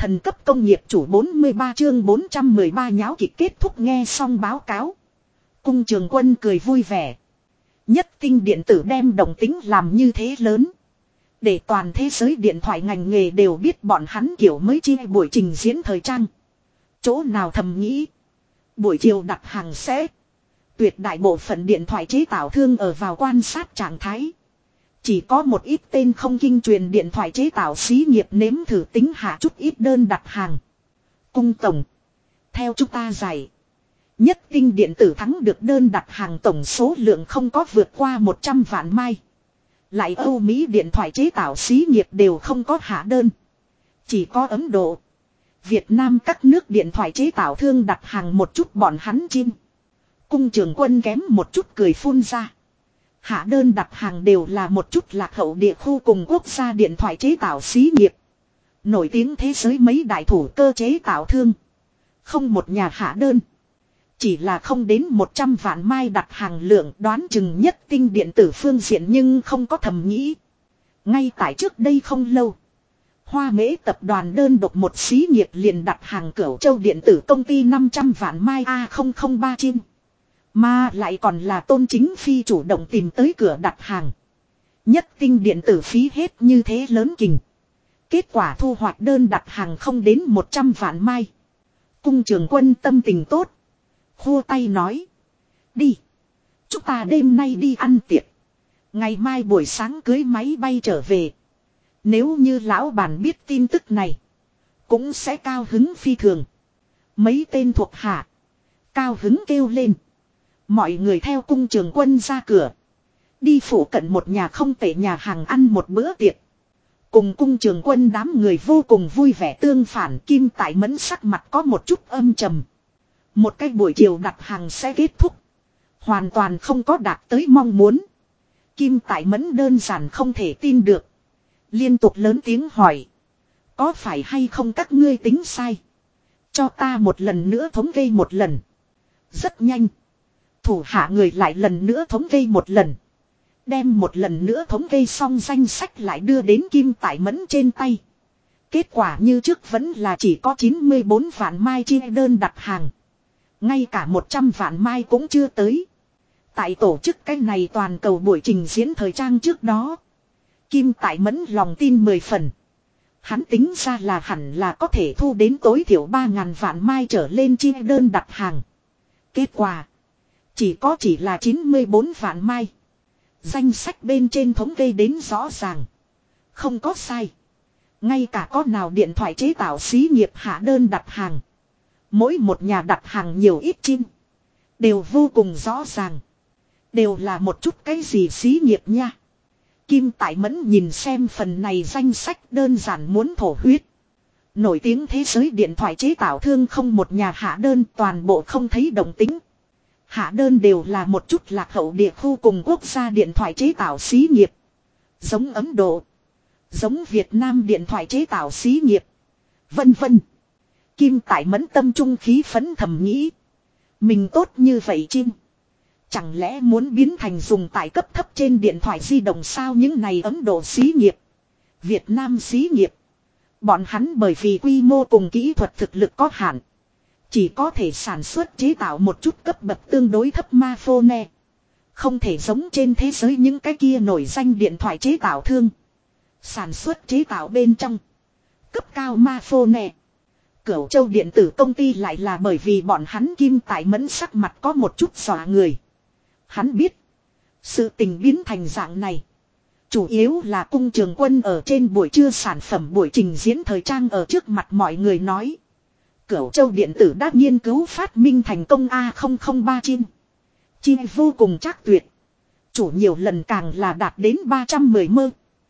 Thần cấp công nghiệp chủ 43 chương 413 nháo kịch kết thúc nghe xong báo cáo. Cung Trường Quân cười vui vẻ. Nhất Tinh điện tử đem động tính làm như thế lớn. Để toàn thế giới điện thoại ngành nghề đều biết bọn hắn kiểu mới chi buổi trình diễn thời trang. Chỗ nào thầm nghĩ. Buổi chiều đặt hàng sẽ. Tuyệt đại bộ phận điện thoại chế tạo thương ở vào quan sát trạng thái. Chỉ có một ít tên không kinh truyền điện thoại chế tạo xí nghiệp nếm thử tính hạ chút ít đơn đặt hàng. Cung tổng. Theo chúng ta giải. Nhất Tinh điện tử thắng được đơn đặt hàng tổng số lượng không có vượt qua 100 vạn mai. Lại Âu Mỹ điện thoại chế tạo xí nghiệp đều không có hạ đơn. Chỉ có Ấn Độ, Việt Nam các nước điện thoại chế tạo thương đặt hàng một chút bọn hắn chim. Cung Trường Quân kém một chút cười phun ra. Hạ đơn đặt hàng đều là một chút lạc hậu địa khu cùng quốc gia điện thoại chế tạo xí nghiệp. Nổi tiếng thế giới mấy đại thủ cơ chế tạo thương. Không một nhà hạ đơn. Chỉ là không đến 100 vạn mai đặt hàng lượng đoán chừng Nhất Tinh điện tử phương diện nhưng không có thầm nghĩ. Ngay tại trước đây không lâu. Hoa Mễ tập đoàn đơn độc một xí nghiệp liền đặt hàng Cửu Châu điện tử công ty 500 vạn mai A003 chim. Mà lại còn là Tôn Chính Phi chủ động tìm tới cửa đặt hàng. Nhất Tinh điện tử phí hết như thế lớn kình. Kết quả thu hoạch đơn đặt hàng không đến 100 vạn mai. Cung Trường Quân tâm tình tốt. Khua tay nói. Đi. Chúng ta đêm nay đi ăn tiệc. Ngày mai buổi sáng cưới máy bay trở về. Nếu như lão bản biết tin tức này. Cũng sẽ cao hứng phi thường. Mấy tên thuộc hạ. Cao hứng kêu lên. Mọi người theo Cung Trường Quân ra cửa. Đi phụ cận một nhà không tệ nhà hàng ăn một bữa tiệc. Cùng Cung Trường Quân đám người vô cùng vui vẻ tương phản. Kim Tại Mẫn sắc mặt có một chút âm trầm. Một cái buổi chiều đặt hàng sẽ kết thúc. Hoàn toàn không có đạt tới mong muốn. Kim Tại Mẫn đơn giản không thể tin được. Liên tục lớn tiếng hỏi. Có phải hay không các ngươi tính sai? Cho ta một lần nữa thống kê một lần. Rất nhanh. Thủ hạ người lại lần nữa thống kê một lần. Đem một lần nữa thống kê xong danh sách lại đưa đến Kim Tại Mẫn trên tay. Kết quả như trước vẫn là chỉ có 94 vạn mai chi đơn đặt hàng. Ngay cả 100 vạn mai cũng chưa tới. Tại tổ chức cái này toàn cầu buổi trình diễn thời trang trước đó. Kim Tại Mẫn lòng tin 10 phần. Hắn tính ra là hẳn là có thể thu đến tối thiểu 3.000 vạn mai trở lên chi đơn đặt hàng. Kết quả. Chỉ là 94 vạn mai. Danh sách bên trên thống kê đến rõ ràng. Không có sai. Ngay cả có nào điện thoại chế tạo xí nghiệp hạ đơn đặt hàng. Mỗi một nhà đặt hàng nhiều ít chim. Đều vô cùng rõ ràng. Đều là một chút cái gì xí nghiệp nha. Kim Tại Mẫn nhìn xem phần này danh sách đơn giản muốn thổ huyết. Nổi tiếng thế giới điện thoại chế tạo thương không một nhà hạ đơn toàn bộ không thấy động tính. Hạ đơn đều là một chút lạc hậu địa khu cùng quốc gia điện thoại chế tạo xí nghiệp. Giống Ấn Độ. Giống Việt Nam điện thoại chế tạo xí nghiệp. Vân vân. Kim Tại Mẫn tâm trung khí phấn thầm nghĩ. Mình tốt như vậy chim. Chẳng lẽ muốn biến thành dùng tại cấp thấp trên điện thoại di động sao những này Ấn Độ xí nghiệp. Việt Nam xí nghiệp. Bọn hắn bởi vì quy mô cùng kỹ thuật thực lực có hạn. Chỉ có thể sản xuất chế tạo một chút cấp bậc tương đối thấp smartphone. Không thể giống trên thế giới những cái kia nổi danh điện thoại chế tạo thương. Sản xuất chế tạo bên trong. Cấp cao smartphone. Cửu Châu điện tử công ty lại là bởi vì bọn hắn Kim Tại Mẫn sắc mặt có một chút dọa người. Hắn biết. Sự tình biến thành dạng này. Chủ yếu là Cung Trường Quân ở trên buổi trưa sản phẩm buổi trình diễn thời trang ở trước mặt mọi người nói. Cửu Châu điện tử đã nghiên cứu phát minh thành công A003 chim. Chim vô cùng chắc tuyệt. Chủ nhiều lần càng là đạt đến 310 mơ.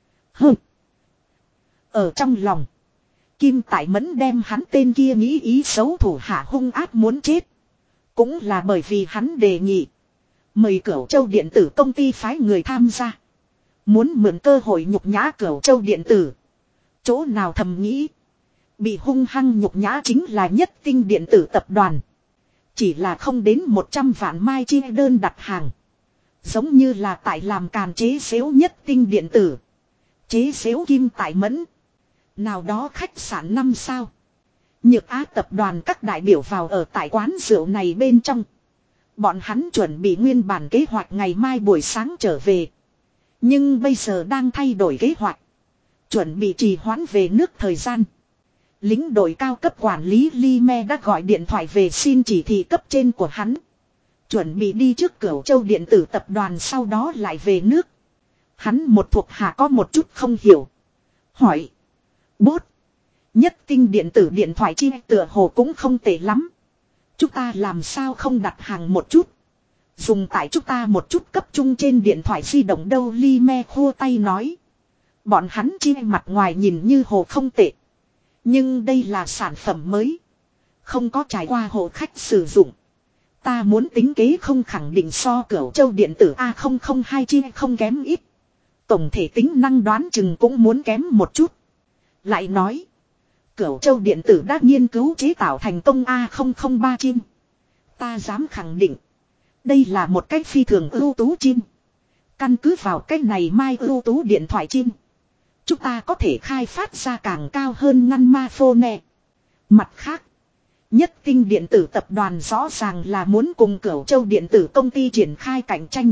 Ở trong lòng. Kim Tại Mẫn đem hắn tên kia nghĩ ý xấu thủ hạ hung ác muốn chết. Cũng là bởi vì hắn đề nghị. Mời Cửu Châu điện tử công ty phái người tham gia. Muốn mượn cơ hội nhục nhã Cửu Châu điện tử. Chỗ nào thầm nghĩ. Bị hung hăng nhục nhã chính là Nhất Tinh điện tử tập đoàn. Chỉ là không đến 100 vạn mai chi đơn đặt hàng. Giống như là tại làm càn chế xếu Nhất Tinh điện tử. Chế xếu Kim Tại Mẫn. Nào đó khách sạn 5 sao. Nhược Á tập đoàn các đại biểu vào ở tại quán rượu này bên trong. Bọn hắn chuẩn bị nguyên bản kế hoạch ngày mai buổi sáng trở về. Nhưng bây giờ đang thay đổi kế hoạch. Chuẩn bị trì hoãn về nước thời gian. Lính đội cao cấp quản lý Lime đã gọi điện thoại về xin chỉ thị cấp trên của hắn. Chuẩn bị đi trước Cửu Châu điện tử tập đoàn sau đó lại về nước. Hắn một thuộc hạ có một chút không hiểu. Hỏi. Bốt. Nhất tinh điện tử điện thoại chi tựa hồ cũng không tệ lắm. Chúng ta làm sao không đặt hàng một chút. Dùng tại chúng ta một chút cấp trung trên điện thoại di động đâu. Lime khua tay nói. Bọn hắn chi mặt ngoài nhìn như hồ không tệ. Nhưng đây là sản phẩm mới. Không có trải qua hộ khách sử dụng. Ta muốn tính kế không khẳng định so Cửu Châu điện tử A002 chi không kém ít. Tổng thể tính năng đoán chừng cũng muốn kém một chút. Lại nói. Cửu Châu điện tử đã nghiên cứu chế tạo thành công A003 chim. Ta dám khẳng định. Đây là một cách phi thường ưu tú chim. Căn cứ vào cách này mai ưu tú điện thoại chim. Chúng ta có thể khai phát ra càng cao hơn ngăn ma phone. Mặt khác. Nhất tinh điện tử tập đoàn rõ ràng là muốn cùng Cửu Châu điện tử công ty triển khai cạnh tranh.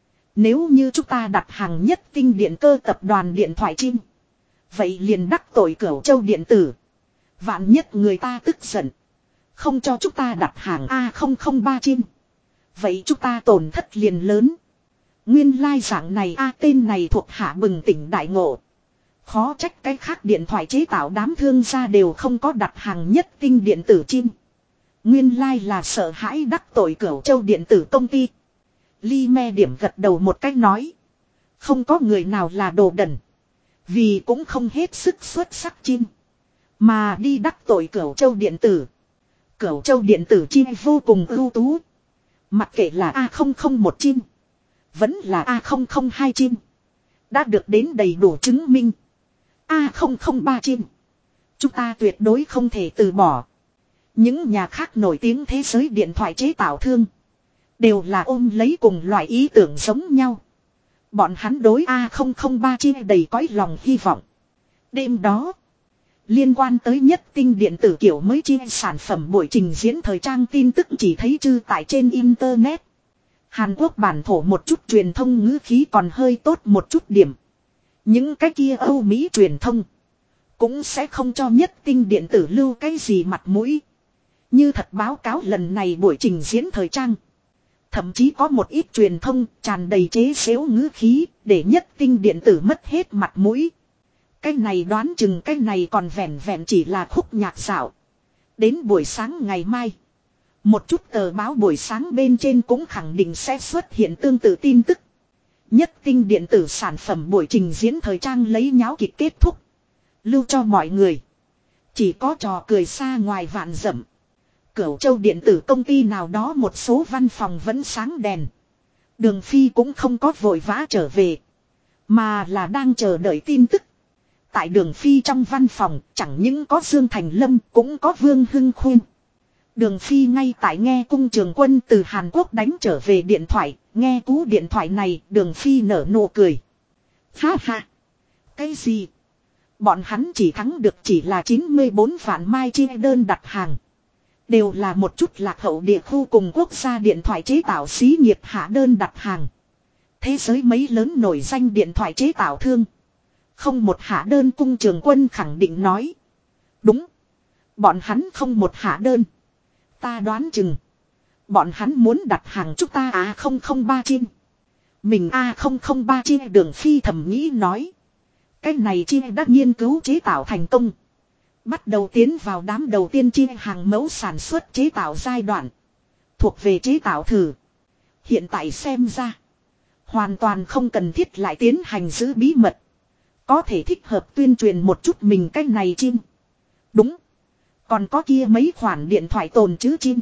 Nếu như chúng ta đặt hàng nhất tinh điện cơ tập đoàn điện thoại chim. Vậy liền đắc tội Cửu Châu điện tử. Vạn nhất người ta tức giận. Không cho chúng ta đặt hàng A003 chim. Vậy chúng ta tổn thất liền lớn. Nguyên lai dạng này tên này thuộc hạ bừng tỉnh đại ngộ. Khó trách cái khác điện thoại chế tạo đám thương gia đều không có đặt hàng nhất tinh điện tử chim. Nguyên lai là sợ hãi đắc tội Cửu Châu điện tử công ty. Lime điểm gật đầu một cách nói. Không có người nào là đồ đần. Vì cũng không hết sức xuất sắc chim. Mà đi đắc tội Cửu Châu điện tử. Cửu Châu điện tử chim vô cùng ưu tú. Mặc kệ là A001 chim. Vẫn là A002 chim. Đã được đến đầy đủ chứng minh. A003 chim. Chúng ta tuyệt đối không thể từ bỏ. Những nhà khác nổi tiếng thế giới điện thoại chế tạo thương. Đều là ôm lấy cùng loại ý tưởng giống nhau. Bọn hắn đối A003 chim đầy cõi lòng hy vọng. Đêm đó. Liên quan tới nhất tinh điện tử kiểu mới chi sản phẩm buổi trình diễn thời trang tin tức chỉ thấy chư tại trên internet. Hàn Quốc bản thổ một chút truyền thông ngữ khí còn hơi tốt một chút điểm. Những cái kia Âu Mỹ truyền thông cũng sẽ không cho nhất tinh điện tử lưu cái gì mặt mũi. Như thật báo cáo lần này buổi trình diễn thời trang. Thậm chí có một ít truyền thông tràn đầy chế xếu ngữ khí để nhất tinh điện tử mất hết mặt mũi. Cái này đoán chừng cái này còn vẹn vẹn chỉ là khúc nhạc dạo. Đến buổi sáng ngày mai. Một chút tờ báo buổi sáng bên trên cũng khẳng định sẽ xuất hiện tương tự tin tức. Nhất tinh điện tử sản phẩm buổi trình diễn thời trang lấy nháo kịch kết thúc. Lưu cho mọi người. Chỉ có trò cười xa ngoài vạn dặm. Cửu Châu điện tử công ty nào đó một số văn phòng vẫn sáng đèn. Đường Phi cũng không có vội vã trở về. Mà là đang chờ đợi tin tức. Tại Đường Phi trong văn phòng chẳng những có Dương Thành Lâm cũng có Vương Hưng Khuyên. Đường Phi ngay tại nghe cung trường quân từ Hàn Quốc đánh trở về điện thoại. Nghe cú điện thoại này Đường Phi nở nụ cười. Ha ha. Cái gì? Bọn hắn chỉ thắng được chỉ là 94 vạn mai chi đơn đặt hàng. Đều là một chút lạc hậu địa khu cùng quốc gia điện thoại chế tạo xí nghiệp hạ đơn đặt hàng. Thế giới mấy lớn nổi danh điện thoại chế tạo thương. Không một hạ đơn cung trường quân khẳng định nói. Đúng. Bọn hắn không một hạ đơn. Ta đoán chừng. Bọn hắn muốn đặt hàng chúng ta A003 chim. Mình A003 chim Đường Phi thầm nghĩ nói. Cái này chim đã nghiên cứu chế tạo thành công. Bắt đầu tiến vào đám đầu tiên chim hàng mẫu sản xuất chế tạo giai đoạn. Thuộc về chế tạo thử. Hiện tại xem ra. Hoàn toàn không cần thiết lại tiến hành giữ bí mật. Có thể thích hợp tuyên truyền một chút mình cái này chim. Đúng. Còn có kia mấy khoản điện thoại tồn chứ chim.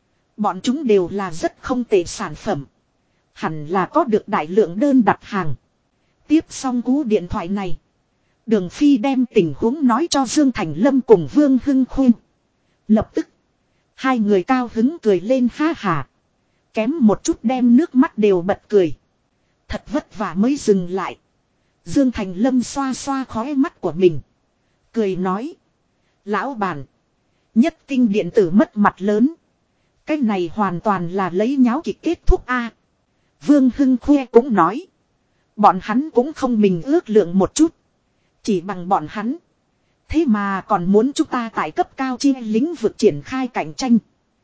Bọn chúng đều là rất không tệ sản phẩm. Hẳn là có được đại lượng đơn đặt hàng. Tiếp xong cú điện thoại này. Đường Phi đem tình huống nói cho Dương Thành Lâm cùng Vương Hưng Khuyên. Lập tức. Hai người cao hứng cười lên ha hà. Kém một chút đem nước mắt đều bật cười. Thật vất vả mới dừng lại. Dương Thành Lâm xoa xoa khóe mắt của mình. Cười nói. Lão bản. Nhất tinh điện tử mất mặt lớn. Cái này hoàn toàn là lấy nháo kịch kết thúc a. Vương Hưng Khuê cũng nói. Bọn hắn cũng không mình ước lượng một chút. Chỉ bằng bọn hắn. Thế mà còn muốn chúng ta tại cấp cao chi lĩnh vực triển khai cạnh tranh.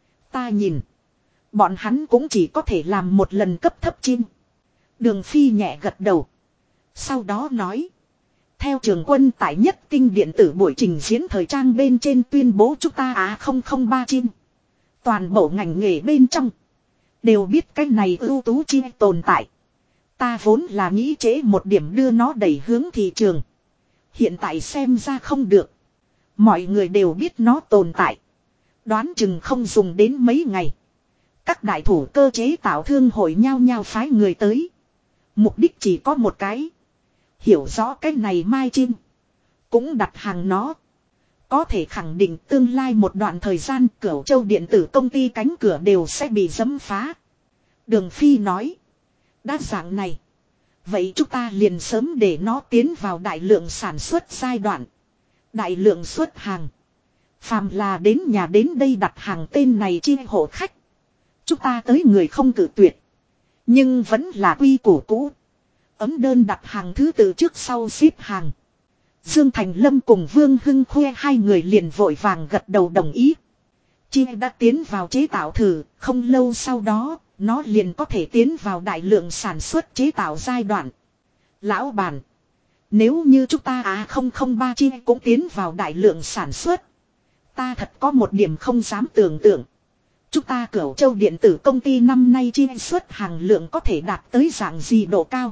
Ta nhìn. Bọn hắn cũng chỉ có thể làm một lần cấp thấp chim. Đường Phi nhẹ gật đầu. Sau đó nói. Theo trường quân tại nhất tinh điện tử buổi trình diễn thời trang bên trên tuyên bố chúng ta A003 chim. Toàn bộ ngành nghề bên trong. Đều biết cái này ưu tú chi tồn tại. Ta vốn là nghĩ trễ một điểm đưa nó đẩy hướng thị trường. Hiện tại xem ra không được. Mọi người đều biết nó tồn tại. Đoán chừng không dùng đến mấy ngày. Các đại thủ cơ chế tạo thương hội nhao nhao phái người tới. Mục đích chỉ có một cái. Hiểu rõ cái này mai chim. Cũng đặt hàng nó. Có thể khẳng định tương lai một đoạn thời gian Cửu Châu điện tử công ty cánh cửa đều sẽ bị giẫm phá. Đường Phi nói. Đã dạng này. Vậy chúng ta liền sớm để nó tiến vào đại lượng sản xuất giai đoạn. Đại lượng xuất hàng. Phàm là đến nhà đến đây đặt hàng tên này chi hộ khách. Chúng ta tới người không cử tuyệt. Nhưng vẫn là quy củ cũ. Ấm đơn đặt hàng thứ tự trước sau xếp hàng. Dương Thành Lâm cùng Vương Hưng Khuê hai người liền vội vàng gật đầu đồng ý. Chi đã tiến vào chế tạo thử, không lâu sau đó, nó liền có thể tiến vào đại lượng sản xuất chế tạo giai đoạn. Lão bản, nếu như chúng ta A003 chi cũng tiến vào đại lượng sản xuất. Ta thật có một điểm không dám tưởng tượng. Chúng ta Cửu Châu điện tử công ty năm nay chi xuất hàng lượng có thể đạt tới dạng gì độ cao.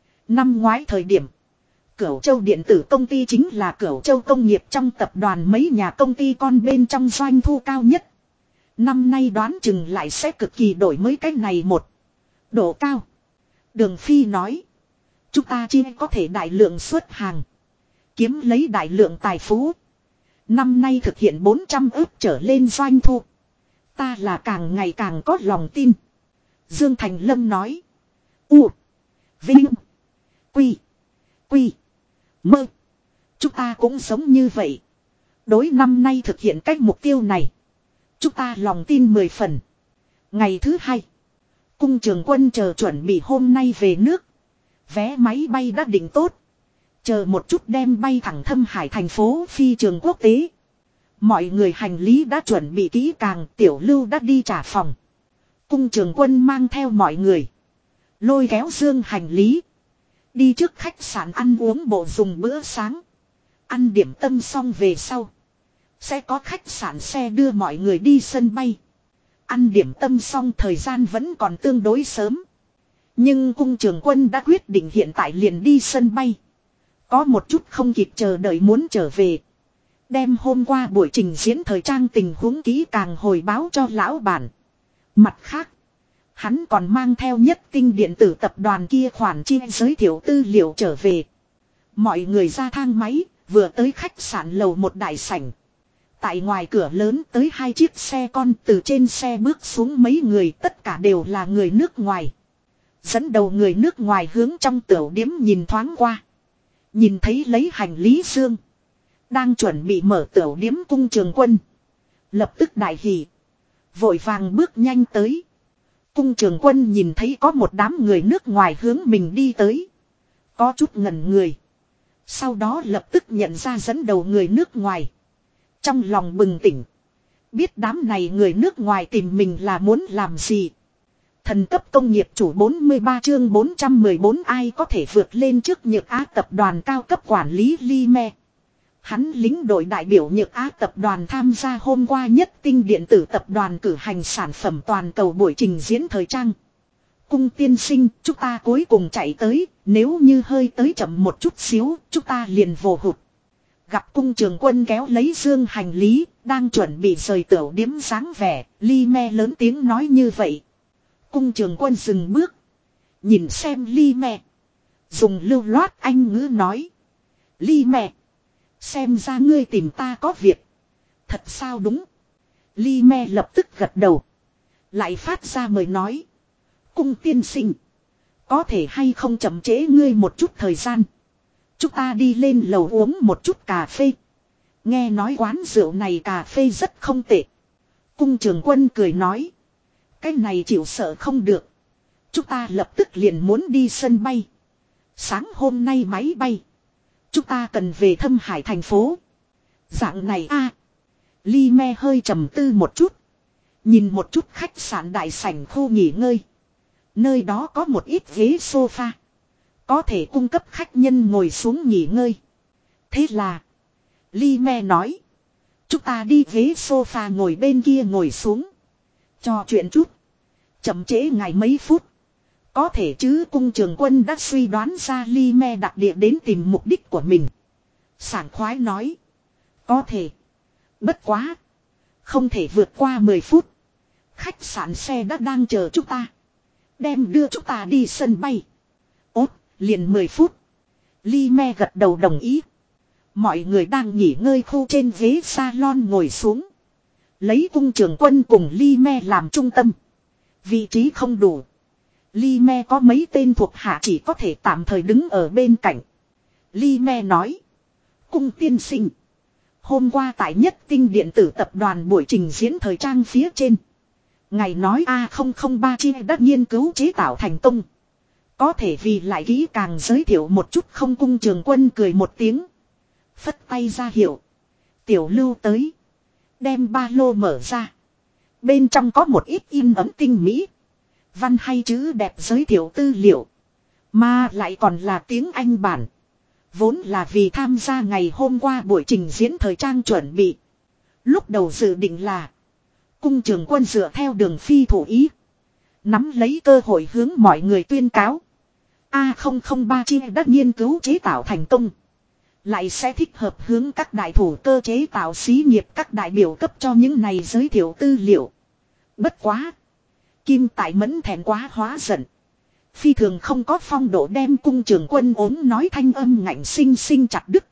Năm ngoái thời điểm, Cửu Châu điện tử công ty chính là Cửu Châu công nghiệp trong tập đoàn mấy nhà công ty con bên trong doanh thu cao nhất. Năm nay đoán chừng lại sẽ cực kỳ đổi mới cái này một độ cao. Đường Phi nói, chúng ta chỉ có thể đại lượng xuất hàng, kiếm lấy đại lượng tài phú. Năm nay thực hiện 400 ức trở lên doanh thu. Ta là càng ngày càng có lòng tin. Dương Thành Lâm nói, U, Vinh, Quy, Quy, Mơ. Chúng ta cũng giống như vậy. Đối năm nay thực hiện cách mục tiêu này. Chúng ta lòng tin 10 phần. Ngày thứ hai. Cung Trường Quân chờ chuẩn bị hôm nay về nước. Vé máy bay đã định tốt. Chờ một chút đem bay thẳng Thâm Hải thành phố phi trường quốc tế. Mọi người hành lý đã chuẩn bị kỹ càng. Tiểu Lưu đã đi trả phòng. Cung Trường Quân mang theo mọi người. Lôi kéo dương hành lý. Đi trước khách sạn ăn uống bộ dùng bữa sáng. Ăn điểm tâm xong về sau. Sẽ có khách sạn xe đưa mọi người đi sân bay. Ăn điểm tâm xong thời gian vẫn còn tương đối sớm. Nhưng Cung Trường Quân đã quyết định hiện tại liền đi sân bay. Có một chút không kịp chờ đợi muốn trở về. Đem hôm qua buổi trình diễn thời trang tình huống kỹ càng hồi báo cho lão bản. Mặt khác, hắn còn mang theo nhất tinh điện tử tập đoàn kia khoản chi giới thiệu tư liệu trở về. Mọi người ra thang máy, vừa tới khách sạn lầu một đại sảnh. Tại ngoài cửa lớn tới hai chiếc xe con, từ trên xe bước xuống mấy người, tất cả đều là người nước ngoài. Dẫn đầu người nước ngoài hướng trong tiểu điếm nhìn thoáng qua. Nhìn thấy lấy hành lý dương. Đang chuẩn bị mở tiểu điếm Cung Trường Quân. Lập tức đại hỉ. Vội vàng bước nhanh tới. Cung Trường Quân nhìn thấy có một đám người nước ngoài hướng mình đi tới. Có chút ngẩn người. Sau đó lập tức nhận ra dẫn đầu người nước ngoài. Trong lòng bừng tỉnh. Biết đám này người nước ngoài tìm mình là muốn làm gì. Thần cấp công nghiệp chủ 43 chương 414 ai có thể vượt lên trước Nhược Á tập đoàn cao cấp quản lý Lime. Hắn lính đội đại biểu Nhược Á tập đoàn tham gia hôm qua nhất tinh điện tử tập đoàn cử hành sản phẩm toàn cầu buổi trình diễn thời trang. Cung tiên sinh, chúng ta cuối cùng chạy tới, nếu như hơi tới chậm một chút xíu, chúng ta liền vồ hụt. Gặp Cung Trường Quân kéo lấy dương hành lý, đang chuẩn bị rời tiểu điếm dáng vẻ, Lime lớn tiếng nói như vậy. Cung Trường Quân dừng bước. Nhìn xem Lime. Dùng lưu loát anh ngữ nói. Lime. Xem ra ngươi tìm ta có việc. Thật sao đúng. Lime lập tức gật đầu. Lại phát ra mời nói. Cung tiên sinh. Có thể hay không chậm trễ ngươi một chút thời gian. Chúng ta đi lên lầu uống một chút cà phê. Nghe nói quán rượu này cà phê rất không tệ. Cung Trường Quân cười nói. Cái này chịu sợ không được. Chúng ta lập tức liền muốn đi sân bay. Sáng hôm nay máy bay. Chúng ta cần về Thâm Hải thành phố. Dạng này a. Ly Me hơi trầm tư một chút. Nhìn một chút khách sạn đại sảnh khu nghỉ ngơi. Nơi đó có một ít ghế sofa. Có thể cung cấp khách nhân ngồi xuống nghỉ ngơi. Thế là Ly Me nói. Chúng ta đi ghế sofa ngồi bên kia ngồi xuống. Trò chuyện chút. Chậm trễ ngày mấy phút. Có thể chứ. Cung Trường Quân đã suy đoán ra Ly Me đặc địa đến tìm mục đích của mình. Sảng khoái nói. Có thể. Bất quá. Không thể vượt qua 10 phút. Khách sạn xe đã đang chờ chúng ta. Đem đưa chúng ta đi sân bay. Ốt, liền 10 phút. Ly Me gật đầu đồng ý. Mọi người đang nghỉ ngơi khu trên ghế salon ngồi xuống. Lấy Cung Trường Quân cùng Ly Me làm trung tâm. Vị trí không đủ. Ly Me có mấy tên thuộc hạ chỉ có thể tạm thời đứng ở bên cạnh. Ly Me nói. Cung tiên sinh. Hôm qua tại Nhất Tinh điện tử tập đoàn buổi trình diễn thời trang phía trên. Ngài nói A003 chi đã nghiên cứu chế tạo thành công. Có thể vì lại kỹ càng giới thiệu một chút không. Cung Trường Quân cười một tiếng. Phất tay ra hiệu. Tiểu Lưu tới. Đem ba lô mở ra. Bên trong có một ít in ấn tinh mỹ. Văn hay chữ đẹp giới thiệu tư liệu. Mà lại còn là tiếng Anh bản. Vốn là vì tham gia ngày hôm qua buổi trình diễn thời trang chuẩn bị. Lúc đầu dự định là Cung Trường Quân dựa theo đường phi thủ ý. Nắm lấy cơ hội hướng mọi người tuyên cáo. A003 chi đã nghiên cứu chế tạo thành công. Lại sẽ thích hợp hướng các đại thủ cơ chế tạo xí nghiệp các đại biểu cấp cho những này giới thiệu tư liệu. Bất quá. Kim Tại Mẫn thẹn quá hóa giận. Phi thường không có phong độ đem Cung Trường Quân ốm nói thanh âm ngạnh sinh sinh chặt đứt.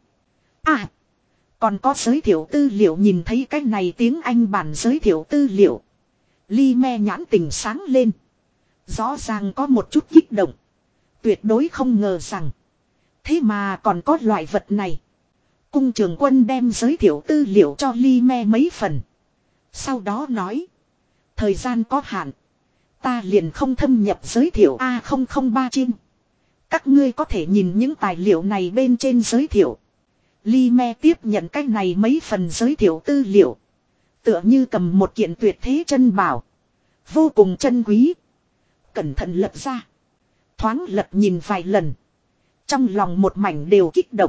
Còn có giới thiệu tư liệu. Nhìn thấy cái này tiếng Anh bản giới thiệu tư liệu. Ly Me nhãn tình sáng lên. Rõ ràng có một chút kích động. Tuyệt đối không ngờ rằng. Thế mà còn có loại vật này. Cung Trường Quân đem giới thiệu tư liệu cho Ly Me mấy phần. Sau đó nói. Thời gian có hạn. Ta liền không thâm nhập giới thiệu A003 chim. Các ngươi có thể nhìn những tài liệu này bên trên giới thiệu. Ly Me tiếp nhận cái này mấy phần giới thiệu tư liệu. Tựa như cầm một kiện tuyệt thế chân bảo. Vô cùng chân quý. Cẩn thận lật ra. Thoáng lật nhìn vài lần. Trong lòng một mảnh đều kích động.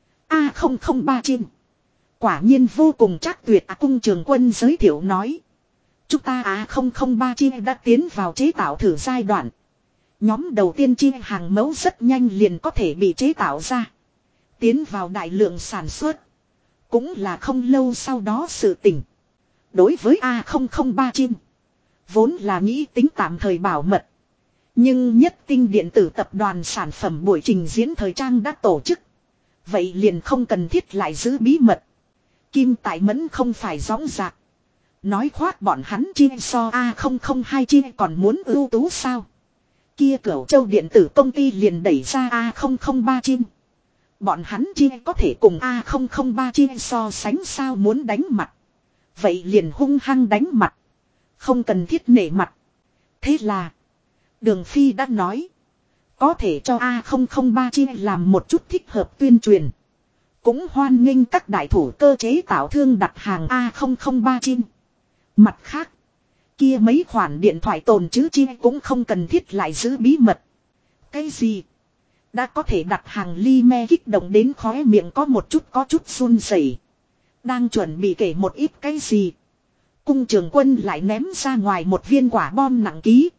A003 chim. Quả nhiên vô cùng chắc tuyệt. Cung Trường Quân giới thiệu nói. Chúng ta A003 chi đã tiến vào chế tạo thử giai đoạn. Nhóm đầu tiên chi hàng mẫu rất nhanh liền có thể bị chế tạo ra. Tiến vào đại lượng sản xuất. Cũng là không lâu sau đó sự tình. Đối với A003 chi. Vốn là nghĩ tính tạm thời bảo mật. Nhưng Nhất Tinh điện tử tập đoàn sản phẩm buổi trình diễn thời trang đã tổ chức. Vậy liền không cần thiết lại giữ bí mật. Kim Tại Mẫn không phải gióng giạc. Nói khoác bọn hắn chi so A002 chi còn muốn ưu tú sao. Kia Cửu Châu điện tử công ty liền đẩy ra A003 chi. Bọn hắn chi có thể cùng A003 chi so sánh sao. Muốn đánh mặt. Vậy liền hung hăng đánh mặt. Không cần thiết nể mặt. Thế là Đường Phi đã nói. Có thể cho A003 chi làm một chút thích hợp tuyên truyền. Cũng hoan nghênh các đại thủ cơ chế tạo thương đặt hàng A003 chi. Mặt khác. Kia mấy khoản điện thoại tồn chứ chi cũng không cần thiết lại giữ bí mật. Cái gì? Đã có thể đặt hàng. Ly Me kích động đến khóe miệng có chút run rẩy. Đang chuẩn bị kể một ít cái gì. Cung Trường Quân lại ném ra ngoài một viên quả bom nặng ký.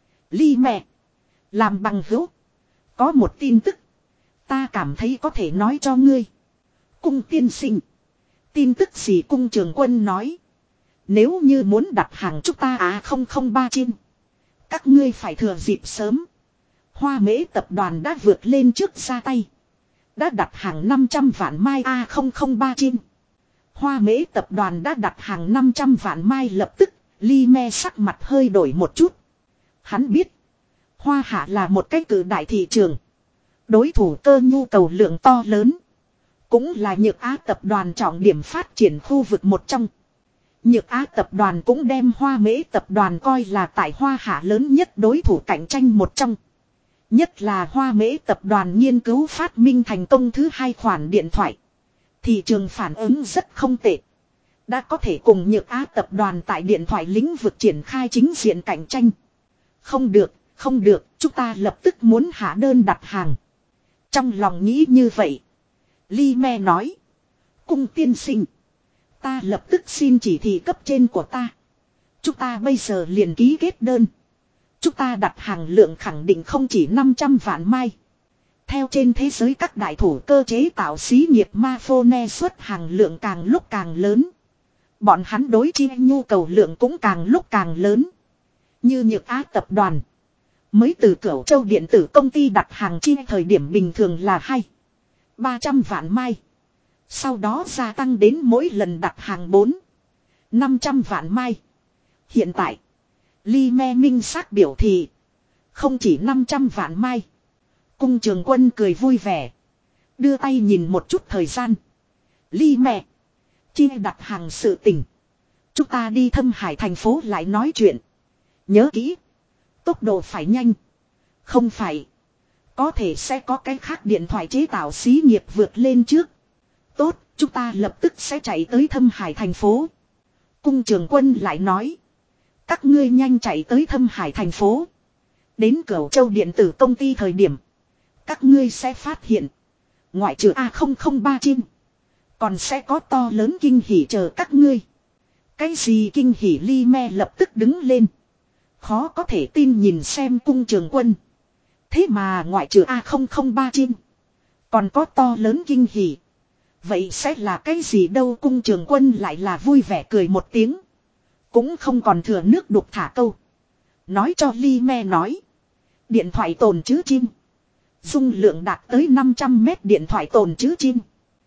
Ly Me. Làm bằng hữu. Có một tin tức. Ta cảm thấy có thể nói cho ngươi. Cung tiên sinh. Tin tức gì? Cung Trường Quân nói. Nếu như muốn đặt hàng chúng ta A003 chim. Các ngươi phải thừa dịp sớm. Hoa Mễ tập đoàn đã vượt lên trước ra tay. Đã đặt hàng 500 vạn mai A003 chim. Hoa Mễ tập đoàn đã đặt hàng 500 vạn mai. Lập tức Ly Me sắc mặt hơi đổi một chút. Hắn biết. Hoa Hạ là một cái cử đại thị trường. Đối thủ cơ nhu cầu lượng to lớn. cũng là Nhược Á tập đoàn trọng điểm phát triển khu vực một trong. Nhược Á tập đoàn cũng đem Hoa Mễ tập đoàn coi là tại Hoa Hạ lớn nhất đối thủ cạnh tranh một trong. Nhất là Hoa Mễ tập đoàn nghiên cứu phát minh thành công thứ 2 khoản điện thoại. Thị trường phản ứng rất không tệ. Đã có thể cùng Nhược Á tập đoàn tại điện thoại lĩnh vực triển khai chính diện cạnh tranh. Không được, không được, chúng ta lập tức muốn hạ đơn đặt hàng. Trong lòng nghĩ như vậy. Li Me nói. Cung tiên sinh. Ta lập tức xin chỉ thị cấp trên của ta. Chúng ta bây giờ liền ký kết đơn. Chúng ta đặt hàng lượng khẳng định không chỉ 500 vạn mai. Theo trên thế giới các đại thủ cơ chế tạo xí nghiệp Mafone xuất hàng lượng càng lúc càng lớn. Bọn hắn đối chi nhu cầu lượng cũng càng lúc càng lớn. Như Nhược Á tập đoàn. Mới từ Cửu Châu điện tử công ty đặt hàng chi thời điểm bình thường là 300 vạn mai. Sau đó gia tăng đến mỗi lần đặt hàng 500 vạn mai. Hiện tại, Li Me minh xác biểu thị. Không chỉ 500 vạn mai. Cung Trường Quân cười vui vẻ. Đưa tay nhìn một chút thời gian. Li Me. Chia đặt hàng sự tình. Chúng ta đi Thâm Hải thành phố lại nói chuyện. Nhớ kỹ. Tốc độ phải nhanh. Không phải. Có thể sẽ có cái khác điện thoại chế tạo xí nghiệp vượt lên trước. Tốt, chúng ta lập tức sẽ chạy tới Thâm Hải thành phố. Cung Trường Quân lại nói. Các ngươi nhanh chạy tới Thâm Hải thành phố. Đến Cửu Châu điện tử công ty thời điểm. Các ngươi sẽ phát hiện. Ngoại trừ A003 chim. Còn sẽ có to lớn kinh hỉ chờ các ngươi. Cái gì kinh hỉ? Li Me lập tức đứng lên. Khó có thể tin nhìn xem Cung Trường Quân. Thế mà ngoại trừ A003 chim. Còn có to lớn kinh hỉ. Vậy sẽ là cái gì đâu? Cung Trường Quân lại là vui vẻ cười một tiếng. Cũng không còn thừa nước đục thả câu. Nói cho Li Me nói. Điện thoại tồn trữ chim. Dung lượng đạt tới 500 mét điện thoại tồn trữ chim.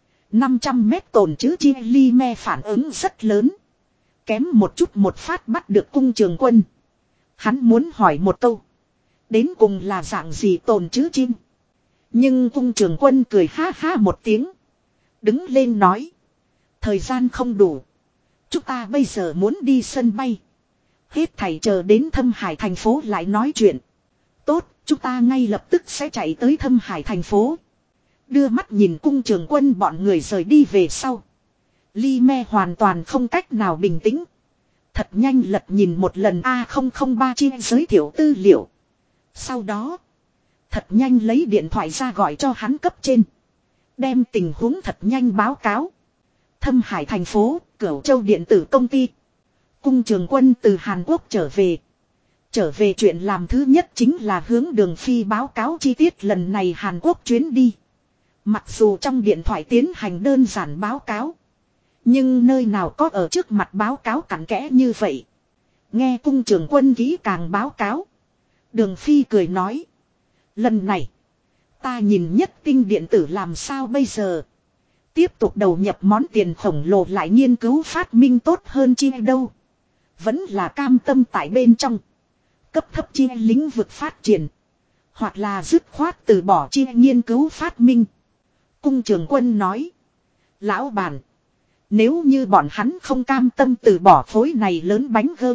500 mét tồn trữ chim. Li Me phản ứng rất lớn. Kém một chút một phát bắt được Cung Trường Quân. Hắn muốn hỏi một câu. Đến cùng là dạng gì tồn trữ chim. Nhưng Cung Trường Quân cười ha ha một tiếng. Đứng lên nói. Thời gian không đủ. Chúng ta bây giờ muốn đi sân bay. Hết thảy chờ đến Thâm Hải thành phố lại nói chuyện. Tốt, chúng ta ngay lập tức sẽ chạy tới Thâm Hải thành phố. Đưa mắt nhìn Cung Trường Quân bọn người rời đi về sau. Li Me hoàn toàn không cách nào bình tĩnh. Thật nhanh lật nhìn một lần A003 chi giới thiệu tư liệu. Sau đó, thật nhanh lấy điện thoại ra gọi cho hắn cấp trên. Đem tình huống thật nhanh báo cáo. Thâm Hải thành phố, Cửu Châu điện tử công ty. Cung Trường Quân từ Hàn Quốc trở về. Trở về chuyện làm thứ nhất chính là hướng Đường Phi báo cáo chi tiết lần này Hàn Quốc chuyến đi. Mặc dù trong điện thoại tiến hành đơn giản báo cáo. Nhưng nơi nào có ở trước mặt báo cáo cặn kẽ như vậy. Nghe Cung Trường Quân kỹ càng báo cáo. Đường Phi cười nói. Lần này, ta nhìn Nhất Tinh điện tử làm sao bây giờ. Tiếp tục đầu nhập món tiền khổng lồ lại nghiên cứu phát minh tốt hơn chi đâu. Vẫn là cam tâm tại bên trong. Cấp thấp chi lĩnh vực phát triển. Hoặc là dứt khoát từ bỏ chi nghiên cứu phát minh. Cung Trường Quân nói. Lão bản. Nếu như bọn hắn không cam tâm từ bỏ khối này lớn bánh gơ.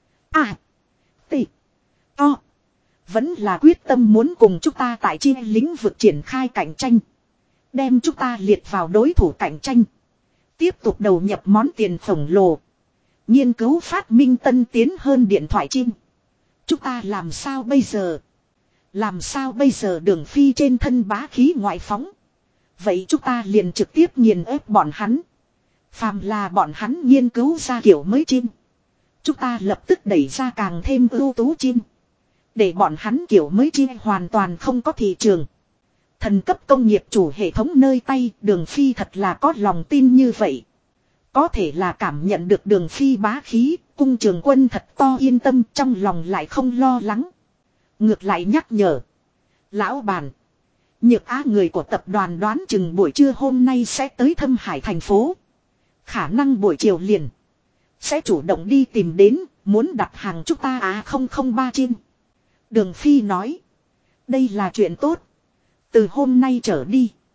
T. O. Vẫn là quyết tâm muốn cùng chúng ta tại chi lĩnh vực triển khai cạnh tranh. Đem chúng ta liệt vào đối thủ cạnh tranh. Tiếp tục đầu nhập món tiền khổng lồ. Nghiên cứu phát minh tân tiến hơn điện thoại chim. Chúng ta làm sao bây giờ? Làm sao bây giờ? Đường Phi trên thân bá khí ngoại phóng. Vậy chúng ta liền trực tiếp nghiền ép bọn hắn. Phàm là bọn hắn nghiên cứu ra kiểu mới chim. Chúng ta lập tức đẩy ra càng thêm ưu tú chim. Để bọn hắn kiểu mới chim hoàn toàn không có thị trường. Thần cấp công nghiệp chủ hệ thống nơi tay, Đường Phi thật là có lòng tin như vậy. Có thể là cảm nhận được Đường Phi bá khí, Cung Trường Quân thật to yên tâm, trong lòng lại không lo lắng. Ngược lại nhắc nhở. Lão bản. Nhược Á người của tập đoàn đoán chừng buổi trưa hôm nay sẽ tới Thâm Hải thành phố. Khả năng buổi chiều liền sẽ chủ động đi tìm đến, muốn đặt hàng chúng ta A003 chim. Đường Phi nói. Đây là chuyện tốt. Từ hôm nay trở đi.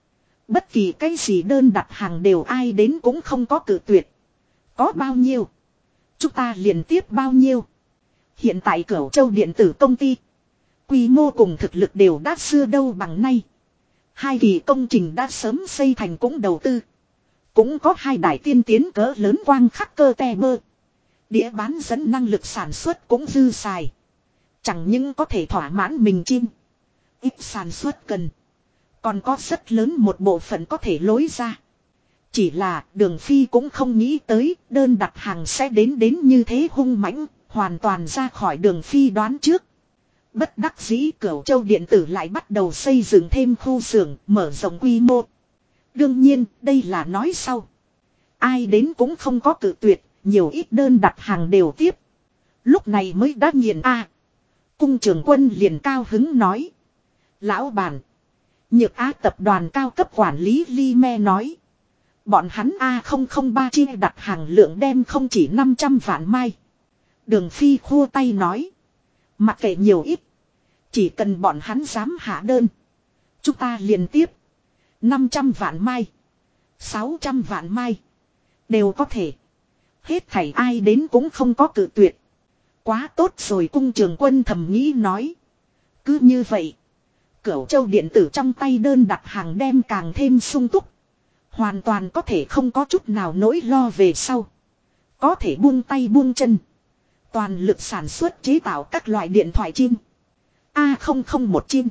Bất kỳ cái gì đơn đặt hàng đều ai đến cũng không có cự tuyệt. Có bao nhiêu, chúng ta liền tiếp bao nhiêu. Hiện tại Cửu Châu điện tử công ty, quy mô cùng thực lực đều đã xưa đâu bằng nay. 2 kỳ công trình đã sớm xây thành cũng đầu tư. Cũng có 2 đại tiên tiến cỡ lớn quang khắc cơ te bơ. Đĩa bán dẫn năng lực sản xuất cũng dư xài. Chẳng những có thể thỏa mãn mình chim, ít sản xuất cần. Còn có rất lớn một bộ phận có thể lối ra. Chỉ là Đường Phi cũng không nghĩ tới đơn đặt hàng sẽ đến như thế hung mãnh, hoàn toàn ra khỏi Đường Phi đoán trước. Bất đắc dĩ Cửu Châu điện tử lại bắt đầu xây dựng thêm khu xưởng, mở rộng quy mô. Đương nhiên, đây là nói sau. Ai đến cũng không có cự tuyệt, nhiều ít đơn đặt hàng đều tiếp. Lúc này mới đã nghiền Cung Trường Quân liền cao hứng nói. Lão bản, Nhược Á tập đoàn cao cấp quản lý Li Me nói. Bọn hắn A003 chia đặt hàng lượng đem không chỉ 500 vạn mai. Đường Phi khua tay nói. Mặc kệ nhiều ít, chỉ cần bọn hắn dám hạ đơn, chúng ta liền tiếp. 500 vạn mai, 600 vạn mai, đều có thể. Hết thảy ai đến cũng không có cự tuyệt. Quá tốt rồi, Cung Trường Quân thầm nghĩ nói. Cứ như vậy, Cửu Châu điện tử trong tay đơn đặt hàng đem càng thêm sung túc. Hoàn toàn có thể không có chút nào nỗi lo về sau. Có thể buông tay buông chân, toàn lực sản xuất chế tạo các loại điện thoại chim. A001 chim,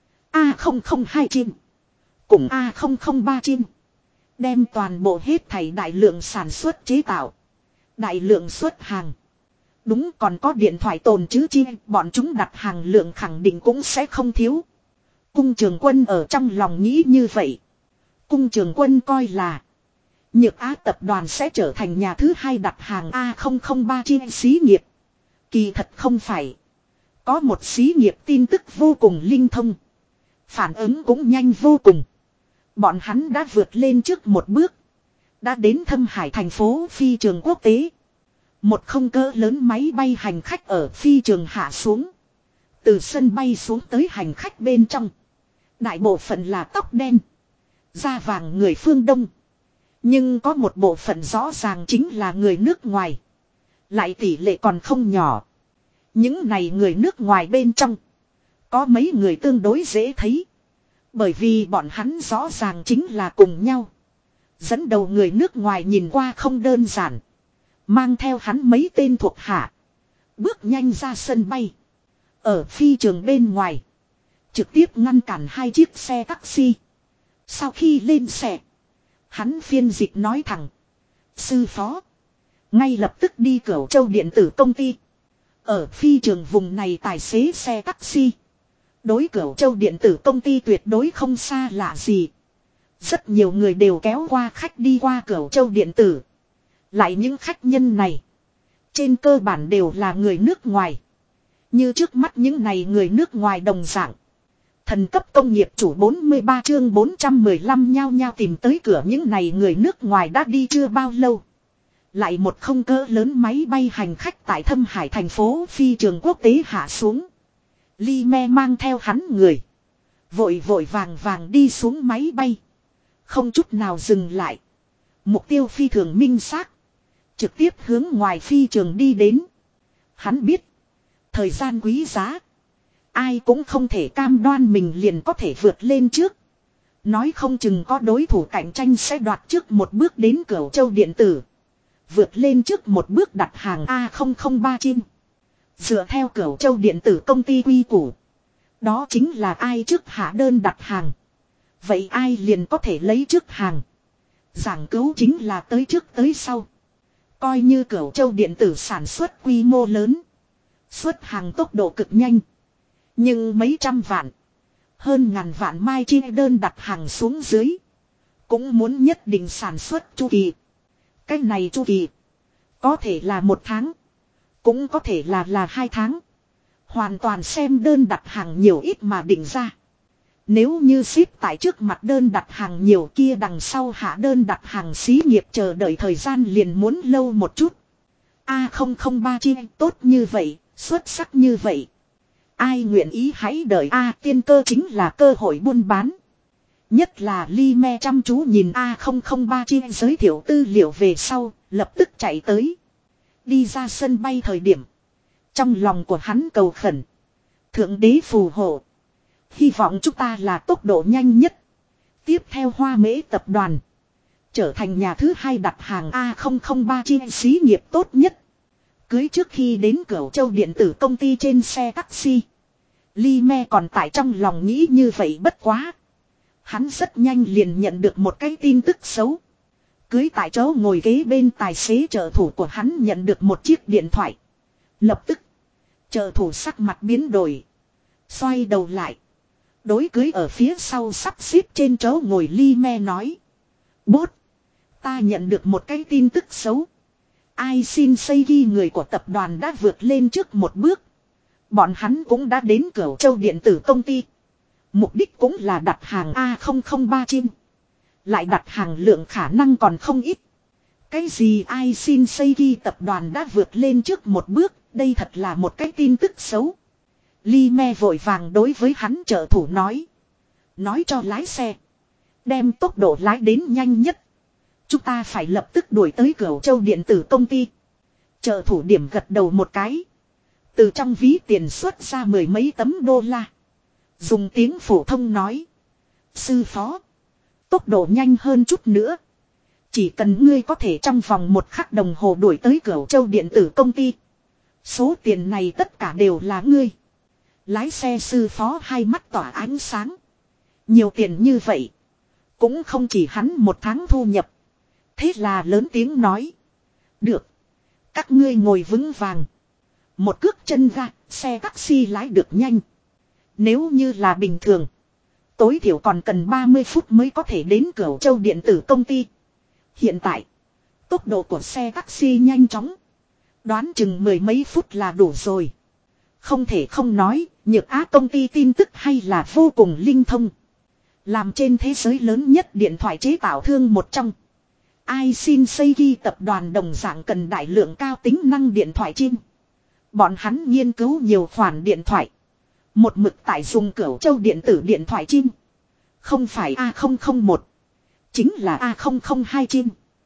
A002 chim, cùng A003 chim. Đem toàn bộ hết thảy đại lượng sản xuất chế tạo, đại lượng xuất hàng. Đúng, còn có điện thoại tồn trữ chi, bọn chúng đặt hàng lượng khẳng định cũng sẽ không thiếu. Cung Trường Quân ở trong lòng nghĩ như vậy. Cung Trường Quân coi là Nhược Á tập đoàn sẽ trở thành nhà thứ 2 đặt hàng A003 chi xí nghiệp. Kỳ thật không phải. Có một xí nghiệp tin tức vô cùng linh thông, phản ứng cũng nhanh vô cùng. Bọn hắn đã vượt lên trước một bước, đã đến Thâm Hải thành phố phi trường quốc tế. Một không cỡ lớn máy bay hành khách ở phi trường hạ xuống. Từ sân bay xuống tới hành khách bên trong, đại bộ phận là tóc đen, da vàng người phương Đông. Nhưng có một bộ phận rõ ràng chính là người nước ngoài, lại tỷ lệ còn không nhỏ. Những này người nước ngoài bên trong, có mấy người tương đối dễ thấy. Bởi vì bọn hắn rõ ràng chính là cùng nhau. Dẫn đầu người nước ngoài nhìn qua không đơn giản, mang theo hắn mấy tên thuộc hạ, bước nhanh ra sân bay. Ở phi trường bên ngoài, trực tiếp ngăn cản 2 chiếc xe taxi. Sau khi lên xe, hắn phiên dịch nói thẳng. Sư phó, ngay lập tức đi Cửu Châu điện tử công ty. Ở phi trường vùng này tài xế xe taxi, đối Cửu Châu điện tử công ty tuyệt đối không xa lạ gì. Rất nhiều người đều kéo qua khách đi qua Cửu Châu điện tử. Lại những khách nhân này, trên cơ bản đều là người nước ngoài. Như trước mắt những này người nước ngoài đồng dạng. Thần cấp công nghiệp chủ 43 chương 415 nhao nhao tìm tới cửa. Những này người nước ngoài đã đi chưa bao lâu. Lại một không cỡ lớn máy bay hành khách tại Thâm Hải thành phố phi trường quốc tế hạ xuống. Li Me mang theo hắn người, vội vội vàng vàng đi xuống máy bay, không chút nào dừng lại. Mục tiêu phi thường minh xác, trực tiếp hướng ngoài phi trường đi đến. Hắn biết, thời gian quý giá, ai cũng không thể cam đoan mình liền có thể vượt lên trước. Nói không chừng có đối thủ cạnh tranh sẽ đoạt trước một bước đến Cửu Châu điện tử, vượt lên trước một bước đặt hàng A003 chim. Dựa theo Cửu Châu điện tử công ty quy củ, đó chính là ai trước hạ đơn đặt hàng, vậy ai liền có thể lấy trước hàng. Giảng cứu chính là tới trước tới sau. Coi như Cửu Châu điện tử sản xuất quy mô lớn, xuất hàng tốc độ cực nhanh, nhưng mấy trăm vạn, hơn ngàn vạn mai chi đơn đặt hàng xuống dưới, cũng muốn nhất định sản xuất chu kỳ. Cái này chu kỳ có thể là 1 tháng, cũng có thể là 2 tháng. Hoàn toàn xem đơn đặt hàng nhiều ít mà định ra. Nếu như ship tại trước mặt đơn đặt hàng nhiều, kia đằng sau hạ đơn đặt hàng xí nghiệp chờ đợi thời gian liền muốn lâu một chút. A003 chi tốt như vậy, xuất sắc như vậy, ai nguyện ý hãy đợi tiên cơ chính là cơ hội buôn bán. Nhất là Ly Me chăm chú nhìn A003 chi giới thiệu tư liệu về sau, lập tức chạy tới. Đi ra sân bay thời điểm. Trong lòng của hắn cầu khẩn. Thượng đế phù hộ. Hy vọng chúng ta là tốc độ nhanh nhất. Tiếp theo Hoa Mễ tập đoàn. Trở thành nhà thứ hai đặt hàng A003 chi xí nghiệp tốt nhất. Cưới trước khi đến Cửu Châu điện tử công ty trên xe taxi. Ly Me còn tại trong lòng nghĩ như vậy bất quá. Hắn rất nhanh liền nhận được một cái tin tức xấu. Cưới tại chỗ ngồi kế bên tài xế trợ thủ của hắn nhận được một chiếc điện thoại. Lập tức. Trợ thủ sắc mặt biến đổi. Xoay đầu lại. Đối cưới ở phía sau sắp xếp trên chỗ ngồi Ly Me nói. Bốt. Ta nhận được một cái tin tức xấu. Ai xin xây ghi người của tập đoàn đã vượt lên trước một bước. Bọn hắn cũng đã đến Cửu Châu điện tử công ty. Mục đích cũng là đặt hàng A003 chim. Lại đặt hàng lượng khả năng còn không ít. Cái gì ai xin xây ghi tập đoàn đã vượt lên trước một bước. Đây thật là một cái tin tức xấu. Ly Me vội vàng đối với hắn trợ thủ nói. Nói cho lái xe. Đem tốc độ lái đến nhanh nhất. Chúng ta phải lập tức đuổi tới Cửu Châu điện tử công ty. Trợ thủ điểm gật đầu một cái. Từ trong ví tiền xuất ra mười mấy tấm đô la. Dùng tiếng phổ thông nói. Sư phó. Tốc độ nhanh hơn chút nữa. Chỉ cần ngươi có thể trong vòng một khắc đồng hồ đuổi tới Cửu Châu điện tử công ty. Số tiền này tất cả đều là ngươi. Lái xe sư phó hai mắt tỏa ánh sáng. Nhiều tiền như vậy. Cũng không chỉ hắn một tháng thu nhập. Thế là lớn tiếng nói. Được. Các ngươi ngồi vững vàng. Một cước chân ga, xe taxi lái được nhanh. Nếu như là bình thường. Tối thiểu còn cần 30 phút mới có thể đến Cửu Châu điện tử công ty. Hiện tại. Tốc độ của xe taxi nhanh chóng. Đoán chừng mười mấy phút là đủ rồi. Không thể không nói, Nhược Á công ty tin tức hay là vô cùng linh thông. Làm trên thế giới lớn nhất điện thoại chế tạo thương một trong. Ai xin xây ghi tập đoàn đồng dạng cần đại lượng cao tính năng điện thoại chim. Bọn hắn nghiên cứu nhiều khoản điện thoại. Một mực tại dùng Cửu Châu điện tử điện thoại chim. Không phải A001. Chính là A002 chim.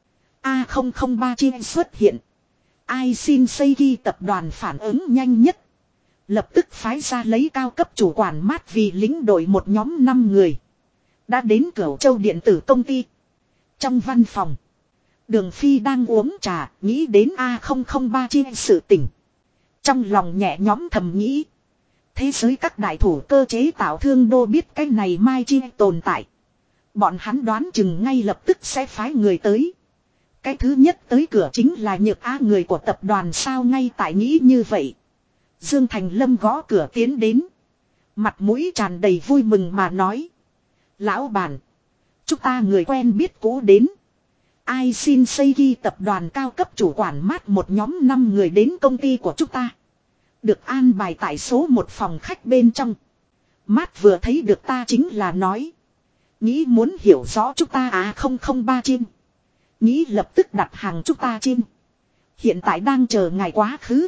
A003 chim xuất hiện. Ai xin xây ghi tập đoàn phản ứng nhanh nhất. Lập tức phái ra lấy cao cấp chủ quản mát vì lính đội một nhóm 5 người. Đã đến Cửu Châu điện tử công ty. Trong văn phòng. Đường Phi đang uống trà, nghĩ đến A003 chi sự tình. Trong lòng nhẹ nhõm thầm nghĩ. Thế giới các đại thủ cơ chế tạo thương đô biết cái này mai chi tồn tại. Bọn hắn đoán chừng ngay lập tức sẽ phái người tới. Cái thứ nhất tới cửa chính là Nhược Á người của tập đoàn sao ngay tại nghĩ như vậy. Dương Thành Lâm gõ cửa tiến đến. Mặt mũi tràn đầy vui mừng mà nói. Lão bản. Chúng ta người quen biết cũ đến. Ai xin xây ghi tập đoàn cao cấp chủ quản mát một nhóm 5 người đến công ty của chúng ta. Được an bài tại số một phòng khách bên trong. Mát vừa thấy được ta chính là nói. Nghĩ muốn hiểu rõ chúng ta 003 chim. Nghĩ lập tức đặt hàng chúng ta chim. Hiện tại đang chờ ngày quá khứ.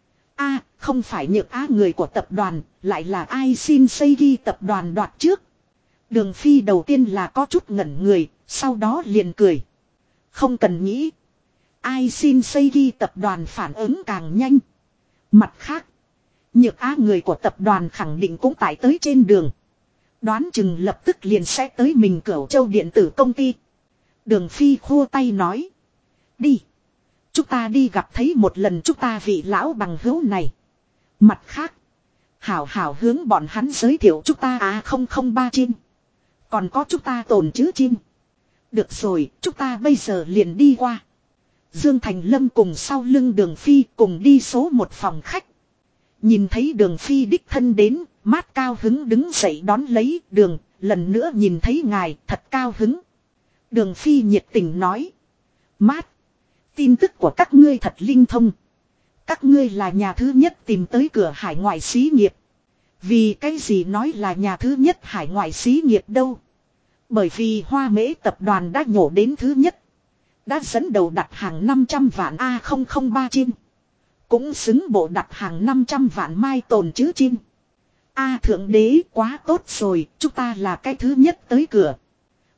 Không phải Nhược Á người của tập đoàn, lại là ai xin xây ghi tập đoàn đoạt trước. Đường Phi đầu tiên là có chút ngẩn người, sau đó liền cười. Không cần nghĩ. Ai xin xây ghi tập đoàn phản ứng càng nhanh. Mặt khác. Nhược Á người của tập đoàn khẳng định cũng tại tới trên đường. Đoán chừng lập tức liền sẽ tới mình Cửu Châu điện tử công ty. Đường Phi khua tay nói. Đi. Chúng ta đi gặp thấy một lần chúng ta vị lão bằng hữu này. Mặt khác. Hảo hảo hướng bọn hắn giới thiệu chúng ta 003 chim. Còn có chúng ta tồn chứ chim. Được rồi, chúng ta bây giờ liền đi qua. Dương Thành Lâm cùng sau lưng Đường Phi cùng đi số một phòng khách. Nhìn thấy Đường Phi đích thân đến, Mát cao hứng đứng dậy đón lấy Đường, lần nữa nhìn thấy ngài thật cao hứng. Đường Phi nhiệt tình nói. Mát, tin tức của các ngươi thật linh thông. Các ngươi là nhà thứ nhất tìm tới cửa hải ngoại xí nghiệp. Vì cái gì nói là nhà thứ nhất hải ngoại xí nghiệp đâu? Bởi vì Hoa Mễ tập đoàn đã nhổ đến thứ nhất. Đã dẫn đầu đặt hàng 500 vạn A003 chim. Cũng xứng bộ đặt hàng 500 vạn mai tồn chứ chim. Thượng đế quá tốt rồi, chúng ta là cái thứ nhất tới cửa.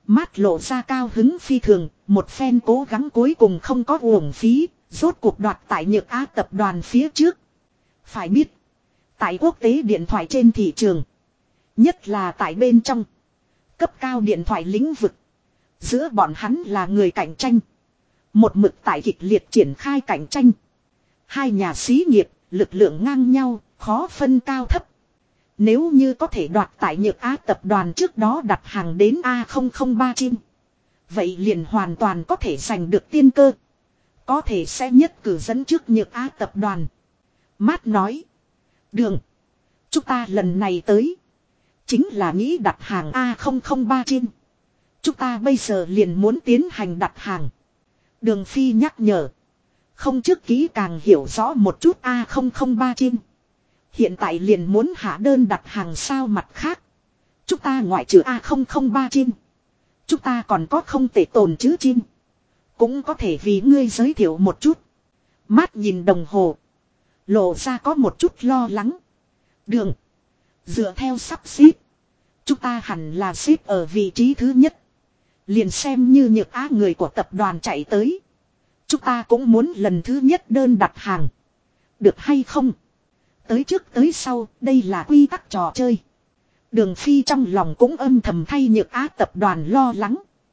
Mát lộ ra cao hứng phi thường, một phen cố gắng cuối cùng không có uổng phí, rốt cuộc đoạt tại Nhược Á tập đoàn phía trước. Phải biết, tại quốc tế điện thoại trên thị trường, nhất là tại bên trong cấp cao điện thoại lĩnh vực, giữa bọn hắn là người cạnh tranh. Một mực tại kịch liệt triển khai cạnh tranh. Hai nhà xí nghiệp, lực lượng ngang nhau, khó phân cao thấp. Nếu như có thể đoạt tại Nhược Á tập đoàn trước đó đặt hàng đến A003 chim, vậy liền hoàn toàn có thể giành được tiên cơ. Có thể sẽ nhất cử dẫn trước Nhược Á tập đoàn. Mát nói. Đường. Chúng ta lần này tới. Chính là nghĩ đặt hàng A003 chim. Chúng ta bây giờ liền muốn tiến hành đặt hàng. Đường Phi nhắc nhở. Không trước kỹ càng hiểu rõ một chút A003 chim. Hiện tại liền muốn hạ đơn đặt hàng sao mặt khác. Chúng ta ngoại trừ A003 chim. Chúng ta còn có không thể tồn chứ chim. Cũng có thể vì ngươi giới thiệu một chút. Mát nhìn đồng hồ. Lộ ra có một chút lo lắng. Đường. Dựa theo sắp xếp. Chúng ta hẳn là xếp ở vị trí thứ nhất. Liền xem như Nhược Á người của tập đoàn chạy tới. Chúng ta cũng muốn lần thứ nhất đơn đặt hàng. Được hay không? Tới trước tới sau, đây là quy tắc trò chơi. Đường Phi trong lòng cũng âm thầm thay Nhược Á tập đoàn lo lắng.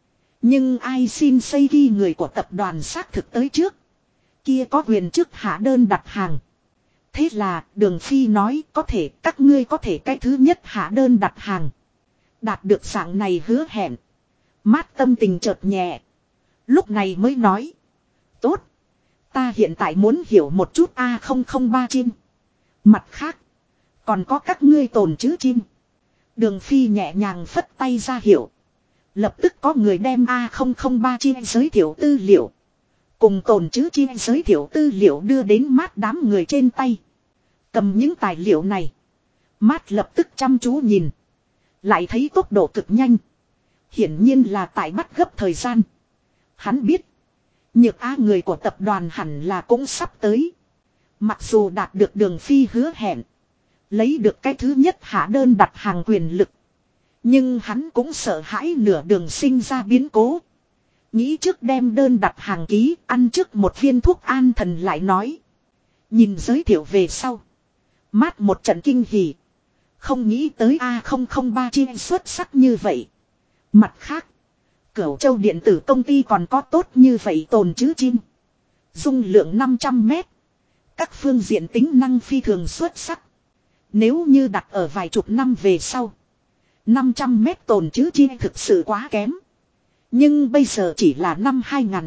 Nhưng ai xin xây ghi người của tập đoàn xác thực tới trước. Kia có quyền trước hạ đơn đặt hàng. Thế là Đường Phi nói có thể các ngươi có thể cái thứ nhất hạ đơn đặt hàng. Đạt được dạng này hứa hẹn. Mát tâm tình chợt nhẹ. Lúc này mới nói. Tốt. Ta hiện tại muốn hiểu một chút A003 chim. Mặt khác. Còn có các ngươi tồn chứ chim. Đường Phi nhẹ nhàng phất tay ra hiệu. Lập tức có người đem A003 chim giới thiệu tư liệu. Cùng tồn chứ chim giới thiệu tư liệu đưa đến Mát đám người trên tay. Cầm những tài liệu này. Mát lập tức chăm chú nhìn. Lại thấy tốc độ cực nhanh. Hiển nhiên là tại bắt gấp thời gian. Hắn biết. Nhược Á người của tập đoàn hẳn là cũng sắp tới. Mặc dù đạt được Đường Phi hứa hẹn. Lấy được cái thứ nhất hạ đơn đặt hàng quyền lực. Nhưng hắn cũng sợ hãi nửa đường sinh ra biến cố. Nghĩ trước đem đơn đặt hàng ký ăn trước một viên thuốc an thần lại nói. Nhìn giới thiệu về sau. Mát một trận kinh hỉ. Không nghĩ tới A003 chi xuất sắc như vậy. Mặt khác. Cửu Châu điện tử công ty còn có tốt như vậy tồn chứ chim. Dung lượng 500 mét. Các phương diện tính năng phi thường xuất sắc. Nếu như đặt ở vài chục năm về sau. 500 mét tồn chứ chi thực sự quá kém. Nhưng bây giờ chỉ là năm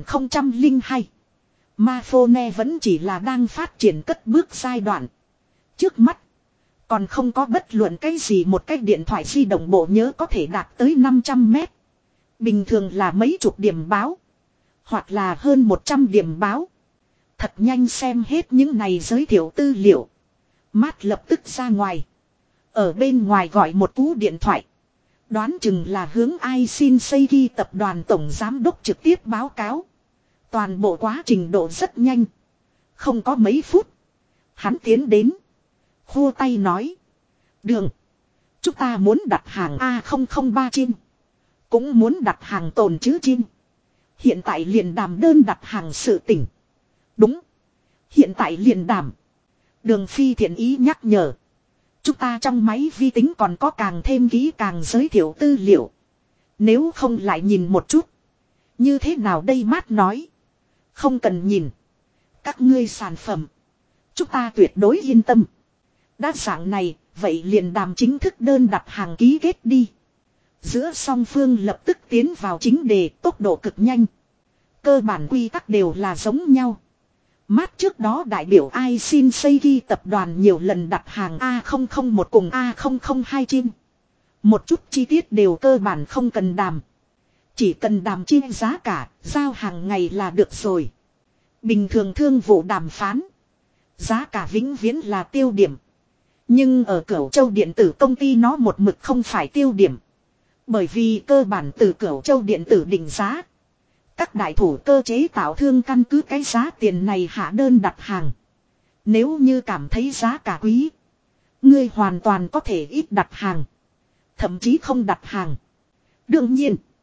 2002. Mafone vẫn chỉ là đang phát triển cất bước giai đoạn. Trước mắt. Còn không có bất luận cái gì một cái điện thoại di động bộ nhớ có thể đạt tới 500 mét. Bình thường là mấy chục điểm báo. Hoặc là hơn 100 điểm báo. Thật nhanh xem hết những này giới thiệu tư liệu. Mát lập tức ra ngoài. Ở bên ngoài gọi một cú điện thoại. Đoán chừng là hướng ai xin xây ghi tập đoàn tổng giám đốc trực tiếp báo cáo. Toàn bộ quá trình độ rất nhanh. Không có mấy phút. Hắn tiến đến. Khô tay nói. Đường. Chúng ta muốn đặt hàng A003 chim. Cũng muốn đặt hàng tồn chứ chim. Hiện tại liền đàm đơn đặt hàng sự tỉnh. Đúng. Hiện tại liền đàm. Đường Phi thiện ý nhắc nhở. Chúng ta trong máy vi tính còn có càng thêm kỹ càng giới thiệu tư liệu. Nếu không lại nhìn một chút. Như thế nào đây Mát nói. Không cần nhìn. Các ngươi sản phẩm. Chúng ta tuyệt đối yên tâm. Đã dạng này, vậy liền đàm chính thức đơn đặt hàng ký kết đi. Giữa song phương lập tức tiến vào chính đề tốc độ cực nhanh. Cơ bản quy tắc đều là giống nhau. Mát trước đó đại biểu ai xin xây ghi tập đoàn nhiều lần đặt hàng A001 cùng A002 chim. Một chút chi tiết đều cơ bản không cần đàm. Chỉ cần đàm chi giá cả, giao hàng ngày là được rồi. Bình thường thương vụ đàm phán. Giá cả vĩnh viễn là tiêu điểm. Nhưng ở Cửu Châu điện tử công ty nó một mực không phải tiêu điểm. Bởi vì cơ bản từ Cửu Châu điện tử định giá. Các đại thủ cơ chế tạo thương căn cứ cái giá tiền này hạ đơn đặt hàng. Nếu như cảm thấy giá cả quý. Ngươi hoàn toàn có thể ít đặt hàng. Thậm chí không đặt hàng. Đương nhiên.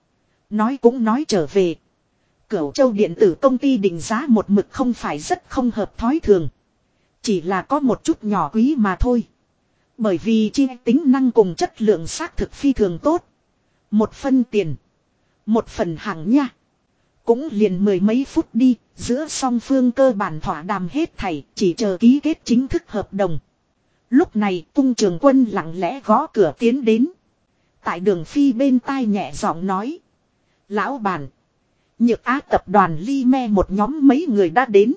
Nói cũng nói trở về. Cửu Châu điện tử công ty định giá một mực không phải rất không hợp thói thường. Chỉ là có một chút nhỏ quý mà thôi. Bởi vì chi tính năng cùng chất lượng xác thực phi thường tốt. Một phân tiền. Một phần hàng nha. Cũng liền mười mấy phút đi, giữa song phương cơ bản thỏa đàm hết thảy, chỉ chờ ký kết chính thức hợp đồng. Lúc này Cung Trường Quân lặng lẽ gõ cửa tiến đến. Tại Đường Phi bên tai nhẹ giọng nói. Lão bản. Nhược Á tập đoàn Li Me một nhóm mấy người đã đến.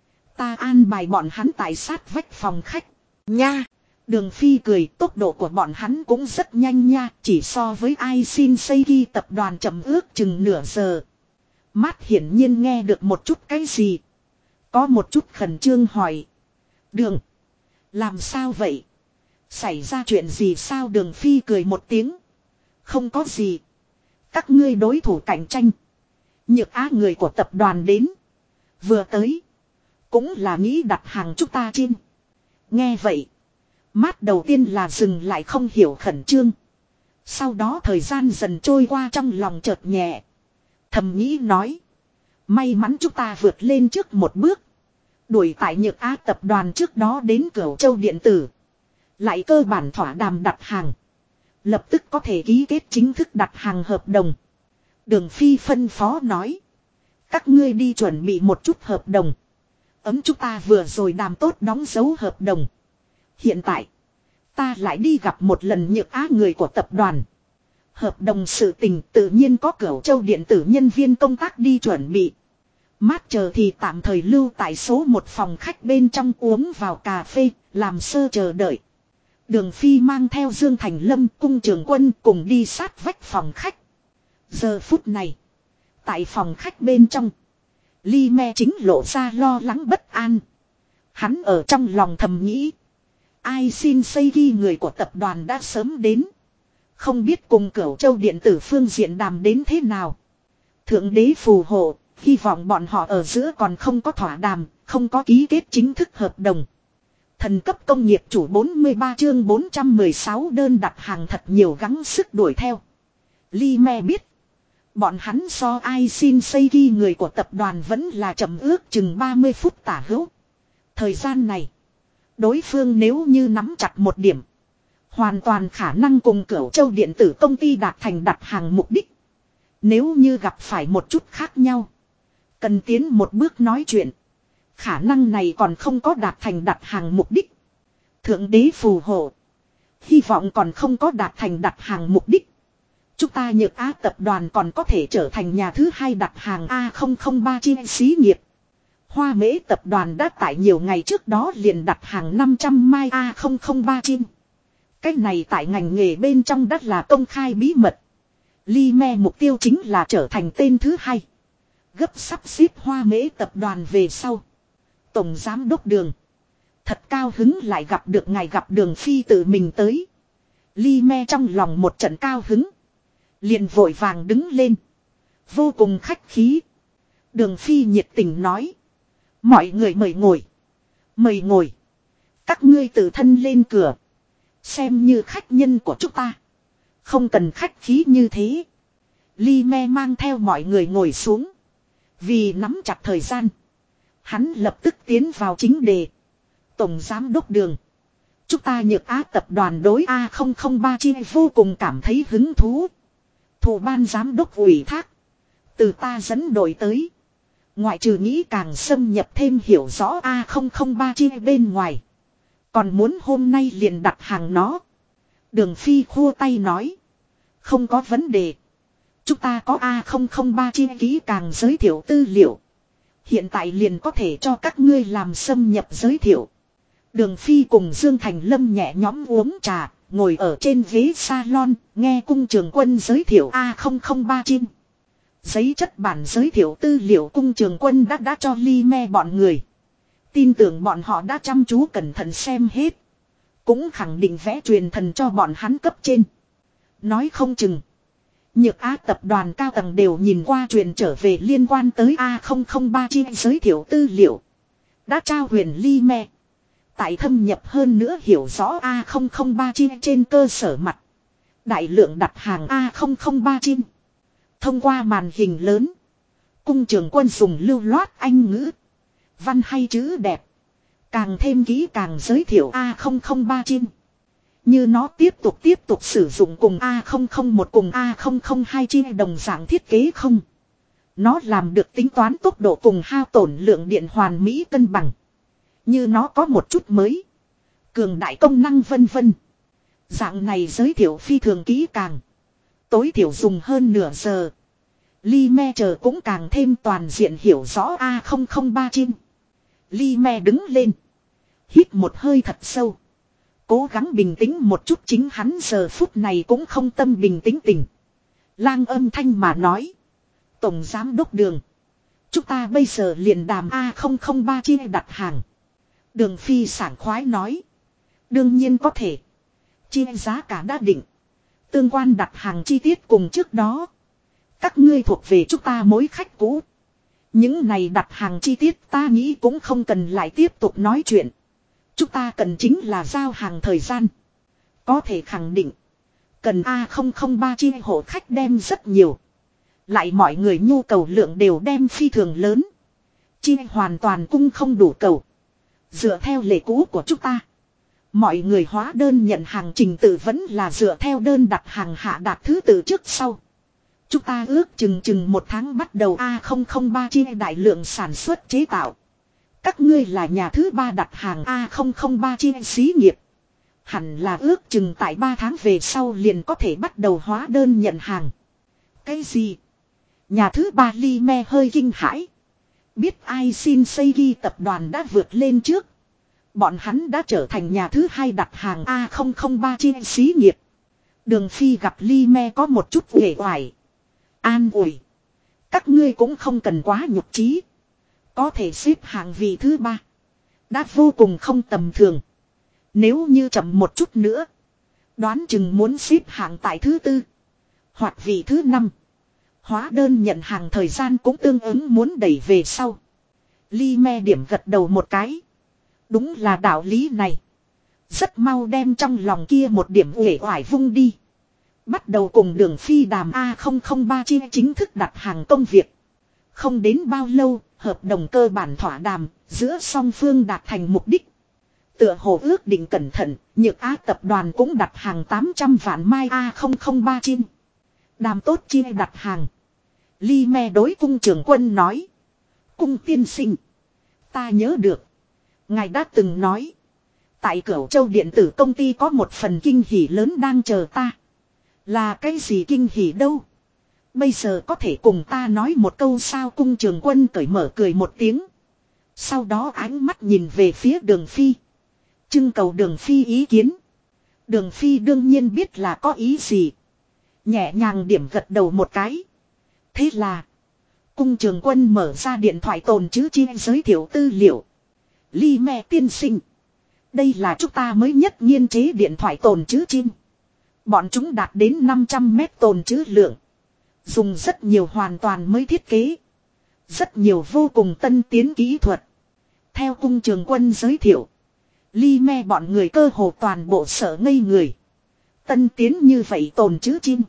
Ta an bài bọn hắn tại sát vách phòng khách. Nha. Đường Phi cười, tốc độ của bọn hắn cũng rất nhanh nha. Chỉ so với ai xin xây ghi tập đoàn chậm ước chừng nửa giờ. Mát hiển nhiên nghe được một chút cái gì. Có một chút khẩn trương hỏi. Đường. Làm sao vậy? Xảy ra chuyện gì sao? Đường Phi cười một tiếng. Không có gì. Các ngươi đối thủ cạnh tranh. Nhược Á người của tập đoàn đến. Vừa tới. Cũng là nghĩ đặt hàng chúng ta trên. Nghe vậy. Mát đầu tiên là dừng lại không hiểu khẩn trương. Sau đó thời gian dần trôi qua trong lòng chợt nhẹ. Thầm nghĩ nói. May mắn chúng ta vượt lên trước một bước. Đuổi tại Nhược Á tập đoàn trước đó đến Cửu Châu điện tử. Lại cơ bản thỏa đàm đặt hàng. Lập tức có thể ký kết chính thức đặt hàng hợp đồng. Đường Phi phân phó nói. Các ngươi đi chuẩn bị một chút hợp đồng. Chúng ta vừa rồi đàm tốt đóng dấu hợp đồng. Hiện tại. Ta lại đi gặp một lần Nhược Á người của tập đoàn. Hợp đồng sự tình tự nhiên có Cửu Châu điện tử nhân viên công tác đi chuẩn bị. Mát chờ thì tạm thời lưu tại số một phòng khách bên trong uống vào cà phê, làm sơ chờ đợi. Đường Phi mang theo Dương Thành Lâm Cung Trường Quân cùng đi sát vách phòng khách. Giờ phút này, tại phòng khách bên trong, Li Me chính lộ ra lo lắng bất an. Hắn ở trong lòng thầm nghĩ. Ai xin xây ghi người của tập đoàn đã sớm đến. Không biết cùng Cửu Châu điện tử phương diện đàm đến thế nào. Thượng đế phù hộ, hy vọng bọn họ ở giữa còn không có thỏa đàm, không có ký kết chính thức hợp đồng. Thần cấp công nghiệp chủ 43 chương 416 đơn đặt hàng thật nhiều gắng sức đuổi theo. Li Me biết. Bọn hắn so ai xin xây ghi người của tập đoàn vẫn là chậm ước chừng 30 phút tả hữu. Thời gian này. Đối phương nếu như nắm chặt một điểm. Hoàn toàn khả năng cùng Cửu Châu điện tử công ty đạt thành đặt hàng mục đích. Nếu như gặp phải một chút khác nhau. Cần tiến một bước nói chuyện. Khả năng này còn không có đạt thành đặt hàng mục đích. Thượng đế phù hộ. Hy vọng còn không có đạt thành đặt hàng mục đích. Chúng ta Nhược Á tập đoàn còn có thể trở thành nhà thứ hai đặt hàng A003 chi xí nghiệp. Hoa Mễ tập đoàn đã tại nhiều ngày trước đó liền đặt hàng 500 mai A003 chim. Cái này tại ngành nghề bên trong đất là công khai bí mật. Li Me mục tiêu chính là trở thành tên thứ hai. Gấp sắp xếp Hoa Mễ tập đoàn về sau. Tổng giám đốc Đường. Thật cao hứng lại gặp được ngài, gặp Đường Phi tự mình tới. Li Me trong lòng một trận cao hứng. Liền vội vàng đứng lên. Vô cùng khách khí. Đường Phi nhiệt tình nói. Mọi người mời ngồi. Mời ngồi. Các ngươi tự thân lên cửa. Xem như khách nhân của chúng ta. Không cần khách khí như thế. Li Me mang theo mọi người ngồi xuống. Vì nắm chặt thời gian. Hắn lập tức tiến vào chính đề. Tổng giám đốc Đường. Chúng ta Nhược Á tập đoàn đối A003 chi vô cùng cảm thấy hứng thú. Thủ ban giám đốc ủy thác. Từ ta dẫn đội tới. Ngoại trừ nghĩ càng xâm nhập thêm hiểu rõ A003 chi bên ngoài. Còn muốn hôm nay liền đặt hàng nó. Đường Phi khua tay nói. Không có vấn đề. Chúng ta có A003 chi kỹ càng giới thiệu tư liệu. Hiện tại liền có thể cho các ngươi làm xâm nhập giới thiệu. Đường Phi cùng Dương Thành Lâm nhẹ nhõm uống trà. Ngồi ở trên ghế salon, nghe Cung Trường Quân giới thiệu A003 chim. Giấy chất bản giới thiệu tư liệu Cung Trường Quân đã cho Li Me bọn người. Tin tưởng bọn họ đã chăm chú cẩn thận xem hết. Cũng khẳng định vẽ truyền thần cho bọn hắn cấp trên. Nói không chừng. Nhược Á tập đoàn cao tầng đều nhìn qua truyền trở về liên quan tới A003 chi giới thiệu tư liệu. Đã trao huyền Li Me. Tại thâm nhập hơn nữa hiểu rõ A003 chi trên cơ sở mặt. Đại lượng đặt hàng A003 chi. Thông qua màn hình lớn. Cung Trường Quân dùng lưu loát Anh ngữ. Văn hay chữ đẹp. Càng thêm kỹ càng giới thiệu A003 chim. Như nó tiếp tục sử dụng cùng A001 cùng A002 chim đồng dạng thiết kế không. Nó làm được tính toán tốc độ cùng hao tổn lượng điện hoàn mỹ cân bằng. Như nó có một chút mới. Cường đại công năng vân vân. Dạng này giới thiệu phi thường kỹ càng. Tối thiểu dùng hơn nửa giờ. Lee Me chờ cũng càng thêm toàn diện hiểu rõ A003 chim. Lee Me đứng lên. Hít một hơi thật sâu. Cố gắng bình tĩnh một chút, chính hắn giờ phút này cũng không tâm bình tĩnh tình. Lang âm thanh mà nói. Tổng giám đốc Đường. Chúng ta bây giờ liền đàm A003 chia đặt hàng. Đường Phi sảng khoái nói. Đương nhiên có thể. Chia giá cả đã định. Tương quan đặt hàng chi tiết cùng trước đó. Các ngươi thuộc về chúng ta mối khách cũ. Những này đặt hàng chi tiết ta nghĩ cũng không cần lại tiếp tục nói chuyện. Chúng ta cần chính là giao hàng thời gian. Có thể khẳng định. Cần A003 chi hộ khách đem rất nhiều. Lại mọi người nhu cầu lượng đều đem phi thường lớn. Chi hoàn toàn cung không đủ cầu. Dựa theo lệ cũ của chúng ta. Mọi người hóa đơn nhận hàng trình tự vẫn là dựa theo đơn đặt hàng hạ đạt thứ tự trước sau. Chúng ta ước chừng một tháng bắt đầu A003 chi đại lượng sản xuất chế tạo. Các ngươi là nhà thứ ba đặt hàng A003 chi xí nghiệp. Hẳn là ước chừng tại 3 tháng về sau liền có thể bắt đầu hóa đơn nhận hàng. Cái gì? Nhà thứ ba Lee Me hơi kinh hãi. Biết ai xin xây ghi tập đoàn đã vượt lên trước. Bọn hắn đã trở thành nhà thứ hai đặt hàng A003 chi xí nghiệp. Đường Phi gặp Lee Me có một chút uể oải. An ủi. Các ngươi cũng không cần quá nhục chí. Có thể xếp hạng vị thứ ba. Đã vô cùng không tầm thường. Nếu như chậm một chút nữa. Đoán chừng muốn xếp hạng tại thứ tư. Hoặc vị thứ năm. Hóa đơn nhận hàng thời gian cũng tương ứng muốn đẩy về sau. Lee Me điểm gật đầu một cái. Đúng là đạo lý này. Rất mau đem trong lòng kia một điểm uể oải vung đi. Bắt đầu cùng Đường Phi đàm A003 chi chính thức đặt hàng công việc. Không đến bao lâu, hợp đồng cơ bản thỏa đàm, giữa song phương đạt thành mục đích. Tựa hồ ước định cẩn thận, Nhược Á tập đoàn cũng đặt hàng 800 vạn mai A003 chim. Đàm tốt chi đặt hàng. Lee Me đối Cung Trường Quân nói. Cung tiên sinh. Ta nhớ được. Ngài đã từng nói. Tại Cửu Châu điện tử công ty có một phần kinh hỉ lớn đang chờ ta. Là cái gì kinh hỉ đâu? Bây giờ có thể cùng ta nói một câu sao? Cung Trường Quân cởi mở cười một tiếng. Sau đó ánh mắt nhìn về phía Đường Phi. Trưng cầu Đường Phi ý kiến. Đường Phi đương nhiên biết là có ý gì. Nhẹ nhàng điểm gật đầu một cái. Thế là. Cung Trường Quân mở ra điện thoại tồn chữ chi giới thiệu tư liệu. Lee Me tiên sinh. Đây là chúng ta mới nhất nghiên chế điện thoại tồn chữ chim. Bọn chúng đạt đến 500 mét tồn trữ lượng. Dùng rất nhiều hoàn toàn mới thiết kế. Rất nhiều vô cùng tân tiến kỹ thuật. Theo Cung Trường Quân giới thiệu. Lee Me bọn người cơ hồ toàn bộ sợ ngây người. Tân tiến như vậy tồn trữ chim.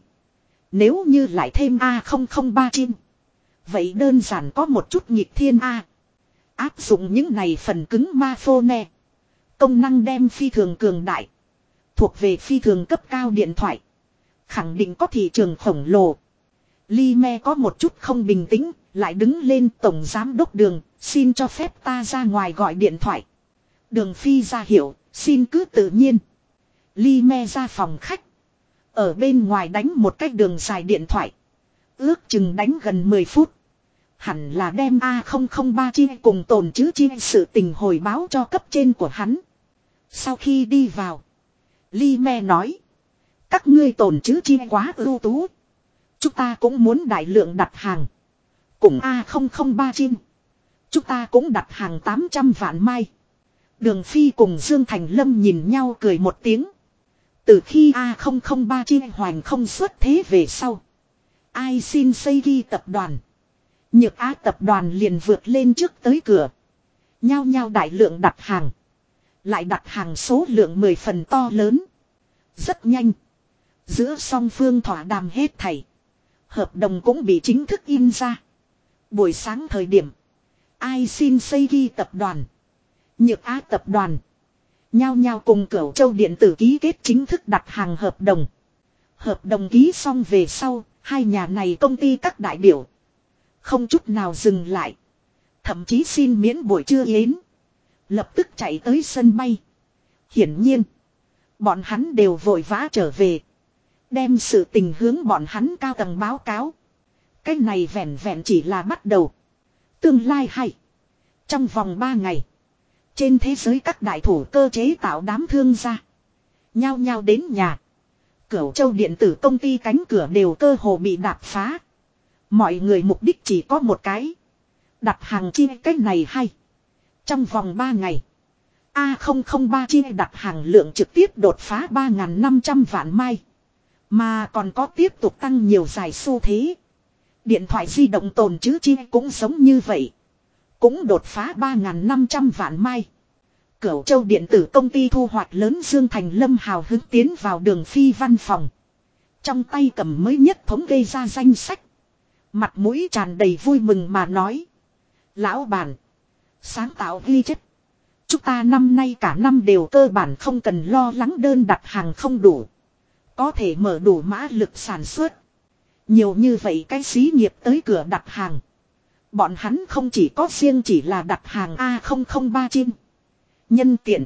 Nếu như lại thêm A003 chim. Vậy đơn giản có một chút nghịch thiên A. Áp dụng những này phần cứng Maphone. Công năng đem phi thường cường đại. Thuộc về phi thường cấp cao điện thoại. Khẳng định có thị trường khổng lồ. Lee Me có một chút không bình tĩnh. Lại đứng lên tổng giám đốc Đường. Xin cho phép ta ra ngoài gọi điện thoại. Đường Phi ra hiệu. Xin cứ tự nhiên. Lee Me ra phòng khách. Ở bên ngoài đánh một cách đường dài điện thoại. Ước chừng đánh gần 10 phút. Hẳn là đem A003 chi cùng tồn chữ chi sự tình hồi báo cho cấp trên của hắn. Sau khi đi vào. Lee Me nói. Các ngươi tồn chữ chi quá ưu tú. Chúng ta cũng muốn đại lượng đặt hàng. Cùng A003 chi. Chúng ta cũng đặt hàng 800 vạn mai. Đường Phi cùng Dương Thành Lâm nhìn nhau cười một tiếng. Từ khi A003 chi hoành không xuất thế về sau. Ai xin xây ghi tập đoàn. Nhược Á tập đoàn liền vượt lên trước tới cửa. Nhao nhao đại lượng đặt hàng. Lại đặt hàng số lượng 10 phần to lớn. Rất nhanh. Giữa song phương thỏa đàm hết thảy. Hợp đồng cũng bị chính thức in ra. Buổi sáng thời điểm. Ai xin xây ghi tập đoàn. Nhược Á tập đoàn. Nhao nhao cùng Cửu Châu Điện tử ký kết chính thức đặt hàng hợp đồng. Hợp đồng ký xong về sau, hai nhà này công ty các đại biểu. Không chút nào dừng lại. Thậm chí xin miễn buổi trưa yến. Lập tức chạy tới sân bay. Hiển nhiên. Bọn hắn đều vội vã trở về. Đem sự tình hướng bọn hắn cao tầng báo cáo. Cái này vẹn vẹn chỉ là bắt đầu. Tương lai hay. Trong vòng 3 ngày. Trên thế giới các đại thủ cơ chế tạo đám thương gia. Nhao nhao đến nhà. Cửu Châu Điện tử công ty cánh cửa đều cơ hồ bị đạp phá. Mọi người mục đích chỉ có một cái. Đặt hàng chi cái này hay. Trong vòng 3 ngày. A003 chi đặt hàng lượng trực tiếp đột phá 3.500 vạn mai. Mà còn có tiếp tục tăng nhiều dài xu thế. Điện thoại di động tồn trữ chi cũng giống như vậy. Cũng đột phá 3.500 vạn mai. Cửu Châu Điện tử công ty thu hoạch lớn Dương Thành Lâm hào hứng tiến vào Đường Phi văn phòng. Trong tay cầm mới nhất thống kê ra danh sách. Mặt mũi tràn đầy vui mừng mà nói. Lão bản. Sáng tạo ghi chất. Chúng ta năm nay cả năm đều cơ bản không cần lo lắng đơn đặt hàng không đủ. Có thể mở đủ mã lực sản xuất. Nhiều như vậy cái xí nghiệp tới cửa đặt hàng. Bọn hắn không chỉ có riêng chỉ là đặt hàng A003 chim. Nhân tiện.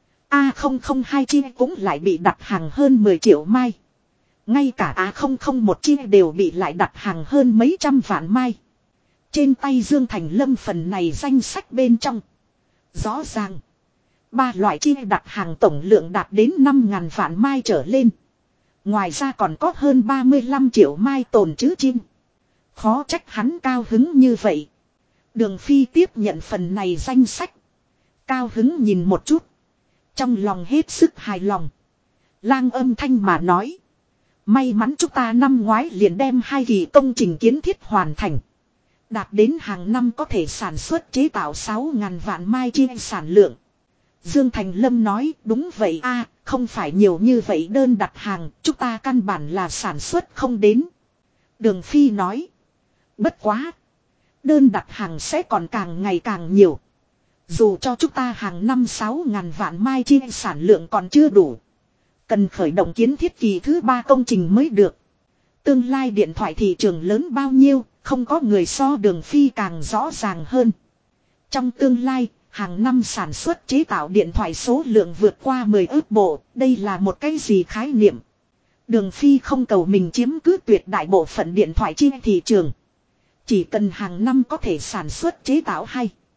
A002 chi cũng lại bị đặt hàng hơn 10 triệu mai. Ngay cả A001 chi đều bị lại đặt hàng hơn mấy trăm vạn mai. Trên tay Dương Thành Lâm phần này danh sách bên trong. Rõ ràng. 3 loại chi đặt hàng tổng lượng đạt đến 5.000 vạn mai trở lên. Ngoài ra còn có hơn 35 triệu mai tồn trữ chim. Khó trách hắn cao hứng như vậy. Đường Phi tiếp nhận phần này danh sách. Cao hứng nhìn một chút. Trong lòng hết sức hài lòng. Lang âm thanh mà nói. May mắn chúng ta năm ngoái liền đem 2 kỳ công trình kiến thiết hoàn thành. Đạt đến hàng năm có thể sản xuất chế tạo 6.000 vạn mai chi sản lượng. Dương Thành Lâm nói đúng vậy không phải nhiều như vậy đơn đặt hàng. Chúng ta căn bản là sản xuất không đến. Đường Phi nói. Bất quá. Đơn đặt hàng sẽ còn càng ngày càng nhiều. Dù cho chúng ta hàng năm 6.000 vạn mai chi sản lượng còn chưa đủ. Cần khởi động kiến thiết kỳ thứ 3 công trình mới được. Tương lai điện thoại thị trường lớn bao nhiêu, không có người so Đường Phi càng rõ ràng hơn. Trong tương lai, hàng năm sản xuất chế tạo điện thoại số lượng vượt qua 10 ức bộ, đây là một cái gì khái niệm. Đường Phi không cầu mình chiếm cứ tuyệt đại bộ phận điện thoại trên thị trường. Chỉ cần hàng năm có thể sản xuất chế tạo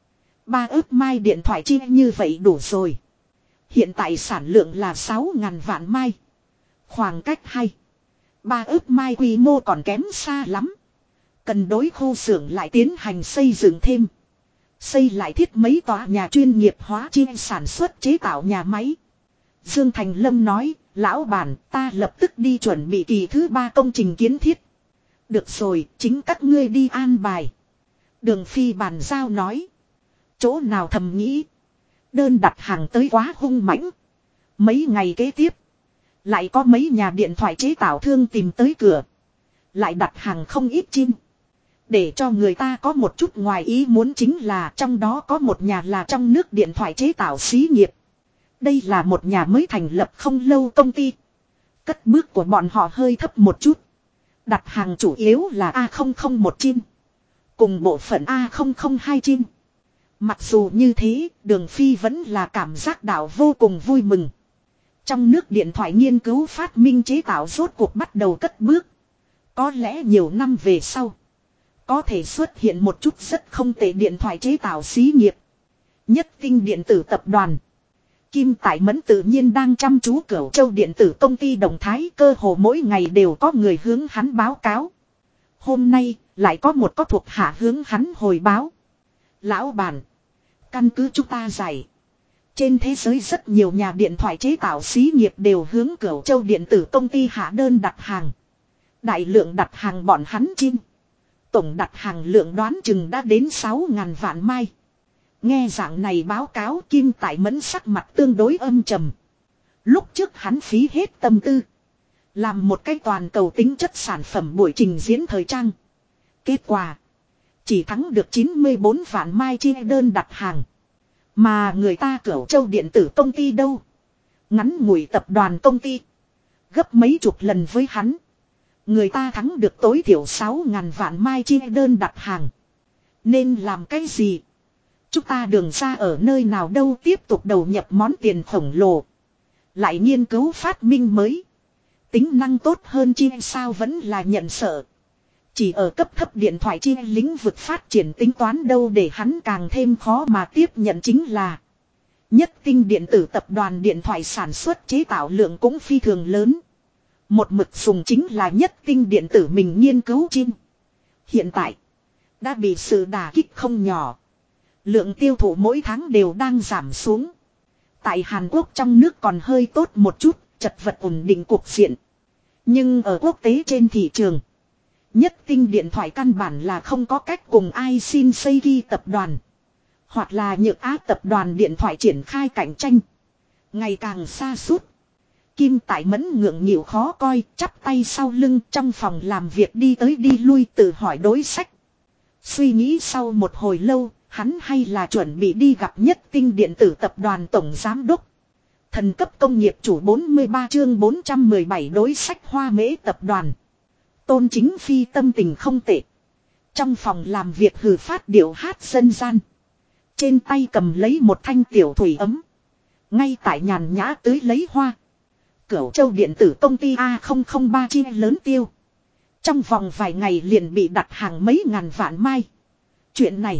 3 ức mai điện thoại chi như vậy đủ rồi. Hiện tại sản lượng là 6.000 vạn mai. Khoảng cách 3 ức mai quy mô còn kém xa lắm. Cần đối khu xưởng lại tiến hành xây dựng thêm. Xây lại thiết mấy tòa nhà chuyên nghiệp hóa chi sản xuất chế tạo nhà máy. Dương Thành Lâm nói, lão bản ta lập tức đi chuẩn bị kỳ thứ 3 công trình kiến thiết. Được rồi, chính các ngươi đi an bài. Đường Phi bàn giao nói. Chỗ nào thầm nghĩ. Đơn đặt hàng tới quá hung mãnh. Mấy ngày kế tiếp. Lại có mấy nhà điện thoại chế tạo thương tìm tới cửa. Lại đặt hàng không ít chim. Để cho người ta có một chút ngoài ý muốn chính là trong đó có một nhà là trong nước điện thoại chế tạo xí nghiệp. Đây là một nhà mới thành lập không lâu công ty. Cất bước của bọn họ hơi thấp một chút. Đặt hàng chủ yếu là A001 chim. Cùng bộ phận A002 chim. Mặc dù như thế, Đường Phi vẫn là cảm giác đạo vô cùng vui mừng. Trong nước điện thoại nghiên cứu phát minh chế tạo rốt cuộc bắt đầu cất bước. Có lẽ nhiều năm về sau, có thể xuất hiện một chút rất không tệ điện thoại chế tạo xí nghiệp. Nhất Tinh điện tử tập đoàn. Kim Tại Mẫn tự nhiên đang chăm chú Cửu Châu điện tử công ty động thái, cơ hồ mỗi ngày đều có người hướng hắn báo cáo. Hôm nay, lại có một có thuộc hạ hướng hắn hồi báo. Lão bản, căn cứ chúng ta giải. Trên thế giới rất nhiều nhà điện thoại chế tạo xí nghiệp đều hướng Cửu Châu điện tử công ty hạ đơn đặt hàng. Đại lượng đặt hàng bọn hắn chim. Tổng đặt hàng lượng đoán chừng đã đến 6.000 vạn mai. Nghe dạng này báo cáo, Kim Tại Mẫn sắc mặt tương đối âm trầm. Lúc trước hắn phí hết tâm tư. Làm một cái toàn cầu tính chất sản phẩm buổi trình diễn thời trang. Kết quả. Chỉ thắng được 94 vạn mai chia đơn đặt hàng. Mà người ta Cửu Châu điện tử công ty đâu. Ngắn ngủi tập đoàn công ty. Gấp mấy chục lần với hắn. Người ta thắng được tối thiểu 6.000 vạn mai chia đơn đặt hàng. Nên làm cái gì? Chúng ta đường ra ở nơi nào đâu tiếp tục đầu nhập món tiền khổng lồ. Lại nghiên cứu phát minh mới. Tính năng tốt hơn chia sao vẫn là nhận sợ. Chỉ ở cấp thấp điện thoại chia lĩnh vực phát triển tính toán đâu để hắn càng thêm khó mà tiếp nhận chính là. Nhất Tinh điện tử tập đoàn điện thoại sản xuất chế tạo lượng cũng phi thường lớn. Một mực dùng chính là Nhất Tinh điện tử mình nghiên cứu chim. Hiện tại. Đã bị sự đả kích không nhỏ. Lượng tiêu thụ mỗi tháng đều đang giảm xuống. Tại Hàn Quốc trong nước còn hơi tốt một chút, chật vật ổn định cục diện. Nhưng ở quốc tế trên thị trường. Nhất Tinh điện thoại căn bản là không có cách cùng ai xin Seiki tập đoàn. Hoặc là Nhược Á tập đoàn điện thoại triển khai cạnh tranh. Ngày càng xa suốt. Kim Tại Mẫn ngượng nghịu khó coi, chắp tay sau lưng trong phòng làm việc đi tới đi lui tự hỏi đối sách. Suy nghĩ sau một hồi lâu, hắn hay là chuẩn bị đi gặp Nhất Tinh điện tử tập đoàn tổng giám đốc. Thần cấp công nghiệp chủ 43 chương 417 đối sách Hoa Mễ tập đoàn. Tôn Chính Phi tâm tình không tệ. Trong phòng làm việc hừ phát điệu hát dân gian. Trên tay cầm lấy một thanh tiểu thủy ấm. Ngay tại nhàn nhã tưới lấy hoa. Cửu Châu điện tử công ty A003 chi lớn tiêu. Trong vòng vài ngày liền bị đặt hàng mấy ngàn vạn mai. Chuyện này.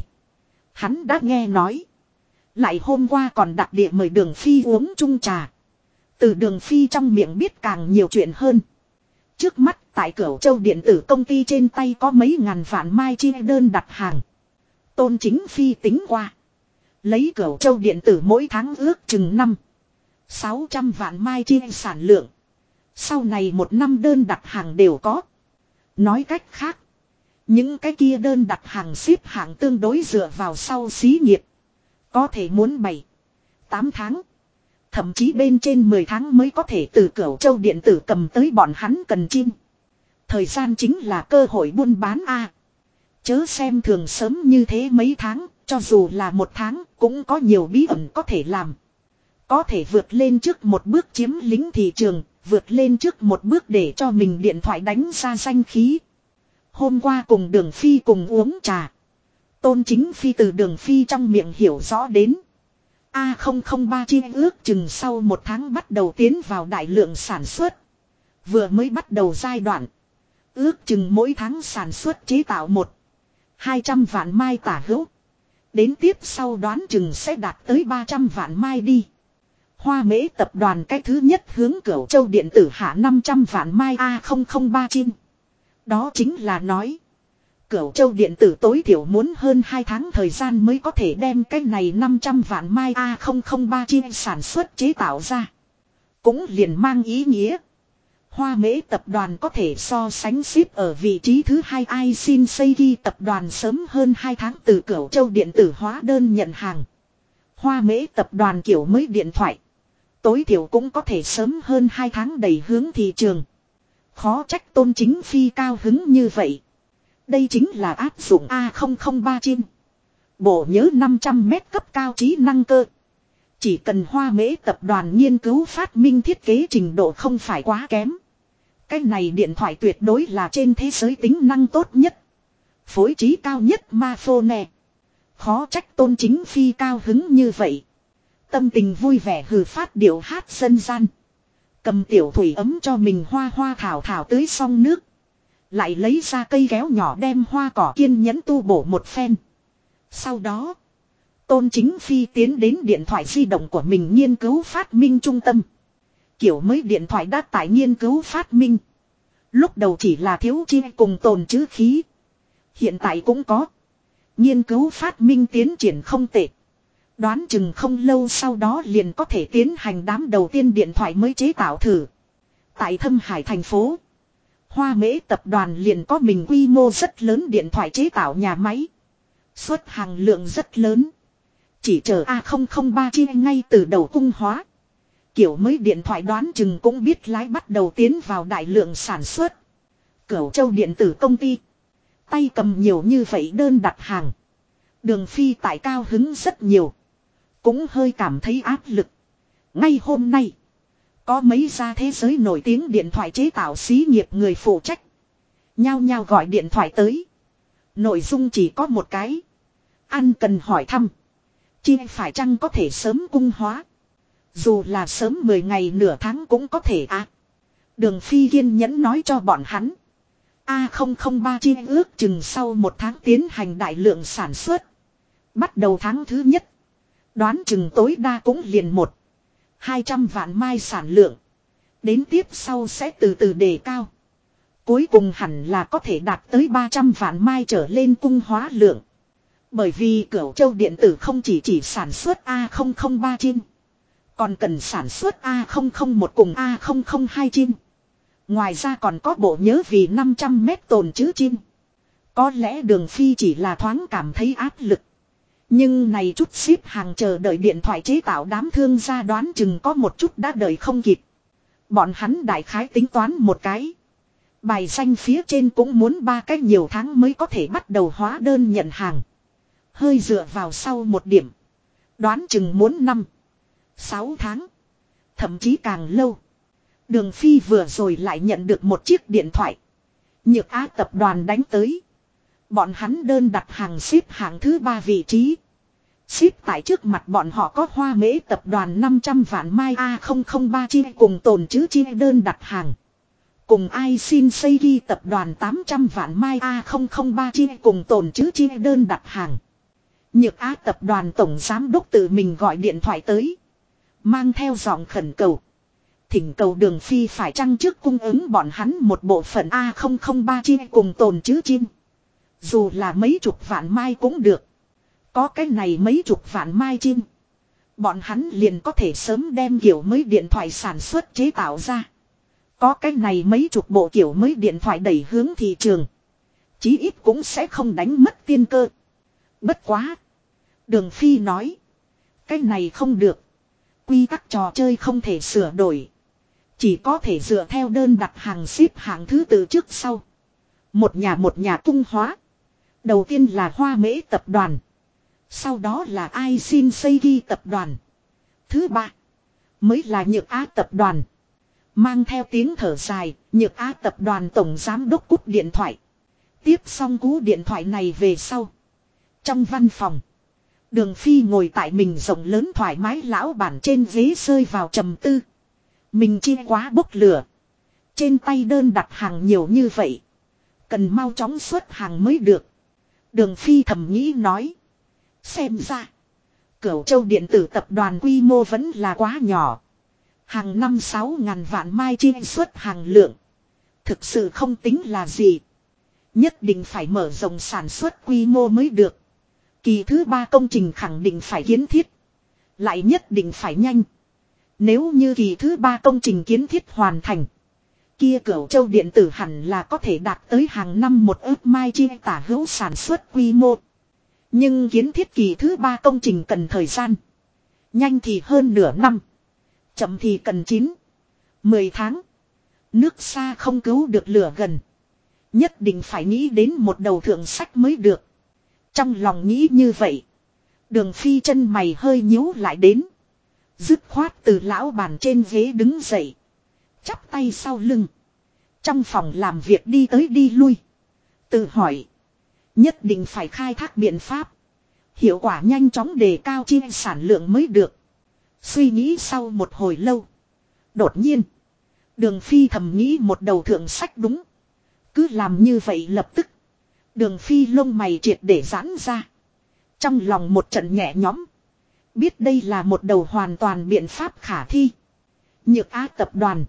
Hắn đã nghe nói. Lại hôm qua còn đặt địa mời Đường Phi uống chung trà. Từ Đường Phi trong miệng biết càng nhiều chuyện hơn. Trước mắt tại Cửu Châu điện tử công ty trên tay có mấy ngàn vạn mai chi đơn đặt hàng. Tôn Chính Phi tính qua. Lấy Cửu Châu điện tử mỗi tháng ước chừng 600 vạn mai chi sản lượng. Sau này một năm đơn đặt hàng đều có. Nói cách khác. Những cái kia đơn đặt hàng xếp hạng tương đối dựa vào sau xí nghiệp. Có thể muốn 7, 8 tháng. Thậm chí bên trên 10 tháng mới có thể từ Cửu Châu điện tử cầm tới bọn hắn cần chim. Thời gian chính là cơ hội buôn bán a. Chớ xem thường sớm như thế mấy tháng, cho dù là một tháng cũng có nhiều bí ẩn có thể làm. Có thể vượt lên trước một bước chiếm lĩnh thị trường, vượt lên trước một bước để cho mình điện thoại đánh ra danh khí. Hôm qua cùng Đường Phi cùng uống trà. Tôn Chính Phi từ Đường Phi trong miệng hiểu rõ đến. A003 chi ước chừng sau một tháng bắt đầu tiến vào đại lượng sản xuất. Vừa mới bắt đầu giai đoạn. Ước chừng mỗi tháng sản xuất chế tạo 100-200 vạn mai tả hữu. Đến tiếp sau đoán chừng sẽ đạt tới 300 vạn mai đi. Hoa Mễ tập đoàn cái thứ nhất hướng Cửu Châu điện tử hạ 500 vạn mai A003 chim. Đó chính là nói. Cửu Châu điện tử tối thiểu muốn hơn 2 tháng thời gian mới có thể đem cái này 500 vạn mai A003 chim sản xuất chế tạo ra. Cũng liền mang ý nghĩa. Hoa Mễ tập đoàn có thể so sánh xếp ở vị trí thứ 2 ai xin Seiki tập đoàn sớm hơn 2 tháng từ Cửu Châu điện tử hóa đơn nhận hàng. Hoa Mễ tập đoàn kiểu mới điện thoại. Tối thiểu cũng có thể sớm hơn 2 tháng đẩy hướng thị trường. Khó trách Tôn Chính Phi cao hứng như vậy. Đây chính là áp dụng A003 chim. Bộ nhớ 500 mét cấp cao trí năng cơ. Chỉ cần Hoa Mễ tập đoàn nghiên cứu phát minh thiết kế trình độ không phải quá kém. Cái này điện thoại tuyệt đối là trên thế giới tính năng tốt nhất. Phối trí cao nhất smartphone. Khó trách Tôn Chính Phi cao hứng như vậy. Tâm tình vui vẻ hừ phát điệu hát dân gian. Cầm tiểu thủy ấm cho mình hoa hoa thảo thảo tưới xong nước. Lại lấy ra cây kéo nhỏ đem hoa cỏ kiên nhẫn tu bổ một phen. Sau đó, Tôn Chính Phi tiến đến điện thoại di động của mình nghiên cứu phát minh trung tâm. Kiểu mới điện thoại đã tại nghiên cứu phát minh. Lúc đầu chỉ là thiếu chi cùng tồn trữ khí. Hiện tại cũng có. Nghiên cứu phát minh tiến triển không tệ. Đoán chừng không lâu sau đó liền có thể tiến hành đám đầu tiên điện thoại mới chế tạo thử. Tại Thâm Hải thành phố, Hoa Mễ tập đoàn liền có mình quy mô rất lớn điện thoại chế tạo nhà máy. Xuất hàng lượng rất lớn. Chỉ chờ A003 chia ngay từ đầu cung hóa. Kiểu mới điện thoại đoán chừng cũng biết lái bắt đầu tiến vào đại lượng sản xuất. Cửu Châu điện tử công ty. Tay cầm nhiều như vậy đơn đặt hàng. Đường Phi tại cao hứng rất nhiều. Cũng hơi cảm thấy áp lực. Ngay hôm nay. Có mấy gia thế giới nổi tiếng điện thoại chế tạo xí nghiệp người phụ trách. Nhao nhao gọi điện thoại tới. Nội dung chỉ có một cái. Anh cần hỏi thăm. Chi phải chăng có thể sớm cung hóa. Dù là sớm 10 ngày nửa tháng cũng có thể à. Đường Phi kiên nhẫn nói cho bọn hắn. A003 chi ước chừng sau 1 tháng tiến hành đại lượng sản xuất. Bắt đầu tháng thứ nhất. Đoán chừng tối đa cũng liền 1-200 vạn mai sản lượng. Đến tiếp sau sẽ từ từ đề cao. Cuối cùng hẳn là có thể đạt tới 300 vạn mai trở lên cung hóa lượng. Bởi vì Cửu Châu điện tử không chỉ sản xuất A003 chim. Còn cần sản xuất A001 cùng A002 chim. Ngoài ra còn có bộ nhớ vì 500 mét tồn trữ chim. Có lẽ Đường Phi chỉ là thoáng cảm thấy áp lực. Nhưng này chút ship hàng chờ đợi điện thoại chế tạo đám thương gia đoán chừng có một chút đã đợi không kịp. Bọn hắn đại khái tính toán một cái. Bài danh phía trên cũng muốn 3 cái nhiều tháng mới có thể bắt đầu hóa đơn nhận hàng. Hơi dựa vào sau một điểm. Đoán chừng muốn 5-6 tháng. Thậm chí càng lâu. Đường Phi vừa rồi lại nhận được một chiếc điện thoại. Nhược Á tập đoàn đánh tới. Bọn hắn đơn đặt hàng ship hạng thứ 3 vị trí. Ship tại trước mặt bọn họ có Hoa Mễ tập đoàn 500 vạn mai A003 chi cùng tồn trữ chi đơn đặt hàng. Cùng Aisin Seiki tập đoàn 800 vạn mai A003 chi cùng tồn trữ chi đơn đặt hàng. Nhược Á tập đoàn tổng giám đốc tự mình gọi điện thoại tới. Mang theo giọng khẩn cầu. Thỉnh cầu Đường Phi phải chăng trước cung ứng bọn hắn một bộ phận A003 chi cùng tồn trữ chi. Dù là mấy chục vạn mai cũng được. Có cái này mấy chục vạn mai chim. Bọn hắn liền có thể sớm đem kiểu mới điện thoại sản xuất chế tạo ra. Có cái này mấy chục bộ kiểu mới điện thoại đẩy hướng thị trường. Chí ít cũng sẽ không đánh mất tiên cơ. Bất quá. Đường Phi nói. Cái này không được. Quy tắc trò chơi không thể sửa đổi. Chỉ có thể dựa theo đơn đặt hàng ship hạng thứ tự trước sau. Một nhà cung hóa. Đầu tiên là Hoa Mễ tập đoàn. Sau đó là Aisin Seiki tập đoàn. Thứ 3 mới là Nhược Á tập đoàn. Mang theo tiếng thở dài, Nhược Á tập đoàn tổng giám đốc cúp điện thoại. Tiếp xong cú điện thoại này về sau. Trong văn phòng, Đường Phi ngồi tại mình rộng lớn thoải mái lão bản trên ghế rơi vào trầm tư. Mình chi quá bốc lửa. Trên tay đơn đặt hàng nhiều như vậy. Cần mau chóng xuất hàng mới được. Đường Phi thầm nghĩ nói. Xem ra. Cửu Châu điện tử tập đoàn quy mô vẫn là quá nhỏ. Hàng năm 6.000 vạn mai chi xuất hàng lượng. Thực sự không tính là gì. Nhất định phải mở rộng sản xuất quy mô mới được. Kỳ thứ 3 công trình khẳng định phải kiến thiết. Lại nhất định phải nhanh. Nếu như kỳ thứ 3 công trình kiến thiết hoàn thành. Kia Cửu Châu điện tử hẳn là có thể đạt tới hàng năm 1 ức mai chi tả hữu sản xuất quy mô. Nhưng kiến thiết kỳ thứ 3 công trình cần thời gian. Nhanh thì hơn nửa năm. Chậm thì cần 9-10 tháng. Nước xa không cứu được lửa gần. Nhất định phải nghĩ đến một đầu thượng sách mới được. Trong lòng nghĩ như vậy. Đường Phi chân mày hơi nhíu lại đến. Dứt khoát từ lão bàn trên ghế đứng dậy. Chắp tay sau lưng. Trong phòng làm việc đi tới đi lui. Tự hỏi. Nhất định phải khai thác biện pháp. Hiệu quả nhanh chóng đề cao chi sản lượng mới được. Suy nghĩ sau một hồi lâu. Đột nhiên. Đường Phi thầm nghĩ một đầu thượng sách đúng. Cứ làm như vậy lập tức. Đường Phi lông mày triệt để giãn ra. Trong lòng một trận nhẹ nhõm. Biết đây là một đầu hoàn toàn biện pháp khả thi. Nhược Á tập đoàn.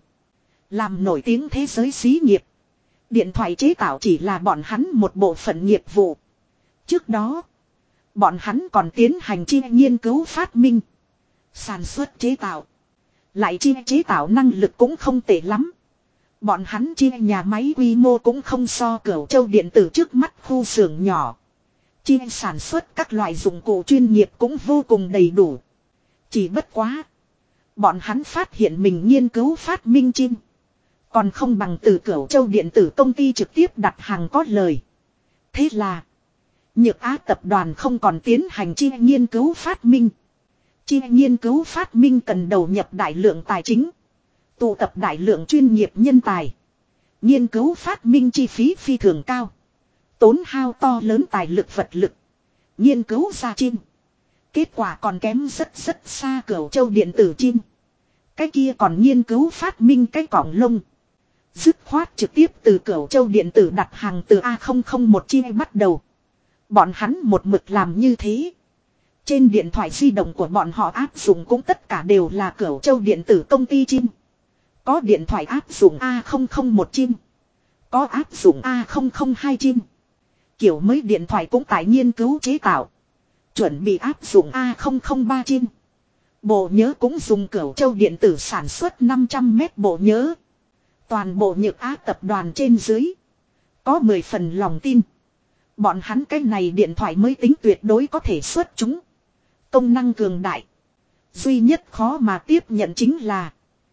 Làm nổi tiếng thế giới xí nghiệp. Điện thoại chế tạo chỉ là bọn hắn một bộ phận nghiệp vụ. Trước đó. Bọn hắn còn tiến hành chi nghiên cứu phát minh. Sản xuất chế tạo. Lại chi chế tạo năng lực cũng không tệ lắm. Bọn hắn chi nhà máy quy mô cũng không so Cửu Châu điện tử trước mắt khu xưởng nhỏ. Chi sản xuất các loại dụng cụ chuyên nghiệp cũng vô cùng đầy đủ. Chỉ bất quá. Bọn hắn phát hiện mình nghiên cứu phát minh chim. Còn không bằng từ Cửu Châu điện tử công ty trực tiếp đặt hàng có lời. Thế là Nhược Á tập đoàn không còn tiến hành chi nghiên cứu phát minh. Chi nghiên cứu phát minh cần đầu nhập đại lượng tài chính. Tụ tập đại lượng chuyên nghiệp nhân tài. Nghiên cứu phát minh chi phí phi thường cao. Tốn hao to lớn tài lực vật lực. Nghiên cứu ra chim. Kết quả còn kém rất xa Cửu Châu điện tử chim. Cái kia còn nghiên cứu phát minh cái cọng lông. Dứt khoát trực tiếp từ Cửu Châu điện tử đặt hàng từ A001 chi bắt đầu. Bọn hắn một mực làm như thế. Trên điện thoại di động của bọn họ áp dụng cũng tất cả đều là Cửu Châu điện tử công ty chim. Có điện thoại áp dụng A001 chim. Có áp dụng A002 chim. Kiểu mới điện thoại cũng tại nghiên cứu chế tạo. Chuẩn bị áp dụng A003 chim. Bộ nhớ cũng dùng Cửu Châu điện tử sản xuất 500 mét bộ nhớ. Toàn bộ Nhược Á tập đoàn trên dưới. Có 10 phần lòng tin. Bọn hắn cái này điện thoại mới tính tuyệt đối có thể xuất chúng. Công năng cường đại. Duy nhất khó mà tiếp nhận chính là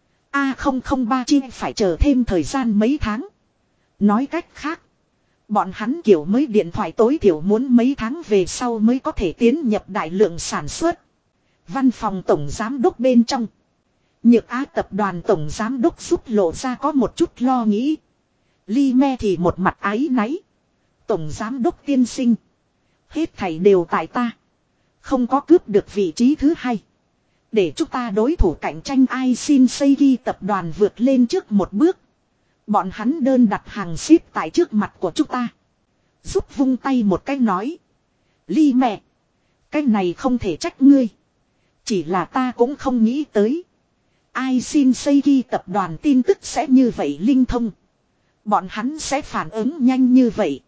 A003 chi phải chờ thêm thời gian mấy tháng. Nói cách khác. Bọn hắn kiểu mới điện thoại tối thiểu muốn mấy tháng về sau mới có thể tiến nhập đại lượng sản xuất. Văn phòng tổng giám đốc bên trong. Nhược Á tập đoàn tổng giám đốc giúp lộ ra có một chút lo nghĩ. Li Me thì một mặt áy náy. Tổng giám đốc tiên sinh. Hết thảy đều tại ta. Không có cướp được vị trí thứ hai. Để chúng ta đối thủ cạnh tranh ai xin Seiki tập đoàn vượt lên trước một bước. Bọn hắn đơn đặt hàng ship tại trước mặt của chúng ta. Giúp vung tay một cái nói. Li mẹ. Cái này không thể trách ngươi. Chỉ là ta cũng không nghĩ tới. Ai xin Seiki tập đoàn tin tức sẽ như vậy linh thông. Bọn hắn sẽ phản ứng nhanh như vậy.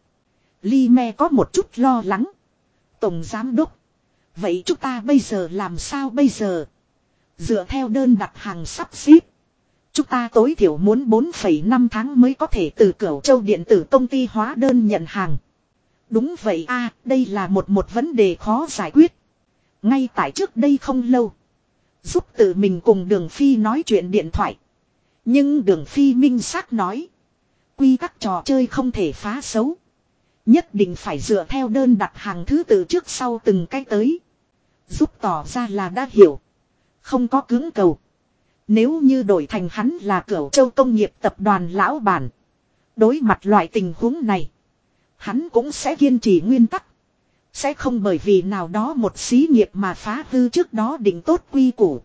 Li me có một chút lo lắng. Tổng giám đốc. Vậy chúng ta bây giờ làm sao bây giờ? Dựa theo đơn đặt hàng sắp xếp. Chúng ta tối thiểu muốn 4,5 tháng mới có thể từ Cửu Châu điện tử công ty hóa đơn nhận hàng. Đúng vậy đây là một vấn đề khó giải quyết. Ngay tại trước đây không lâu. Giúp tự mình cùng Đường Phi nói chuyện điện thoại. Nhưng Đường Phi minh xác nói. Quy tắc trò chơi không thể phá xấu. Nhất định phải dựa theo đơn đặt hàng thứ tự trước sau từng cái tới. Giúp tỏ ra là đã hiểu. Không có cưỡng cầu. Nếu như đổi thành hắn là Cửu Châu công nghiệp tập đoàn lão bản. Đối mặt loại tình huống này. Hắn cũng sẽ kiên trì nguyên tắc. Sẽ không bởi vì nào đó một xí nghiệp mà phá hư trước đó định tốt quy củ.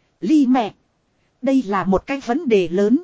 Li mẹ. Đây là một cái vấn đề lớn.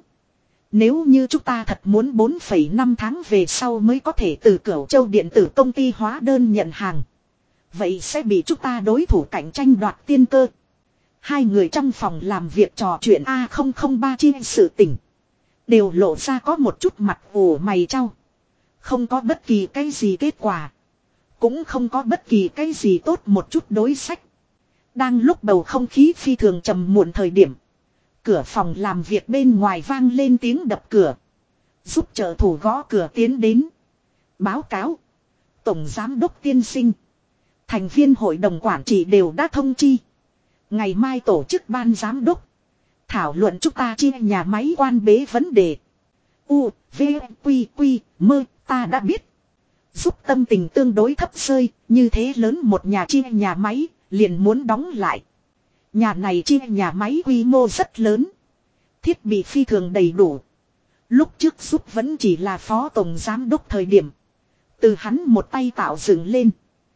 Nếu như chúng ta thật muốn 4,5 tháng về sau mới có thể từ Cửu Châu điện tử công ty hóa đơn nhận hàng. Vậy sẽ bị chúng ta đối thủ cạnh tranh đoạt tiên cơ. Hai người trong phòng làm việc trò chuyện A003 chia sự tình. Đều lộ ra có một chút mặt ủ mày trao. Không có bất kỳ cái gì kết quả. Cũng không có bất kỳ cái gì tốt một chút đối sách. Đang lúc bầu không khí phi thường trầm muộn thời điểm. Cửa phòng làm việc bên ngoài vang lên tiếng đập cửa. Giúp trợ thủ gõ cửa tiến đến. Báo cáo. Tổng giám đốc tiên sinh. Thành viên hội đồng quản trị đều đã thông chi. Ngày mai tổ chức ban giám đốc. Thảo luận chúng ta chia nhà máy quan bế vấn đề. U, V, Quy, Mơ, ta đã biết. Giúp tâm tình tương đối thấp rơi, như thế lớn một nhà chia nhà máy, liền muốn đóng lại. Nhà này chia nhà máy quy mô rất lớn. Thiết bị phi thường đầy đủ. Lúc trước giúp vẫn chỉ là phó tổng giám đốc thời điểm. Từ hắn một tay tạo dựng lên.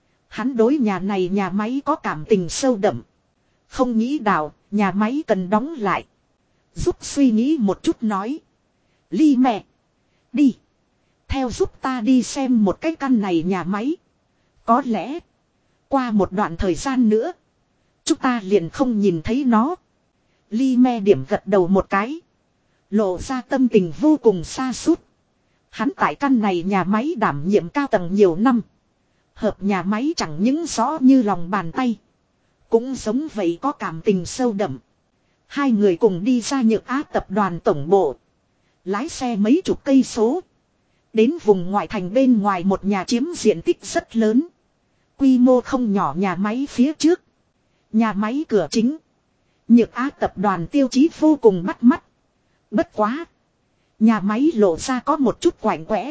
Hắn đối nhà này nhà máy có cảm tình sâu đậm. Không nghĩ đạo, nhà máy cần đóng lại. Giúp suy nghĩ một chút nói. Li mẹ. Đi. Theo giúp ta đi xem một cái căn này nhà máy. Có lẽ. Qua một đoạn thời gian nữa. Chúng ta liền không nhìn thấy nó. Li me điểm gật đầu một cái. Lộ ra tâm tình vô cùng xa sút. Hắn tại căn này nhà máy đảm nhiệm cao tầng nhiều năm. Hợp nhà máy chẳng những rõ như lòng bàn tay. Cũng giống vậy có cảm tình sâu đậm. Hai người cùng đi ra Nhược Á tập đoàn tổng bộ. Lái xe mấy chục cây số. Đến vùng ngoại thành bên ngoài một nhà chiếm diện tích rất lớn. Quy mô không nhỏ nhà máy phía trước. Nhà máy cửa chính. Nhược Á tập đoàn tiêu chí vô cùng bắt mắt. Bất quá. Nhà máy lộ ra có một chút quạnh quẽ.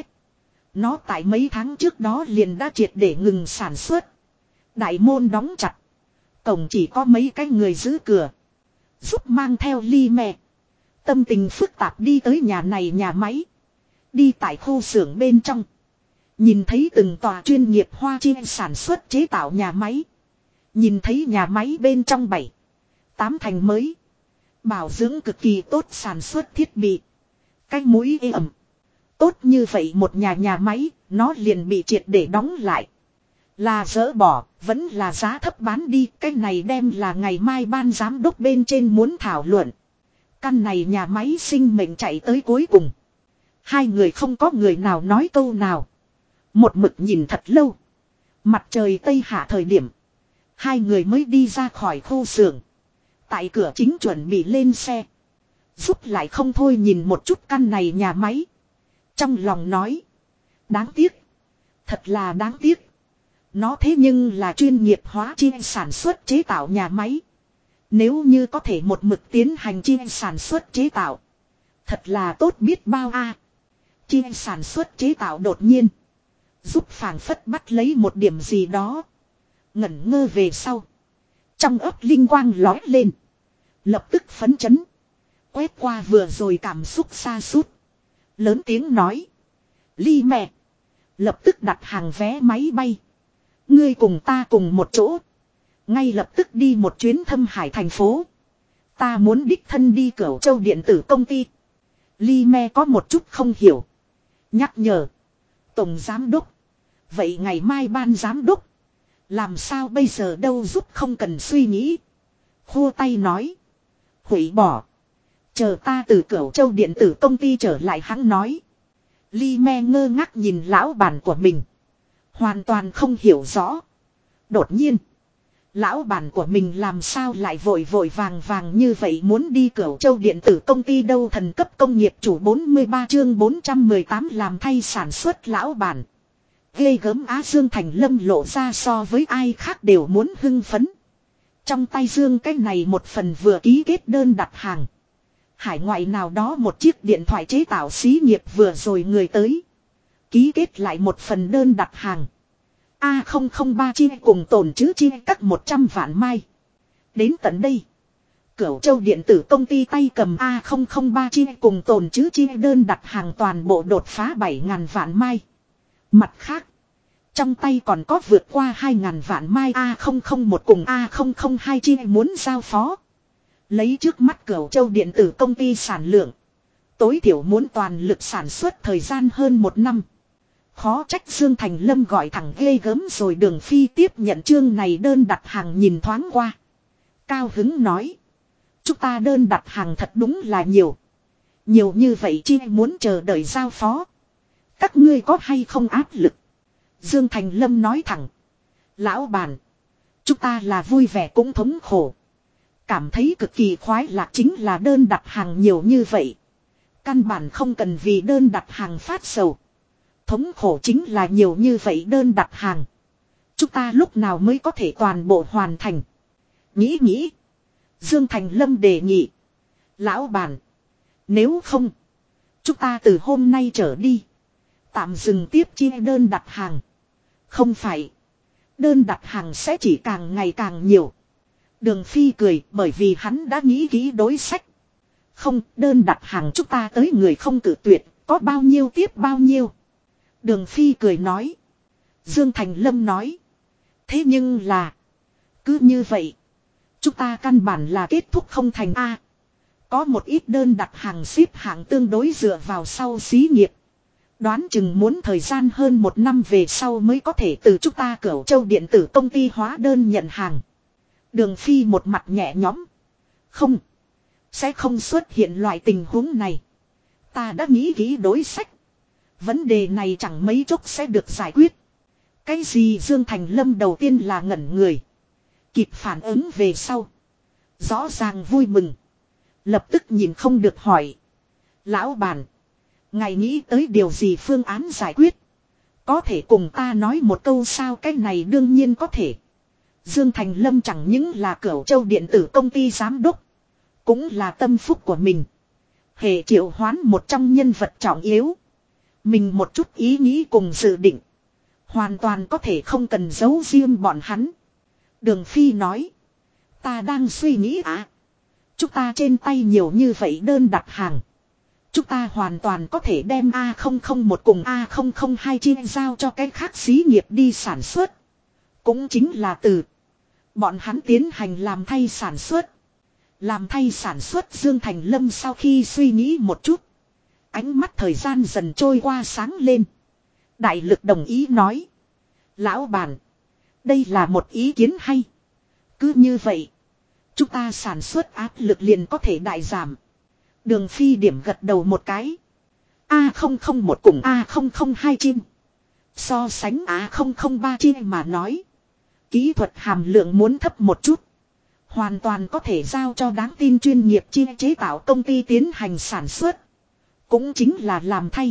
Nó tại mấy tháng trước đó liền đã triệt để ngừng sản xuất. Đại môn đóng chặt. Cổng chỉ có mấy cái người giữ cửa. Giúp mang theo ly mẹ. Tâm tình phức tạp đi tới nhà này nhà máy. Đi tại khu xưởng bên trong. Nhìn thấy từng tòa chuyên nghiệp hoa chi sản xuất chế tạo nhà máy. Nhìn thấy nhà máy bên trong 7, 8 thành mới. Bảo dưỡng cực kỳ tốt sản xuất thiết bị. Cái mũi ê ẩm. Tốt như vậy một nhà máy, nó liền bị triệt để đóng lại. Là dỡ bỏ, vẫn là giá thấp bán đi. Cái này đem là ngày mai ban giám đốc bên trên muốn thảo luận. Căn này nhà máy sinh mệnh chạy tới cuối cùng. Hai người không có người nào nói câu nào. Một mực nhìn thật lâu. Mặt trời tây hạ thời điểm. Hai người mới đi ra khỏi khu xưởng. Tại cửa chính chuẩn bị lên xe. Giúp lại không thôi nhìn một chút căn này nhà máy. Trong lòng nói. Đáng tiếc. Thật là đáng tiếc. Nó thế nhưng là chuyên nghiệp hóa chi sản xuất chế tạo nhà máy. Nếu như có thể một mực tiến hành chi sản xuất chế tạo. Thật là tốt biết bao a. Chi sản xuất chế tạo đột nhiên. Giúp phảng phất bắt lấy một điểm gì đó. Ngẩn ngơ về sau. Trong ấp linh quang lói lên. Lập tức phấn chấn. Quét qua vừa rồi cảm xúc xa sút Lớn tiếng nói. Ly mẹ. Lập tức đặt hàng vé máy bay. Ngươi cùng ta cùng một chỗ. Ngay lập tức đi một chuyến thâm hải thành phố. Ta muốn đích thân đi Cửu Châu điện tử công ty. Ly me có một chút không hiểu. Nhắc nhở. Tổng giám đốc. Vậy ngày mai ban giám đốc. Làm sao bây giờ đâu giúp không cần suy nghĩ. Khô tay nói. Hủy bỏ. Chờ ta từ Cửu Châu điện tử công ty trở lại hắn nói. Ly me ngơ ngác nhìn lão bản của mình. Hoàn toàn không hiểu rõ. Đột nhiên. Lão bản của mình làm sao lại vội vội vàng vàng như vậy muốn đi Cửu Châu điện tử công ty đâu thần cấp công nghiệp chủ 43 chương 418 làm thay sản xuất lão bản. Ghê gớm Á Dương Thành Lâm lộ ra so với ai khác đều muốn hưng phấn. Trong tay Dương cái này một phần vừa ký kết đơn đặt hàng. Hải ngoại nào đó một chiếc điện thoại chế tạo xí nghiệp vừa rồi người tới. Ký kết lại một phần đơn đặt hàng. A003 chi cùng tồn chữ chi cắt 100 vạn mai. Đến tận đây. Cửu Châu điện tử công ty tay cầm A003 chi cùng tồn chữ chi đơn đặt hàng toàn bộ đột phá 7.000 vạn mai. Mặt khác. Trong tay còn có vượt qua 2.000 vạn mai A001 cùng A002 chi muốn giao phó. Lấy trước mắt Cửu Châu điện tử công ty sản lượng. Tối thiểu muốn toàn lực sản xuất thời gian hơn 1 năm. Khó trách Dương Thành Lâm gọi thẳng ghê gớm rồi Đường Phi tiếp nhận chương này đơn đặt hàng nhìn thoáng qua. Cao hứng nói. Chúng ta đơn đặt hàng thật đúng là nhiều. Nhiều như vậy chi muốn chờ đợi giao phó. Các ngươi có hay không áp lực? Dương Thành Lâm nói thẳng. Lão bản. Chúng ta là vui vẻ cũng thống khổ. Cảm thấy cực kỳ khoái lạc chính là đơn đặt hàng nhiều như vậy. Căn bản không cần vì đơn đặt hàng phát sầu. Thống khổ chính là nhiều như vậy đơn đặt hàng. Chúng ta lúc nào mới có thể toàn bộ hoàn thành. Nghĩ. Dương Thành Lâm đề nghị. Lão bản. Nếu không. Chúng ta từ hôm nay trở đi. Tạm dừng tiếp chi đơn đặt hàng. Không phải. Đơn đặt hàng sẽ chỉ càng ngày càng nhiều. Đường Phi cười bởi vì hắn đã nghĩ kỹ đối sách. Không, đơn đặt hàng chúng ta tới người không cử tuyệt. Có bao nhiêu tiếp bao nhiêu. Đường Phi cười nói. Dương Thành Lâm nói. Thế nhưng là. Cứ như vậy. Chúng ta căn bản là kết thúc không thành A. Có một ít đơn đặt hàng xếp hạng tương đối dựa vào sau xí nghiệp. Đoán chừng muốn thời gian hơn 1 năm về sau mới có thể từ chúng ta Cửu Châu điện tử công ty hóa đơn nhận hàng. Đường Phi một mặt nhẹ nhõm. Không. Sẽ không xuất hiện loại tình huống này. Ta đã nghĩ kỹ đối sách. Vấn đề này chẳng mấy chốc sẽ được giải quyết. Cái gì Dương Thành Lâm đầu tiên là ngẩn người. Kịp phản ứng về sau. Rõ ràng vui mừng. Lập tức nhìn không được hỏi. Lão bản. Ngài nghĩ tới điều gì phương án giải quyết. Có thể cùng ta nói một câu sao cái này đương nhiên có thể. Dương Thành Lâm chẳng những là Cửu Châu điện tử công ty giám đốc. Cũng là tâm phúc của mình. Hệ triệu hoán một trong nhân vật trọng yếu. Mình một chút ý nghĩ cùng dự định. Hoàn toàn có thể không cần giấu riêng bọn hắn. Đường Phi nói. Ta đang suy nghĩ chúng ta trên tay nhiều như vậy đơn đặt hàng. Chúng ta hoàn toàn có thể đem A001 cùng A002 chia giao cho cái khác xí nghiệp đi sản xuất. Cũng chính là từ bọn hắn tiến hành làm thay sản xuất. Làm thay sản xuất Dương Thành Lâm sau khi suy nghĩ một chút. Ánh mắt thời gian dần trôi qua sáng lên. Đại lực đồng ý nói. Lão bản. Đây là một ý kiến hay. Cứ như vậy. Chúng ta sản xuất áp lực liền có thể đại giảm. Đường Phi điểm gật đầu một cái. A001 cùng A002 chim. So sánh A003 chim mà nói. Kỹ thuật hàm lượng muốn thấp một chút. Hoàn toàn có thể giao cho đáng tin chuyên nghiệp chi chế tạo công ty tiến hành sản xuất. Cũng chính là làm thay.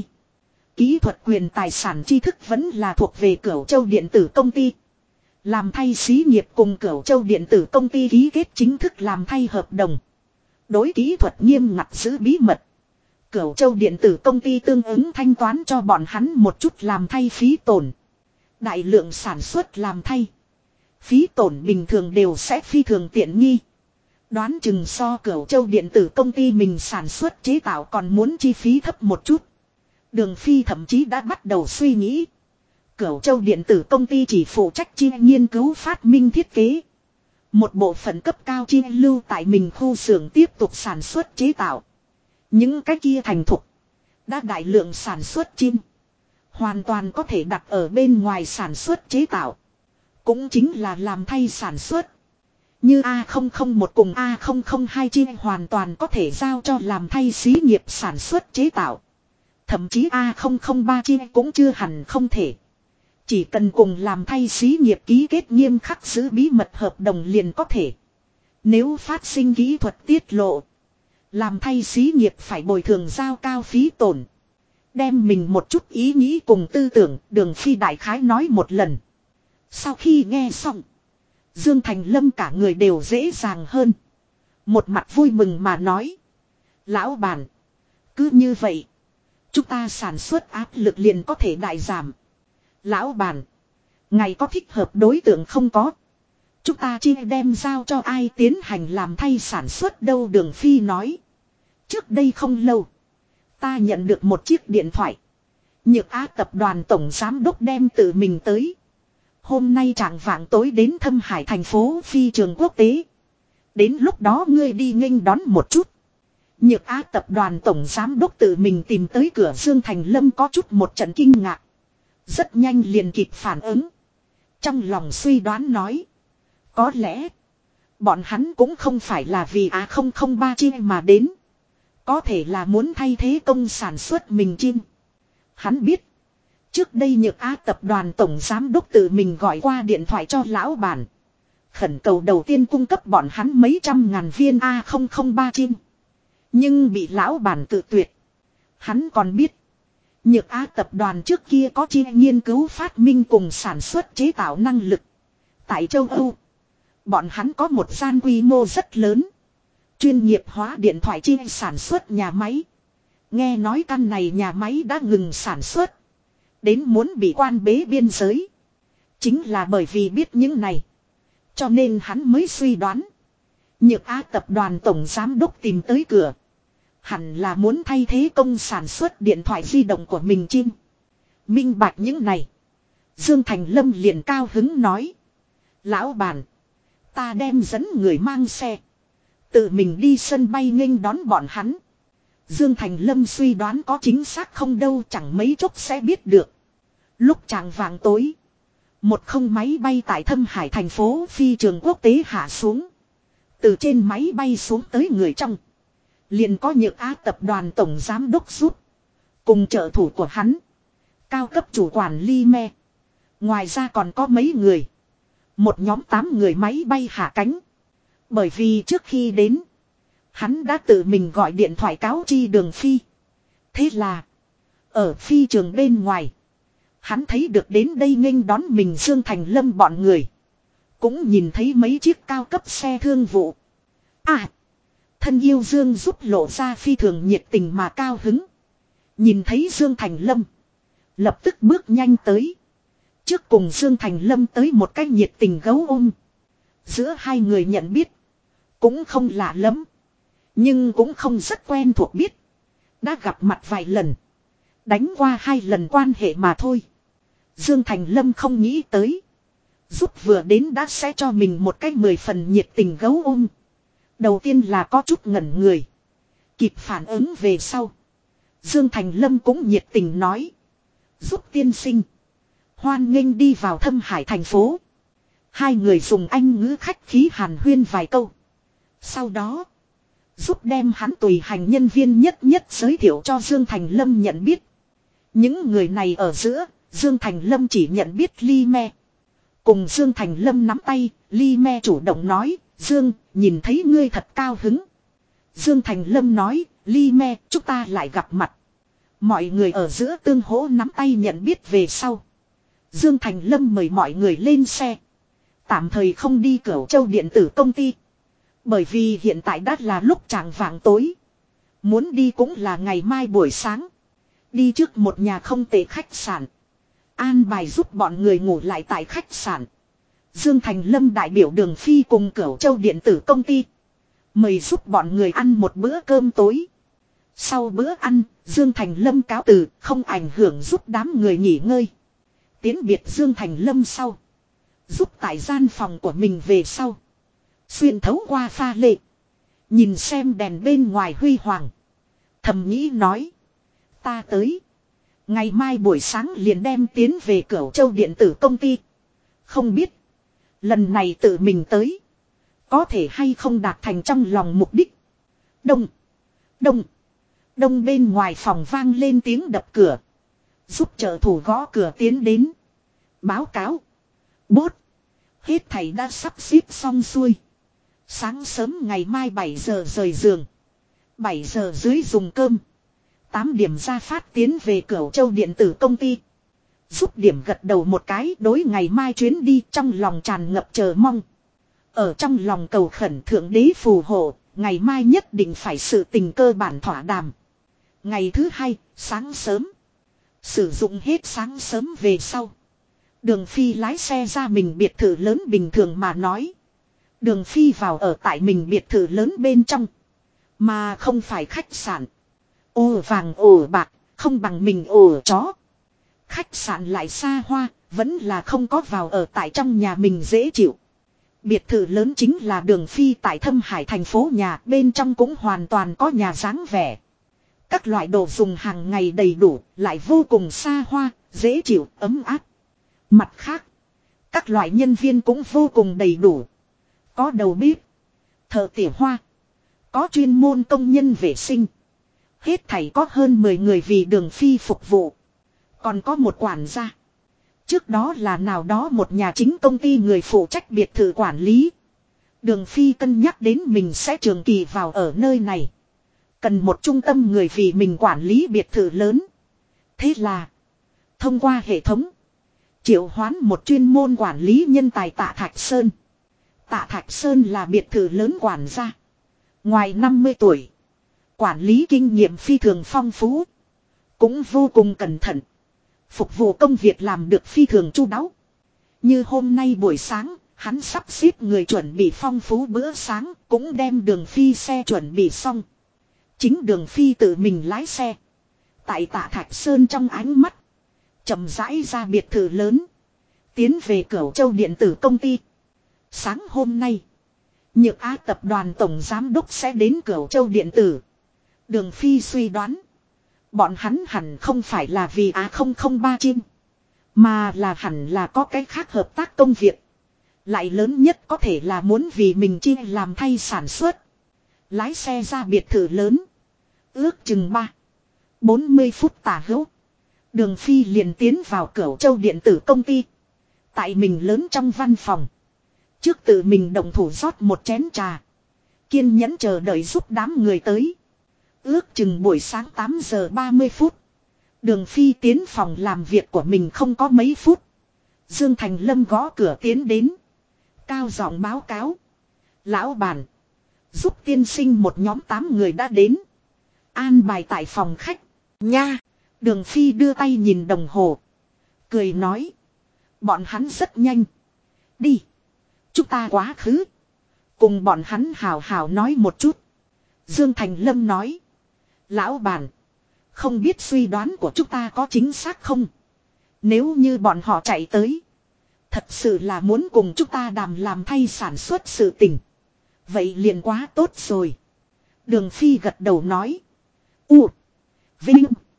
Kỹ thuật quyền tài sản tri thức vẫn là thuộc về Cửu Châu Điện tử công ty. Làm thay xí nghiệp cùng Cửu Châu Điện tử công ty ký kết chính thức làm thay hợp đồng. Đối kỹ thuật nghiêm ngặt giữ bí mật. Cửu Châu Điện tử công ty tương ứng thanh toán cho bọn hắn một chút làm thay phí tổn. Đại lượng sản xuất làm thay. Phí tổn bình thường đều sẽ phi thường tiện nghi. Đoán chừng so Cửu Châu Điện tử công ty mình sản xuất chế tạo còn muốn chi phí thấp một chút. Đường Phi thậm chí đã bắt đầu suy nghĩ. Cửu Châu Điện tử công ty chỉ phụ trách chi nghiên cứu phát minh thiết kế. Một bộ phận cấp cao chi lưu tại mình khu xưởng tiếp tục sản xuất chế tạo. Những cái kia thành thục. Đã đại lượng sản xuất chim. Hoàn toàn có thể đặt ở bên ngoài sản xuất chế tạo. Cũng chính là làm thay sản xuất. Như A001 cùng A002 chi hoàn toàn có thể giao cho làm thay xí nghiệp sản xuất chế tạo. Thậm chí A003 chi cũng chưa hẳn không thể. Chỉ cần cùng làm thay xí nghiệp ký kết nghiêm khắc giữ bí mật hợp đồng liền có thể. Nếu phát sinh kỹ thuật tiết lộ. Làm thay xí nghiệp phải bồi thường giao cao phí tổn. Đem mình một chút ý nghĩ cùng tư tưởng Đường Phi đại khái nói một lần. Sau khi nghe xong. Dương Thành Lâm cả người đều dễ dàng hơn. Một mặt vui mừng mà nói. Lão bản. Cứ như vậy. Chúng ta sản xuất áp lực liền có thể đại giảm. Lão bản. Ngày có thích hợp đối tượng không có. Chúng ta chỉ đem giao cho ai tiến hành làm thay sản xuất đâu Đường Phi nói. Trước đây không lâu. Ta nhận được một chiếc điện thoại. Nhược Á tập đoàn tổng giám đốc đem tự mình tới. Hôm nay trạng vạng tối đến Thâm Hải thành phố phi trường quốc tế. Đến lúc đó ngươi đi nghênh đón một chút. Nhược Á tập đoàn tổng giám đốc tự mình tìm tới cửa Dương Thành Lâm có chút một trận kinh ngạc. Rất nhanh liền kịp phản ứng. Trong lòng suy đoán nói. Có lẽ. Bọn hắn cũng không phải là vì A003 chi mà đến. Có thể là muốn thay thế công sản xuất mình chim. Hắn biết. Trước đây Nhược Á tập đoàn tổng giám đốc tự mình gọi qua điện thoại cho lão bản. Khẩn cầu đầu tiên cung cấp bọn hắn mấy trăm ngàn viên A003 chim. Nhưng bị lão bản tự tuyệt. Hắn còn biết. Nhược Á tập đoàn trước kia có chi nghiên cứu phát minh cùng sản xuất chế tạo năng lực. Tại châu Âu. Bọn hắn có một gian quy mô rất lớn. Chuyên nghiệp hóa điện thoại chi sản xuất nhà máy. Nghe nói căn này nhà máy đã ngừng sản xuất. Đến muốn bị quan bế biên giới. Chính là bởi vì biết những này. Cho nên hắn mới suy đoán. Nhược Á tập đoàn tổng giám đốc tìm tới cửa. Hẳn là muốn thay thế công sản xuất điện thoại di động của mình chim. Minh bạch những này. Dương Thành Lâm liền cao hứng nói. Lão bản. Ta đem dẫn người mang xe. Tự mình đi sân bay nghênh đón bọn hắn. Dương Thành Lâm suy đoán có chính xác không đâu chẳng mấy chốc sẽ biết được. Lúc chạng vạng tối. Một không máy bay tại Thâm Hải thành phố phi trường quốc tế hạ xuống. Từ trên máy bay xuống tới người trong. Liền có Nhược Á tập đoàn tổng giám đốc rút. Cùng trợ thủ của hắn. Cao cấp chủ quản Li Me. Ngoài ra còn có mấy người. Một nhóm 8 người máy bay hạ cánh. Bởi vì trước khi đến. Hắn đã tự mình gọi điện thoại cáo chi Đường Phi. Thế là. Ở phi trường bên ngoài. Hắn thấy được đến đây nghênh đón mình Dương Thành Lâm bọn người. Cũng nhìn thấy mấy chiếc cao cấp xe thương vụ. Thân yêu Dương giúp lộ ra phi thường nhiệt tình mà cao hứng. Nhìn thấy Dương Thành Lâm. Lập tức bước nhanh tới. Trước cùng Dương Thành Lâm tới một cách nhiệt tình gấu ôm. Giữa hai người nhận biết. Cũng không lạ lắm. Nhưng cũng không rất quen thuộc biết. Đã gặp mặt vài lần. Đánh qua 2 lần quan hệ mà thôi. Dương Thành Lâm không nghĩ tới. Giúp vừa đến đã sẽ cho mình một cách 10 phần nhiệt tình gấu ôm. Đầu tiên là có chút ngẩn người. Kịp phản ứng về sau. Dương Thành Lâm cũng nhiệt tình nói. Giúp tiên sinh. Hoan nghênh đi vào Thâm Hải thành phố. Hai người dùng Anh ngữ khách khí hàn huyên vài câu. Sau đó. Giúp đem hắn tùy hành nhân viên nhất nhất giới thiệu cho Dương Thành Lâm nhận biết. Những người này ở giữa. Dương Thành Lâm chỉ nhận biết Ly Me. Cùng Dương Thành Lâm nắm tay. Ly Me chủ động nói. Dương, nhìn thấy ngươi thật cao hứng. Dương Thành Lâm nói. Ly Me, chúng ta lại gặp mặt. Mọi người ở giữa tương hỗ nắm tay nhận biết về sau. Dương Thành Lâm mời mọi người lên xe. Tạm thời không đi Cửu Châu điện tử công ty. Bởi vì hiện tại đã là lúc chạng vạng tối. Muốn đi cũng là ngày mai buổi sáng. Đi trước một nhà không tệ khách sạn. An bài giúp bọn người ngủ lại tại khách sạn. Dương Thành Lâm đại biểu Đường Phi cùng Cửu Châu điện tử công ty. Mời giúp bọn người ăn một bữa cơm tối. Sau bữa ăn, Dương Thành Lâm cáo từ, không ảnh hưởng giúp đám người nghỉ ngơi. Tiến biệt Dương Thành Lâm sau. Giúp tại gian phòng của mình về sau. Xuyên thấu qua pha lê. Nhìn xem đèn bên ngoài huy hoàng. Thầm nghĩ nói. Ta tới. Ngày mai buổi sáng liền đem tiến về Cửu Châu điện tử công ty. Không biết. Lần này tự mình tới. Có thể hay không đạt thành trong lòng mục đích. Đông. Đông. Đông bên ngoài phòng vang lên tiếng đập cửa. Giúp trợ thủ gõ cửa tiến đến. Báo cáo. Bốt. Hết thầy đã sắp xếp xong xuôi. Sáng sớm ngày mai 7 giờ rời giường. 7 giờ dưới dùng cơm. 8 điểm ra phát tiến về Cửu Châu điện tử công ty. Giúp điểm gật đầu một cái đối ngày mai chuyến đi trong lòng tràn ngập chờ mong. Ở trong lòng cầu khẩn thượng đế phù hộ, ngày mai nhất định phải sự tình cơ bản thỏa đàm. Ngày thứ hai, sáng sớm. Sử dụng hết sáng sớm về sau. Đường Phi lái xe ra mình biệt thự lớn bình thường mà nói. Đường Phi vào ở tại mình biệt thự lớn bên trong. Mà không phải khách sạn. Ồ vàng ồ bạc, không bằng mình ồ chó. Khách sạn lại xa hoa, vẫn là không có vào ở tại trong nhà mình dễ chịu. Biệt thự lớn chính là Đường Phi tại Thâm Hải thành phố nhà, bên trong cũng hoàn toàn có nhà dáng vẻ. Các loại đồ dùng hàng ngày đầy đủ, lại vô cùng xa hoa, dễ chịu, ấm áp. Mặt khác, các loại nhân viên cũng vô cùng đầy đủ. Có đầu bếp, thợ tỉa hoa, có chuyên môn công nhân vệ sinh. Hết thảy có hơn 10 người vì Đường Phi phục vụ. Còn có một quản gia. Trước đó là nào đó một nhà chính công ty người phụ trách biệt thự quản lý. Đường Phi cân nhắc đến mình sẽ trường kỳ vào ở nơi này. Cần một trung tâm người vì mình quản lý biệt thự lớn. Thế là, thông qua hệ thống, triệu hoán một chuyên môn quản lý nhân tài Tạ Thạch Sơn. Tạ Thạch Sơn là biệt thự lớn quản gia. Ngoài 50 tuổi, quản lý kinh nghiệm phi thường phong phú. Cũng vô cùng cẩn thận. Phục vụ công việc làm được phi thường chu đáo. Như hôm nay buổi sáng, hắn sắp xếp người chuẩn bị phong phú bữa sáng, cũng đem Đường Phi xe chuẩn bị xong. Chính Đường Phi tự mình lái xe. Tại Tạ Thạch Sơn trong ánh mắt, chậm rãi ra biệt thự lớn. Tiến về Cửu Châu điện tử công ty. Sáng hôm nay, Nhược Á tập đoàn tổng giám đốc sẽ đến Cửu Châu điện tử. Đường Phi suy đoán, bọn hắn hẳn không phải là vì A003 chim, mà là hẳn là có cái khác hợp tác công việc. Lại lớn nhất có thể là muốn vì mình chi làm thay sản xuất. Lái xe ra biệt thự lớn. Ước chừng 40 phút tả hữu. Đường Phi liền tiến vào Cửu Châu điện tử công ty. Tại mình lớn trong văn phòng. Trước tự mình động thủ rót một chén trà. Kiên nhẫn chờ đợi giúp đám người tới. Ước chừng buổi sáng 8 giờ 30 phút. Đường Phi tiến phòng làm việc của mình không có mấy phút. Dương Thành Lâm gõ cửa tiến đến. Cao giọng báo cáo. Lão bản. Giúp tiên sinh một nhóm 8 người đã đến. An bài tại phòng khách. Nha. Đường Phi đưa tay nhìn đồng hồ. Cười nói. Bọn hắn rất nhanh. Đi. Chúng ta quá khứ. Cùng bọn hắn hào hào nói một chút. Dương Thành Lâm nói. Lão bản. Không biết suy đoán của chúng ta có chính xác không? Nếu như bọn họ chạy tới. Thật sự là muốn cùng chúng ta đàm làm thay sản xuất sự tình. Vậy liền quá tốt rồi. Đường Phi gật đầu nói. U. Vinh.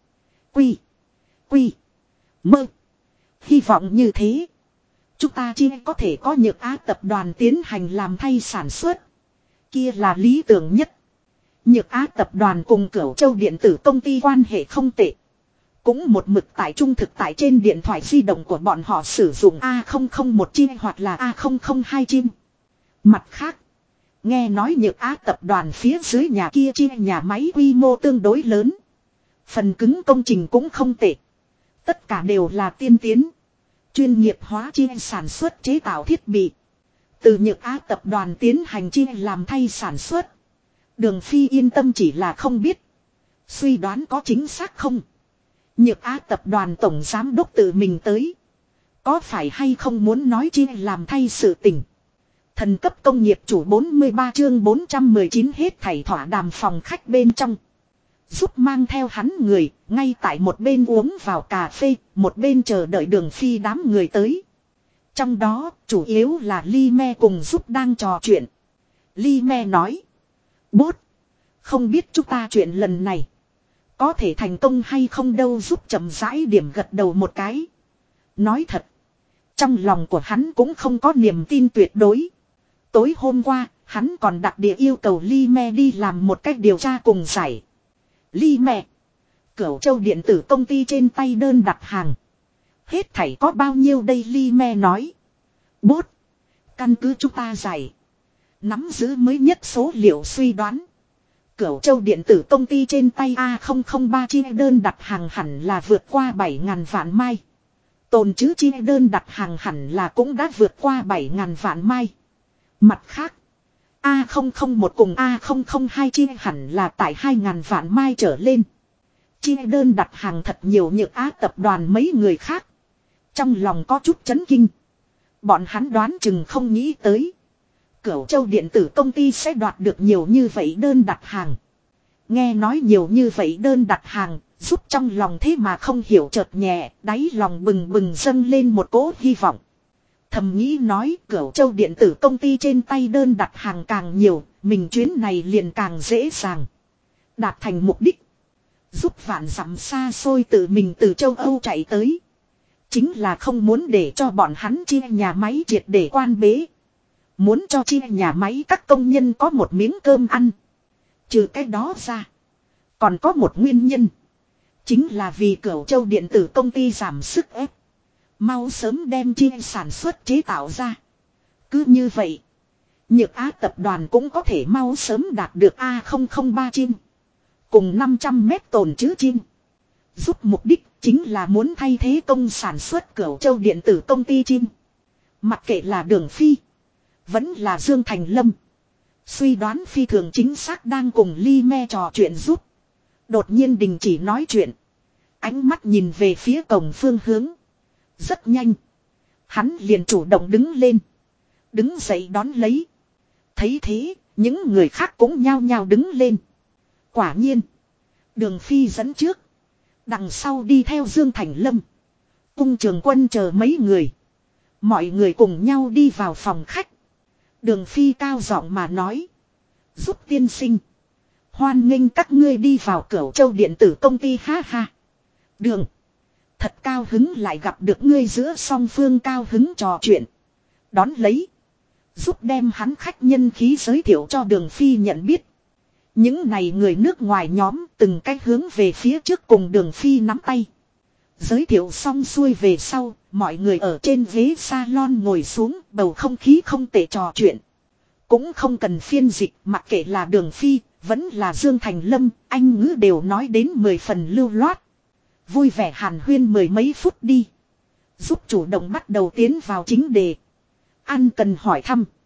Quy. Quy. Mơ. Hy vọng như thế. Chúng ta chỉ có thể có Nhược Á tập đoàn tiến hành làm thay sản xuất. Kia là lý tưởng nhất. Nhược Á tập đoàn cùng Cửu Châu điện tử công ty quan hệ không tệ. Cũng một mực tại trung thực tại trên điện thoại di động của bọn họ sử dụng A001 chim hoặc là A002 chim. Mặt khác. Nghe nói Nhược Á tập đoàn phía dưới nhà kia chi nhà máy quy mô tương đối lớn. Phần cứng công trình cũng không tệ. Tất cả đều là tiên tiến. Chuyên nghiệp hóa chi sản xuất chế tạo thiết bị. Từ Nhược Á tập đoàn tiến hành chi làm thay sản xuất. Đường Phi yên tâm chỉ là không biết. Suy đoán có chính xác không? Nhược Á tập đoàn tổng giám đốc tự mình tới. Có phải hay không muốn nói chi làm thay sự tình? Thần cấp công nghiệp chủ 43 chương 419 hết thảy thỏa đàm phòng khách bên trong. Giúp mang theo hắn người, ngay tại một bên uống vào cà phê, một bên chờ đợi Đường Phi đám người tới. Trong đó, chủ yếu là Ly Me cùng Giúp đang trò chuyện. Ly Me nói. Bốt, không biết chúng ta chuyện lần này có thể thành công hay không đâu. Giúp chậm rãi điểm gật đầu một cái. Nói thật, trong lòng của hắn cũng không có niềm tin tuyệt đối. Tối hôm qua, hắn còn đặc địa yêu cầu Ly Me đi làm một cách điều tra cùng giải. Ly Me, Cửu Châu điện tử công ty trên tay đơn đặt hàng. Hết thảy có bao nhiêu đây? Ly Me nói. Bốt, căn cứ chúng ta giải. Nắm giữ mới nhất số liệu suy đoán. Cửu Châu điện tử công ty trên tay A003 chi đơn đặt hàng hẳn là vượt qua 7.000 vạn mai. Tồn trữ chi đơn đặt hàng hẳn là cũng đã vượt qua 7.000 vạn mai. Mặt khác, A001 cùng A002 chi hẳn là tại 2.000 vạn mai trở lên. Chi đơn đặt hàng thật nhiều. Nhược Á tập đoàn mấy người khác trong lòng có chút chấn kinh. Bọn hắn đoán chừng không nghĩ tới Cửu Châu điện tử công ty sẽ đoạt được nhiều như vậy đơn đặt hàng. Nghe nói nhiều như vậy đơn đặt hàng, Giúp trong lòng thế mà không hiểu chợt nhẹ, đáy lòng bừng bừng dâng lên một cỗ hy vọng. Thầm nghĩ nói Cửu Châu điện tử công ty trên tay đơn đặt hàng càng nhiều, mình chuyến này liền càng dễ dàng đạt thành mục đích. Giúp vạn dặm xa xôi tự mình từ châu Âu chạy tới, chính là không muốn để cho bọn hắn chia nhà máy triệt để quan bế. Muốn cho chia nhà máy các công nhân có một miếng cơm ăn. Trừ cái đó ra, còn có một nguyên nhân. Chính là vì Cửu Châu điện tử công ty giảm sức ép, mau sớm đem chia sản xuất chế tạo ra. Cứ như vậy, Nhược Á tập đoàn cũng có thể mau sớm đạt được A003 chim. Cùng 500 mét tồn trữ chim. Giúp mục đích chính là muốn thay thế công sản xuất Cửu Châu điện tử công ty chim. Mặc kệ là Đường Phi, vẫn là Dương Thành Lâm, suy đoán phi thường chính xác đang cùng Ly Me trò chuyện. Giúp đột nhiên đình chỉ nói chuyện, ánh mắt nhìn về phía cổng phương hướng. Rất nhanh, hắn liền chủ động đứng lên, đứng dậy đón lấy. Thấy thế, những người khác cũng nhao nhao đứng lên. Quả nhiên, Đường Phi dẫn trước, đằng sau đi theo Dương Thành Lâm, Cung Trường Quân chờ mấy người. Mọi người cùng nhau đi vào phòng khách. Đường Phi cao giọng mà nói. Giúp tiên sinh, hoan nghênh các ngươi đi vào Cửu Châu điện tử công ty. Ha ha. Đường, thật cao hứng lại gặp được ngươi. Giữa song phương cao hứng trò chuyện. Đón lấy, Giúp đem hắn khách nhân khí giới thiệu cho Đường Phi nhận biết. Những này người nước ngoài nhóm từng cách hướng về phía trước cùng Đường Phi nắm tay. Giới thiệu xong xuôi về sau, mọi người ở trên ghế salon ngồi xuống, bầu không khí không tệ trò chuyện. Cũng không cần phiên dịch, mặc kệ là Đường Phi, vẫn là Dương Thành Lâm, anh ngữ đều nói đến 10 phần lưu loát. Vui vẻ hàn huyên mười mấy phút đi. Giúp chủ động bắt đầu tiến vào chính đề. Ăn cần hỏi thăm,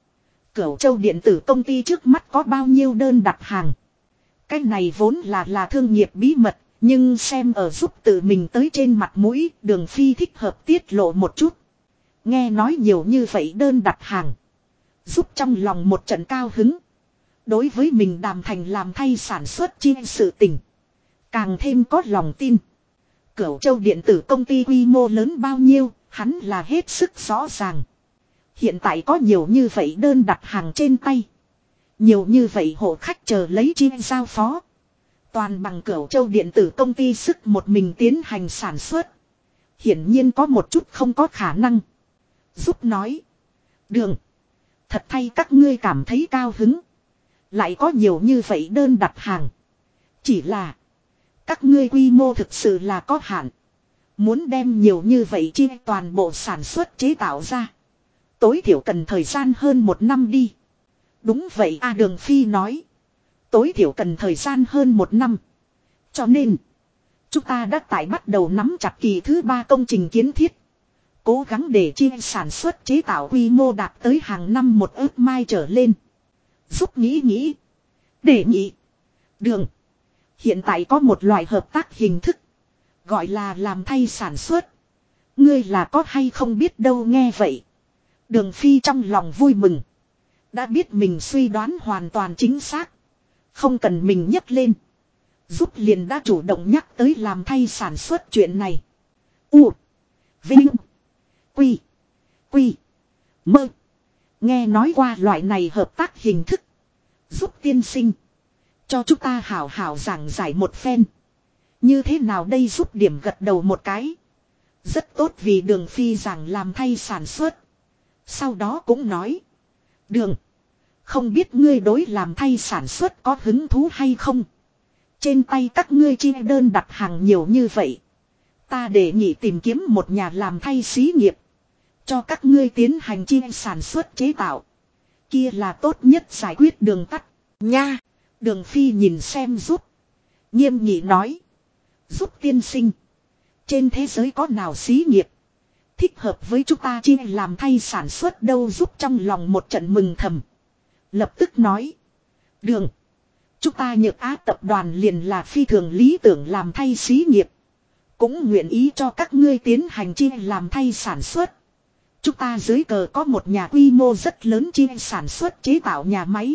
Cửu Châu điện tử công ty trước mắt có bao nhiêu đơn đặt hàng. Cái này vốn là thương nghiệp bí mật. Nhưng xem ở giúp tự mình tới trên mặt mũi, Đường Phi thích hợp tiết lộ một chút. Nghe nói nhiều như vậy đơn đặt hàng. Giúp trong lòng một trận cao hứng. Đối với mình Đàm Thành làm thay sản xuất chi sự tình. Càng thêm có lòng tin. Cửu Châu điện tử công ty quy mô lớn bao nhiêu, hắn là hết sức rõ ràng. Hiện tại có nhiều như vậy đơn đặt hàng trên tay. Nhiều như vậy hộ khách chờ lấy chi giao phó. Toàn bằng Cửu Châu điện tử công ty sức một mình tiến hành sản xuất. Hiển nhiên có một chút không có khả năng. Giúp nói. Đường. Thật thay các ngươi cảm thấy cao hứng. Lại có nhiều như vậy đơn đặt hàng. Chỉ là. Các ngươi quy mô thực sự là có hạn. Muốn đem nhiều như vậy chi toàn bộ sản xuất chế tạo ra. Tối thiểu cần thời gian hơn 1 năm đi. Đúng vậy a, Đường Phi nói. Tối thiểu cần thời gian hơn 1 năm. Cho nên. Chúng ta đã tại bắt đầu nắm chặt kỳ thứ 3 công trình kiến thiết. Cố gắng để chi sản xuất chế tạo quy mô đạt tới hàng năm 1 ức mai trở lên. Giúp nghĩ. Để nhị. Đường. Hiện tại có một loại hợp tác hình thức. Gọi là làm thay sản xuất. Ngươi là có hay không biết đâu nghe vậy. Đường Phi trong lòng vui mừng. Đã biết mình suy đoán hoàn toàn chính xác. Không cần mình nhắc lên. Giúp liền đã chủ động nhắc tới làm thay sản xuất chuyện này. U. Vinh. Quy. Quy. Mơ. Nghe nói qua loại này hợp tác hình thức. Giúp tiên sinh. Cho chúng ta hảo hảo giảng giải một phen. Như thế nào đây, giúp điểm gật đầu một cái. Rất tốt, vì Đường Phi giảng làm thay sản xuất. Sau đó cũng nói. Đường. Không biết ngươi đối làm thay sản xuất có hứng thú hay không? Trên tay các ngươi chi đơn đặt hàng nhiều như vậy. Ta để nhị tìm kiếm một nhà làm thay xí nghiệp. Cho các ngươi tiến hành chi sản xuất chế tạo. Kia là tốt nhất giải quyết đường tắt. Nha. Đường Phi nhìn xem giúp. Nghiêm nghị nói. Giúp tiên sinh. Trên thế giới có nào xí nghiệp thích hợp với chúng ta chi làm thay sản xuất đâu? Giúp trong lòng một trận mừng thầm. Lập tức nói. Đường. Chúng ta Nhược Á tập đoàn liền là phi thường lý tưởng làm thay xí nghiệp. Cũng nguyện ý cho các ngươi tiến hành chi làm thay sản xuất. Chúng ta dưới cờ có một nhà quy mô rất lớn chi sản xuất chế tạo nhà máy.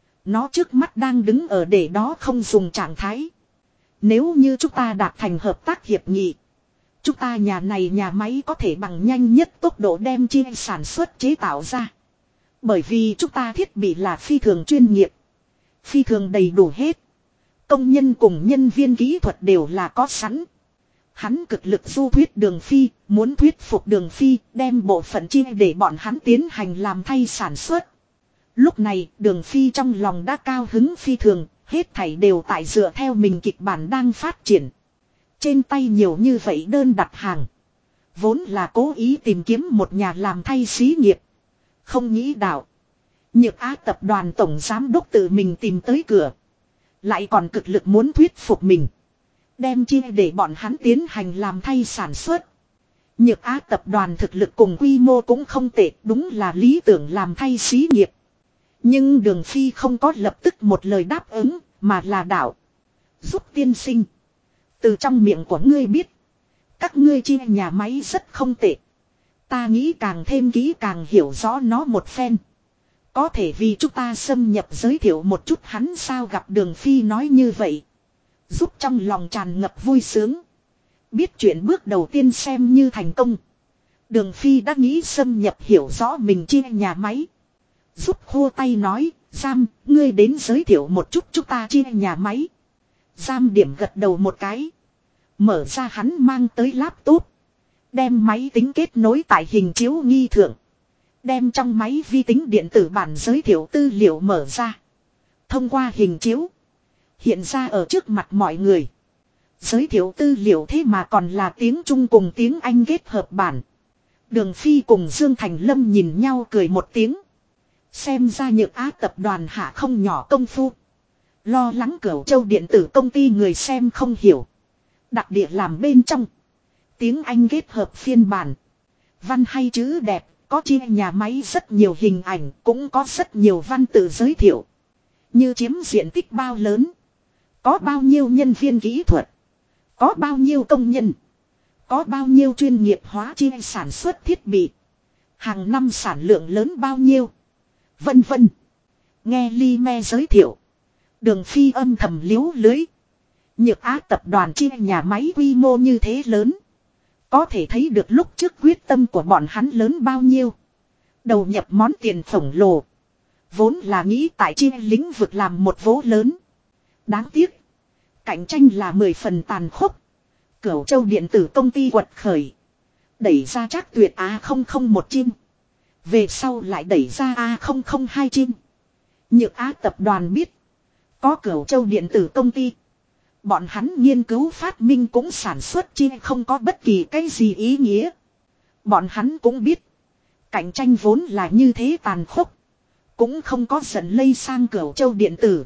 Nó trước mắt đang đứng ở để đó không dùng trạng thái. Nếu như chúng ta đạt thành hợp tác hiệp nghị. Chúng ta nhà này nhà máy có thể bằng nhanh nhất tốc độ đem chi sản xuất chế tạo ra. Bởi vì chúng ta thiết bị là phi thường chuyên nghiệp. Phi thường đầy đủ hết. Công nhân cùng nhân viên kỹ thuật đều là có sẵn. Hắn cực lực du thuyết Đường Phi, muốn thuyết phục Đường Phi đem bộ phận chi để bọn hắn tiến hành làm thay sản xuất. Lúc này Đường Phi trong lòng đã cao hứng phi thường, hết thảy đều tại dựa theo mình kịch bản đang phát triển. Trên tay nhiều như vậy đơn đặt hàng. Vốn là cố ý tìm kiếm một nhà làm thay xí nghiệp. Không nghĩ đạo. Nhược Á tập đoàn tổng giám đốc tự mình tìm tới cửa. Lại còn cực lực muốn thuyết phục mình. Đem chi để bọn hắn tiến hành làm thay sản xuất. Nhược Á tập đoàn thực lực cùng quy mô cũng không tệ, đúng là lý tưởng làm thay xí nghiệp. Nhưng Đường Phi không có lập tức một lời đáp ứng, mà là đạo. Giúp tiên sinh. Từ trong miệng của ngươi biết. Các ngươi chi nhà máy rất không tệ. Ta nghĩ càng thêm kỹ càng hiểu rõ nó một phen. Có thể vì chúng ta xâm nhập giới thiệu một chút hắn sao? Gặp Đường Phi nói như vậy. Giúp trong lòng tràn ngập vui sướng. Biết chuyện bước đầu tiên xem như thành công. Đường Phi đã nghĩ xâm nhập hiểu rõ mình chi nhà máy. Giúp khô tay nói, Giam, ngươi đến giới thiệu một chút chúng ta chi nhà máy. Giam điểm gật đầu một cái. Mở ra hắn mang tới laptop. Đem máy tính kết nối tại hình chiếu nghi thượng. Đem trong máy vi tính điện tử bản giới thiệu tư liệu mở ra. Thông qua hình chiếu. Hiện ra ở trước mặt mọi người. Giới thiệu tư liệu thế mà còn là tiếng Trung cùng tiếng Anh kết hợp bản. Đường Phi cùng Dương Thành Lâm nhìn nhau cười một tiếng. Xem ra Nhược Á tập đoàn hạ không nhỏ công phu. Lo lắng Cửu Châu điện tử công ty người xem không hiểu. Đặc địa làm bên trong. Tiếng Anh kết hợp phiên bản. Văn hay chữ đẹp, có chia nhà máy rất nhiều hình ảnh, cũng có rất nhiều văn tự giới thiệu. Như chiếm diện tích bao lớn, có bao nhiêu nhân viên kỹ thuật, có bao nhiêu công nhân, có bao nhiêu chuyên nghiệp hóa chia sản xuất thiết bị, hàng năm sản lượng lớn bao nhiêu, vân vân. Nghe Ly Me giới thiệu, Đường Phi âm thầm liếu lưới. Nhược Á tập đoàn chia nhà máy quy mô như thế lớn, có thể thấy được lúc trước quyết tâm của bọn hắn lớn bao nhiêu. Đầu nhập món tiền khổng lồ, vốn là nghĩ tại chia lĩnh vực làm một vố lớn. Đáng tiếc, cạnh tranh là 10 phần tàn khốc. Cửu Châu điện tử công ty quật khởi, đẩy ra Trác Tuyệt A001 chim. Về sau lại đẩy ra A002 chim. Nhược Á tập đoàn biết, có Cửu Châu điện tử công ty, bọn hắn nghiên cứu phát minh cũng sản xuất chi không có bất kỳ cái gì ý nghĩa. Bọn hắn cũng biết, cạnh tranh vốn là như thế tàn khốc, cũng không có dẫn lây sang Cửu Châu điện tử,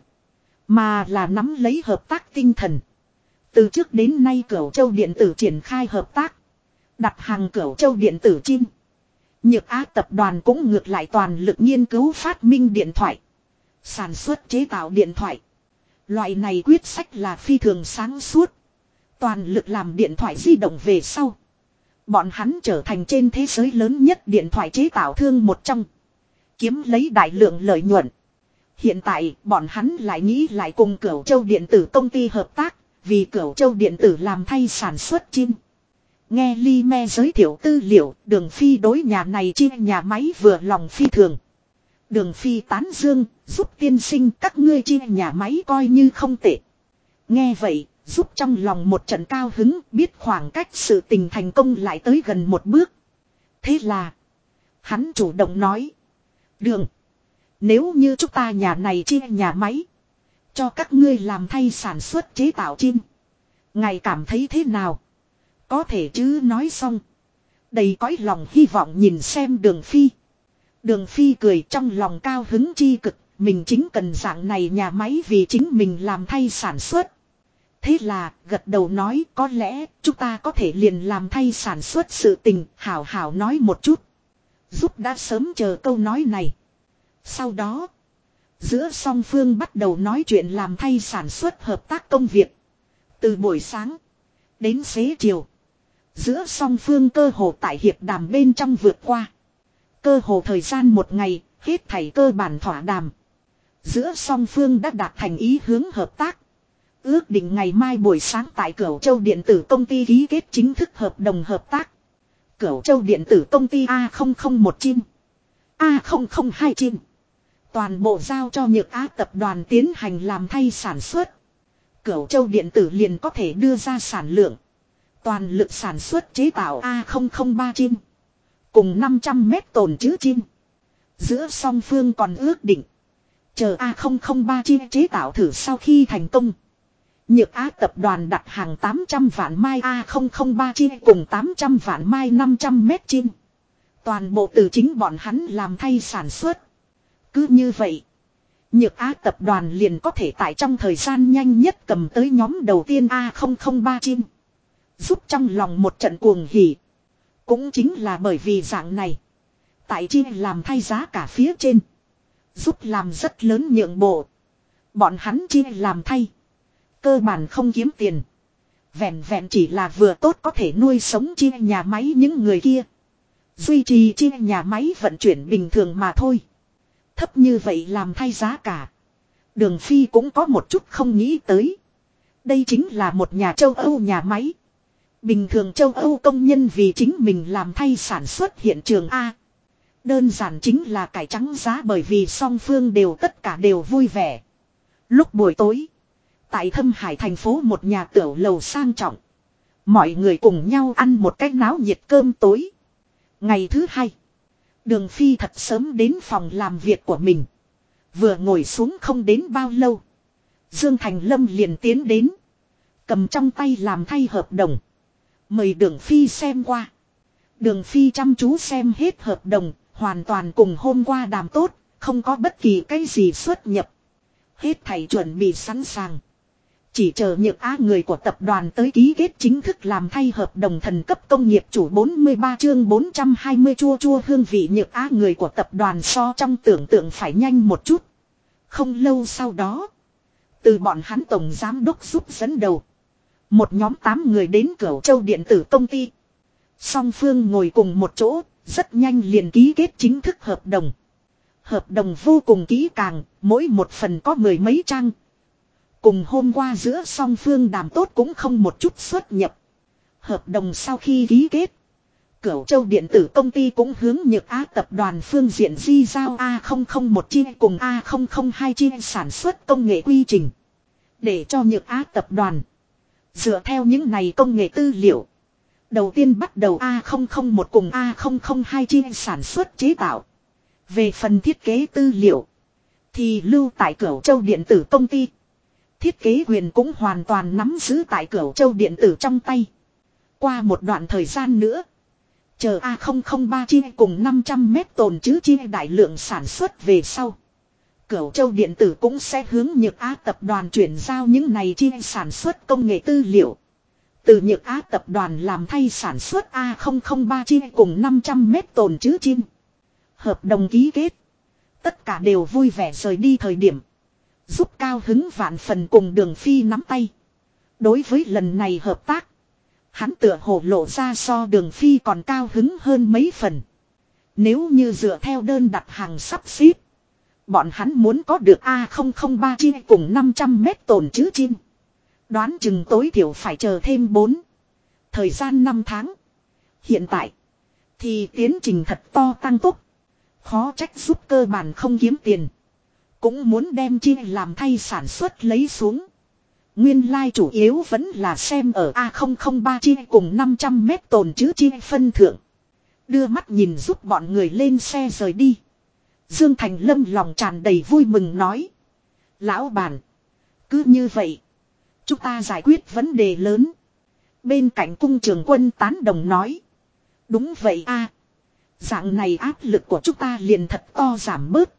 mà là nắm lấy hợp tác tinh thần. Từ trước đến nay Cửu Châu điện tử triển khai hợp tác, đặt hàng Cửu Châu điện tử chim. Nhược Á tập đoàn cũng ngược lại toàn lực nghiên cứu phát minh điện thoại, sản xuất chế tạo điện thoại. Loại này quyết sách là phi thường sáng suốt. Toàn lực làm điện thoại di động về sau, bọn hắn trở thành trên thế giới lớn nhất điện thoại chế tạo thương một trong, kiếm lấy đại lượng lợi nhuận. Hiện tại bọn hắn lại nghĩ lại cùng Cửu Châu điện tử công ty hợp tác, vì Cửu Châu điện tử làm thay sản xuất chim. Nghe Ly Me giới thiệu tư liệu, Đường Phi đối nhà này chia nhà máy vừa lòng phi thường. Đường Phi tán dương, giúp tiên sinh các ngươi chia nhà máy coi như không tệ. Nghe vậy, giúp trong lòng một trận cao hứng, biết khoảng cách sự tình thành công lại tới gần một bước. Thế là, hắn chủ động nói, Đường, nếu như chúng ta nhà này chia nhà máy, cho các ngươi làm thay sản xuất chế tạo chim, ngài cảm thấy thế nào? Có thể chứ. Nói xong, đầy cõi lòng hy vọng nhìn xem Đường Phi. Đường Phi cười trong lòng cao hứng chi cực, mình chính cần dạng này nhà máy vì chính mình làm thay sản xuất. Thế là gật đầu nói có lẽ chúng ta có thể liền làm thay sản xuất sự tình, hảo hảo nói một chút. Giúp đã sớm chờ câu nói này. Sau đó, giữa song phương bắt đầu nói chuyện làm thay sản xuất hợp tác công việc. Từ buổi sáng đến xế chiều, giữa song phương cơ hồ tại hiệp đàm bên trong vượt qua. Cơ hồ thời gian một ngày, hết thảy cơ bản thỏa đàm. Giữa song phương đã đạt thành ý hướng hợp tác. Ước định ngày mai buổi sáng tại Cửu Châu điện tử công ty ký kết chính thức hợp đồng hợp tác. Cửu Châu điện tử công ty A001 chim, A002 chim, toàn bộ giao cho Nhược Á tập đoàn tiến hành làm thay sản xuất. Cửu Châu điện tử liền có thể đưa ra sản lượng, toàn lực sản xuất chế tạo A003 chim, cùng 500 mét tồn trữ chim. Giữa song phương còn ước định, chờ A003 chim chế tạo thử sau khi thành công, Nhược Á tập đoàn đặt hàng 800 vạn mai A003 chim cùng 800 vạn mai 500 mét chim. Toàn bộ từ chính bọn hắn làm thay sản xuất. Cứ như vậy, Nhược Á tập đoàn liền có thể tại trong thời gian nhanh nhất cầm tới nhóm đầu tiên A003 chim. Giúp trong lòng một trận cuồng hỉ. Cũng chính là bởi vì dạng này, tại chi làm thay giá cả phía trên, giúp làm rất lớn nhượng bộ. Bọn hắn chi làm thay, cơ bản không kiếm tiền. Vẹn vẹn chỉ là vừa tốt có thể nuôi sống chi nhà máy những người kia, duy trì chi nhà máy vận chuyển bình thường mà thôi. Thấp như vậy làm thay giá cả, Đường Phi cũng có một chút không nghĩ tới. Đây chính là một nhà châu Âu nhà máy. Bình thường châu Âu công nhân vì chính mình làm thay sản xuất hiện trường A. Đơn giản chính là cải trắng giá, bởi vì song phương đều tất cả đều vui vẻ. Lúc buổi tối, tại Thâm Hải thành phố một nhà tiểu lầu sang trọng, mọi người cùng nhau ăn một cái náo nhiệt cơm tối. Ngày thứ hai, Đường Phi thật sớm đến phòng làm việc của mình. Vừa ngồi xuống không đến bao lâu, Dương Thành Lâm liền tiến đến, cầm trong tay làm thay hợp đồng, mời Đường Phi xem qua. Đường Phi chăm chú xem hết hợp đồng, hoàn toàn cùng hôm qua đàm tốt, không có bất kỳ cái gì xuất nhập. Hết thảy chuẩn bị sẵn sàng. Chỉ chờ Nhược Á người của tập đoàn tới ký kết chính thức làm thay hợp đồng thần cấp công nghiệp chủ 43 chương 420 chua chua hương vị Nhược Á người của tập đoàn so trong tưởng tượng phải nhanh một chút. Không lâu sau đó, từ bọn hắn tổng giám đốc giúp dẫn đầu, một nhóm 8 người đến Cửu Châu điện tử công ty. Song phương ngồi cùng một chỗ, rất nhanh liền ký kết chính thức hợp đồng. Hợp đồng vô cùng kỹ càng, mỗi một phần có 10 mấy trang. Cùng hôm qua giữa song phương đàm tốt cũng không một chút xuất nhập. Hợp đồng sau khi ký kết, Cửu Châu điện tử công ty cũng hướng Nhược Á tập đoàn phương diện di giao A001 chi cùng A002 chi sản xuất công nghệ quy trình. Để cho Nhược Á tập đoàn dựa theo những này công nghệ tư liệu, đầu tiên bắt đầu A001 cùng A002 chi sản xuất chế tạo. Về phần thiết kế tư liệu thì lưu tại Cửu Châu điện tử công ty. Thiết kế quyền cũng hoàn toàn nắm giữ tại Cửu Châu điện tử trong tay. Qua một đoạn thời gian nữa, chờ A003 chi cùng 500 mét tồn trữ chi đại lượng sản xuất về sau, Cửu Châu điện tử cũng sẽ hướng Nhược Á tập đoàn chuyển giao những này chi sản xuất công nghệ tư liệu. Từ Nhược Á tập đoàn làm thay sản xuất A003 chi cùng 500 mét tồn trữ chi. Hợp đồng ký kết, tất cả đều vui vẻ rời đi thời điểm, giúp cao hứng vạn phần cùng Đường Phi nắm tay. Đối với lần này hợp tác, hắn tựa hồ lộ ra so Đường Phi còn cao hứng hơn mấy phần. Nếu như dựa theo đơn đặt hàng sắp xếp, bọn hắn muốn có được A003 chi cùng 500 mét tồn trữ chi, đoán chừng tối thiểu phải chờ thêm 4. Thời gian 5 tháng. Hiện tại thì tiến trình thật to tăng tốc. Khó trách giúp cơ bản không kiếm tiền, cũng muốn đem chi làm thay sản xuất lấy xuống. Nguyên lai chủ yếu vẫn là xem ở A003 chi cùng 500 mét tồn trữ chi phân thượng. Đưa mắt nhìn giúp bọn người lên xe rời đi, Dương Thành Lâm lòng tràn đầy vui mừng nói: Lão bản, cứ như vậy chúng ta giải quyết vấn đề lớn. Bên cạnh Cung Trường Quân tán đồng nói: Đúng vậy a, dạng này áp lực của chúng ta liền thật to giảm bớt.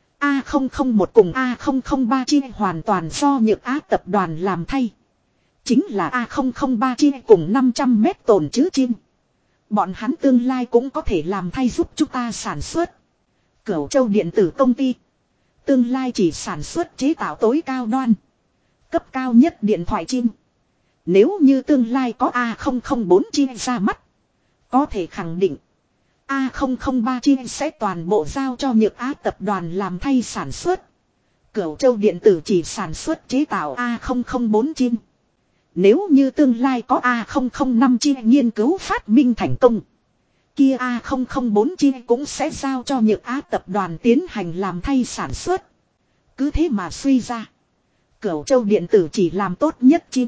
A001 cùng A003 chi hoàn toàn do Nhược Á tập đoàn làm thay. Chính là A003 chi cùng 500 mét tồn trữ chi, bọn hắn tương lai cũng có thể làm thay giúp chúng ta sản xuất. Cửu Châu điện tử công ty tương lai chỉ sản xuất chế tạo tối cao đoan, cấp cao nhất điện thoại chi. Nếu như tương lai có A004 chi ra mắt, có thể khẳng định A003 chi sẽ toàn bộ giao cho Nhược Á tập đoàn làm thay sản xuất. Cửu Châu điện tử chỉ sản xuất chế tạo A004 chi. Nếu như tương lai có A005 chi nghiên cứu phát minh thành công, kia A004 chi cũng sẽ giao cho Nhược Á tập đoàn tiến hành làm thay sản xuất. Cứ thế mà suy ra, Cửu Châu điện tử chỉ làm tốt nhất chi,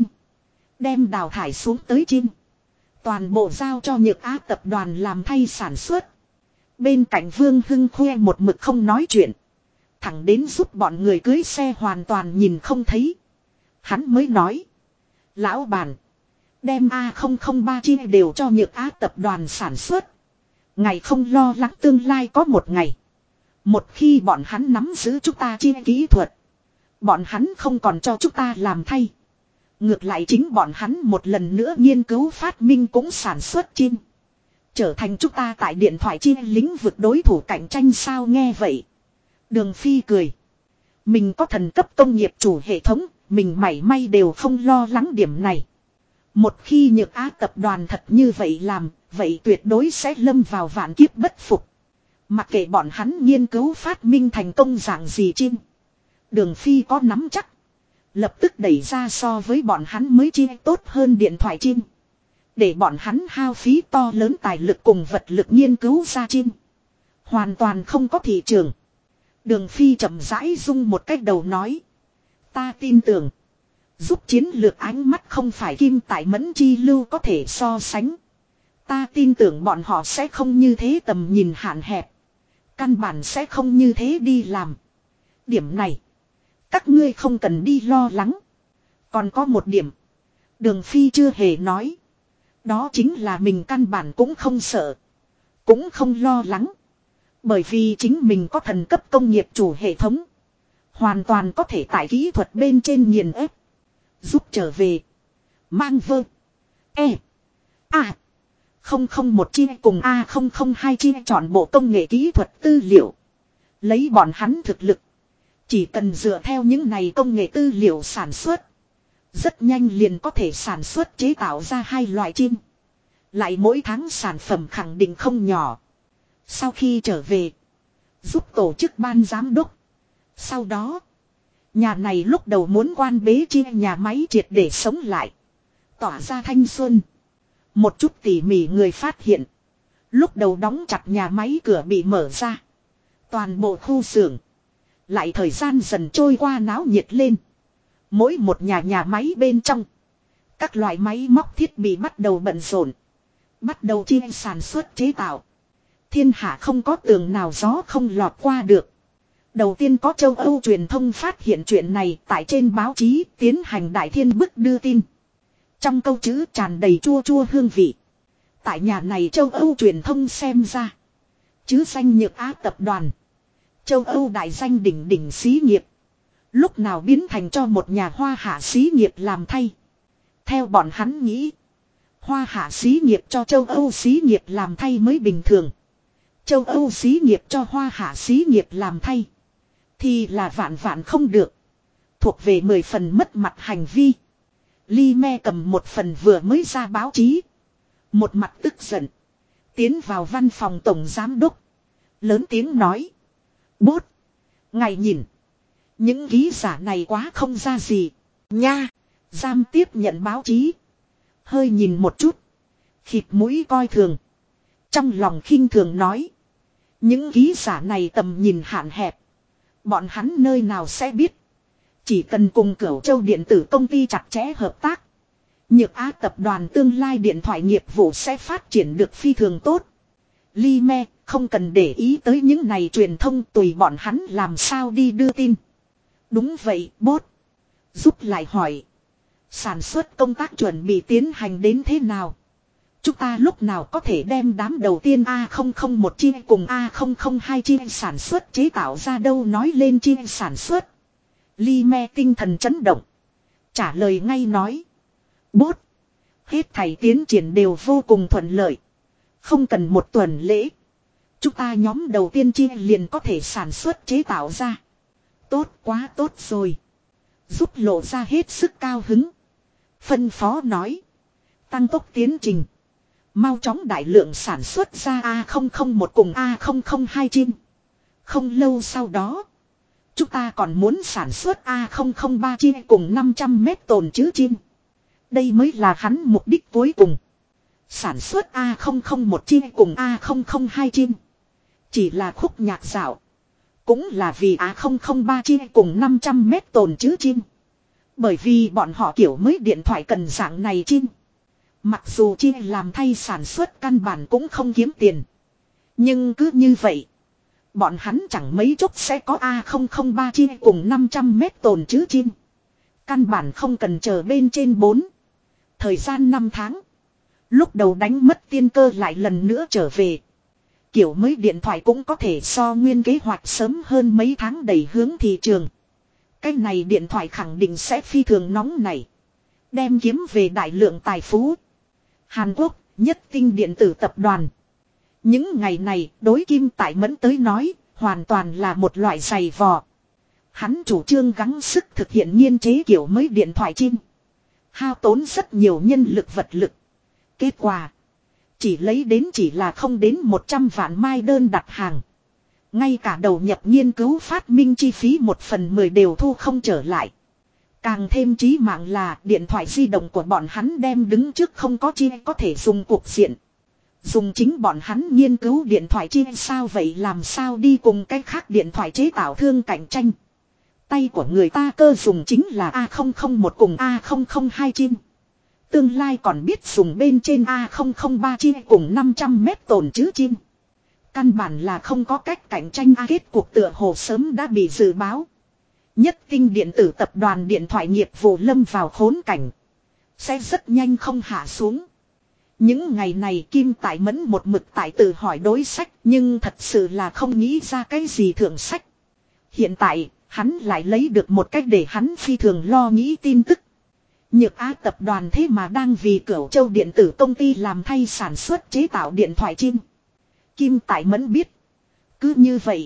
đem đào thải xuống tới chi, toàn bộ giao cho Nhược Á tập đoàn làm thay sản xuất. Bên cạnh Vương Hưng khoe một mực không nói chuyện, thẳng đến giúp bọn người cưới xe hoàn toàn nhìn không thấy, hắn mới nói: Lão bản, đem A003 chi đều cho Nhược Á tập đoàn sản xuất. Ngày không lo lắng tương lai có một ngày, một khi bọn hắn nắm giữ chúng ta chi kỹ thuật, bọn hắn không còn cho chúng ta làm thay. Ngược lại chính bọn hắn một lần nữa nghiên cứu phát minh cũng sản xuất chi, trở thành chúng ta tại điện thoại chi lĩnh vực đối thủ cạnh tranh. Sao nghe vậy, Đường Phi cười. Mình có thần cấp công nghiệp chủ hệ thống, mình mảy may đều không lo lắng điểm này. Một khi Nhược Á tập đoàn thật như vậy làm, vậy tuyệt đối sẽ lâm vào vạn kiếp bất phục. Mặc kệ bọn hắn nghiên cứu phát minh thành công dạng gì chim, Đường Phi có nắm chắc lập tức đẩy ra so với bọn hắn mới chi tốt hơn điện thoại chim, để bọn hắn hao phí to lớn tài lực cùng vật lực nghiên cứu ra chim, hoàn toàn không có thị trường. Đường Phi chậm rãi rung một cách đầu nói: Ta tin tưởng, giúp chiến lược ánh mắt không phải Kim Tại Mẫn chi lưu có thể so sánh. Ta tin tưởng bọn họ sẽ không như thế tầm nhìn hạn hẹp, căn bản sẽ không như thế đi làm. Điểm này các ngươi không cần đi lo lắng. Còn có một điểm Đường Phi chưa hề nói, đó chính là mình căn bản cũng không sợ, cũng không lo lắng. Bởi vì chính mình có thần cấp công nghiệp chủ hệ thống, hoàn toàn có thể tại kỹ thuật bên trên nghiền ép. Giúp trở về. Mang vơ. E. A. 001 chia cùng A002 chia chọn bộ công nghệ kỹ thuật tư liệu. Lấy bọn hắn thực lực. Chỉ cần dựa theo những này công nghệ tư liệu sản xuất. Rất nhanh liền có thể sản xuất chế tạo ra hai loại chim. Lại mỗi tháng sản phẩm khẳng định không nhỏ. Sau khi trở về. Giúp tổ chức ban giám đốc. Sau đó. Nhà này lúc đầu muốn quan bế chia nhà máy triệt để sống lại. Tỏa ra thanh xuân. Một chút tỉ mỉ người phát hiện. Lúc đầu đóng chặt nhà máy cửa bị mở ra. Toàn bộ khu xưởng. Lại thời gian dần trôi qua náo nhiệt lên. Mỗi một nhà máy bên trong. Các loại máy móc thiết bị bắt đầu bận rộn. Bắt đầu chia sản xuất chế tạo. Thiên hạ không có tường nào gió không lọt qua được. Đầu tiên có châu Âu truyền thông phát hiện chuyện này tại trên báo chí tiến hành đại thiên bức đưa tin. Trong câu chữ tràn đầy chua chua hương vị. Tại nhà này châu Âu truyền thông xem ra. Chứ danh Nhược Á tập đoàn. Châu Âu đại danh đỉnh đỉnh xí nghiệp. Lúc nào biến thành cho một nhà hoa hạ xí nghiệp làm thay. Theo bọn hắn nghĩ. Hoa hạ xí nghiệp cho châu Âu xí nghiệp làm thay mới bình thường. Châu Âu xí nghiệp cho hoa hạ xí nghiệp làm thay. Thì là vạn vạn không được. Thuộc về 10 phần mất mặt hành vi. Ly Me cầm một phần vừa mới ra báo chí. Một mặt tức giận. Tiến vào văn phòng tổng giám đốc. Lớn tiếng nói. Bốt. Ngài nhìn. Những ký giả này quá không ra gì. Nha. Giam tiếp nhận báo chí. Hơi nhìn một chút. Khịt mũi coi thường. Trong lòng khinh thường nói. Những ký giả này tầm nhìn hạn hẹp. Bọn hắn nơi nào sẽ biết. Chỉ cần cùng Cửu Châu điện tử công ty chặt chẽ hợp tác. Nhược Á tập đoàn tương lai điện thoại nghiệp vụ sẽ phát triển được phi thường tốt. Ly Me không cần để ý tới những này truyền thông tùy bọn hắn làm sao đi đưa tin. Đúng vậy, bốt. Giúp lại hỏi. Sản xuất công tác chuẩn bị tiến hành đến thế nào? Chúng ta lúc nào có thể đem đám đầu tiên A001 chia cùng A002 chia sản xuất chế tạo ra đâu nói lên chia sản xuất. Ly Me tinh thần chấn động. Trả lời ngay nói. Bốt. Hết thảy tiến triển đều vô cùng thuận lợi. Không cần một tuần lễ. Chúng ta nhóm đầu tiên chia liền có thể sản xuất chế tạo ra. Tốt quá tốt rồi. Giúp lộ ra hết sức cao hứng. Phân phó nói. Tăng tốc tiến trình. Mau chóng đại lượng sản xuất ra A001 cùng A002 chim. Không lâu sau đó. Chúng ta còn muốn sản xuất A003 chim cùng 500 mét tồn trữ chim. Đây mới là hắn mục đích cuối cùng. Sản xuất A001 chim cùng A002 chim. Chỉ là khúc nhạc dạo. Cũng là vì A003 chim cùng 500 mét tồn trữ chim. Bởi vì bọn họ kiểu mới điện thoại cần dạng này chim. Mặc dù chia làm thay sản xuất căn bản cũng không kiếm tiền. Nhưng cứ như vậy. Bọn hắn chẳng mấy chốc sẽ có A003 chia cùng 500 mét tồn trữ chim. Căn bản không cần chờ bên trên 4. Thời gian 5 tháng. Lúc đầu đánh mất tiên cơ lại lần nữa trở về. Kiểu mới điện thoại cũng có thể so nguyên kế hoạch sớm hơn mấy tháng đẩy hướng thị trường. Cái này điện thoại khẳng định sẽ phi thường nóng này. Đem kiếm về đại lượng tài phú. Hàn Quốc, Nhất Tinh điện tử tập đoàn. Những ngày này, đối Kim Tại Mẫn tới nói, hoàn toàn là một loại giày vò. Hắn chủ trương gắng sức thực hiện nghiên chế kiểu mới điện thoại chim. Hao tốn rất nhiều nhân lực vật lực. Kết quả, chỉ lấy đến chỉ là không đến 100 vạn mai đơn đặt hàng. Ngay cả đầu nhập nghiên cứu phát minh chi phí 1/10 đều thu không trở lại. Càng thêm chí mạng là điện thoại di động của bọn hắn đem đứng trước không có chi có thể dùng cuộc diện. Dùng chính bọn hắn nghiên cứu điện thoại chi sao vậy làm sao đi cùng cái khác điện thoại chế tạo thương cạnh tranh. Tay của người ta cơ dùng chính là A001 cùng A002 chim. Tương lai còn biết dùng bên trên A003 chim cùng 500 mét tồn trữ chim. Căn bản là không có cách cạnh tranh kết cuộc tựa hồ sớm đã bị dự báo. Nhất Tinh điện tử tập đoàn điện thoại nghiệp vụ lâm vào khốn cảnh. Sẽ rất nhanh không hạ xuống. Những ngày này Kim Tại Mẫn một mực tại tự hỏi đối sách nhưng thật sự là không nghĩ ra cái gì thượng sách. Hiện tại hắn lại lấy được một cách để hắn phi thường lo nghĩ tin tức. Nhược Á tập đoàn thế mà đang vì Cửu Châu điện tử công ty làm thay sản xuất chế tạo điện thoại chim. Kim Tại Mẫn biết. Cứ như vậy.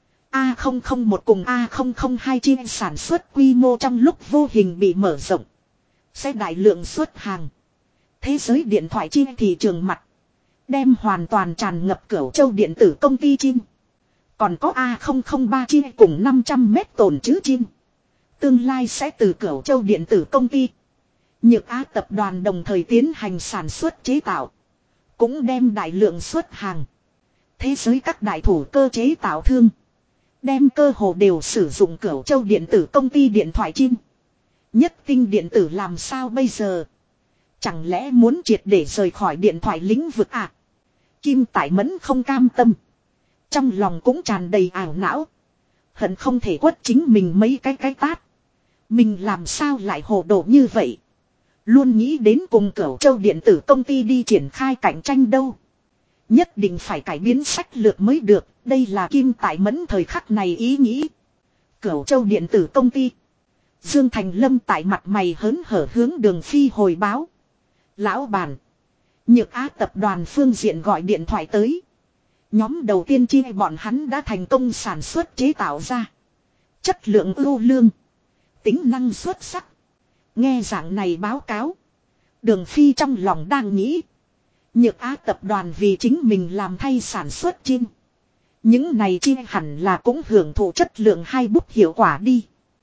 A001 cùng A002 chim sản xuất quy mô trong lúc vô hình bị mở rộng. Sẽ đại lượng xuất hàng. Thế giới điện thoại chim thị trường mặt. Đem hoàn toàn tràn ngập Cửu Châu điện tử công ty chim. Còn có A003 chim cùng 500 mét tồn trữ chim. Tương lai sẽ từ Cửu Châu điện tử công ty. Nhược Á tập đoàn đồng thời tiến hành sản xuất chế tạo. Cũng đem đại lượng xuất hàng. Thế giới các đại thủ cơ chế tạo thương. Đem cơ hồ đều sử dụng Cửu Châu điện tử công ty điện thoại chim. Nhất tinh điện tử làm sao bây giờ? Chẳng lẽ muốn triệt để rời khỏi điện thoại lĩnh vực à? Kim Tại Mẫn không cam tâm. Trong lòng cũng tràn đầy ảo não. Hận không thể quất chính mình mấy cái tát. Mình làm sao lại hồ đồ như vậy? Luôn nghĩ đến cùng Cửu Châu điện tử công ty đi triển khai cạnh tranh đâu. Nhất định phải cải biến sách lược mới được. Đây là Kim Tại Mẫn thời khắc này ý nghĩ. Cửu Châu điện tử công ty. Dương Thành Lâm tại mặt mày hớn hở hướng Đường Phi hồi báo. Lão bản. Nhược Á tập đoàn phương diện gọi điện thoại tới. Nhóm đầu tiên chia bọn hắn đã thành công sản xuất chế tạo ra. Chất lượng ưu lương. Tính năng xuất sắc. Nghe dạng này báo cáo. Đường Phi trong lòng đang nghĩ. Nhược Á tập đoàn vì chính mình làm thay sản xuất chim. Những này chim hẳn là cũng hưởng thụ chất lượng hai bút hiệu quả đi.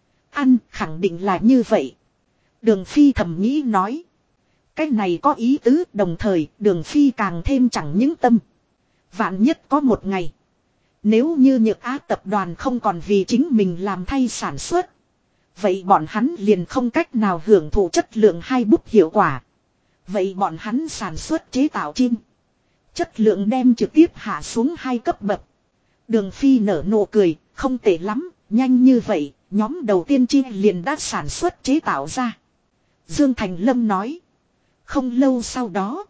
Ăn khẳng định là như vậy. Đường Phi thầm nghĩ nói. Cái này có ý tứ, đồng thời Đường Phi càng thêm chẳng những tâm. Vạn nhất có một ngày. Nếu như Nhược Á tập đoàn không còn vì chính mình làm thay sản xuất. Vậy bọn hắn liền không cách nào hưởng thụ chất lượng hai bút hiệu quả. Vậy bọn hắn sản xuất chế tạo chim. Chất lượng đem trực tiếp hạ xuống 2 cấp bậc. Đường Phi nở nụ cười, không tệ lắm, nhanh như vậy, nhóm đầu tiên chim liền đã sản xuất chế tạo ra. Dương Thành Lâm nói. Không lâu sau đó,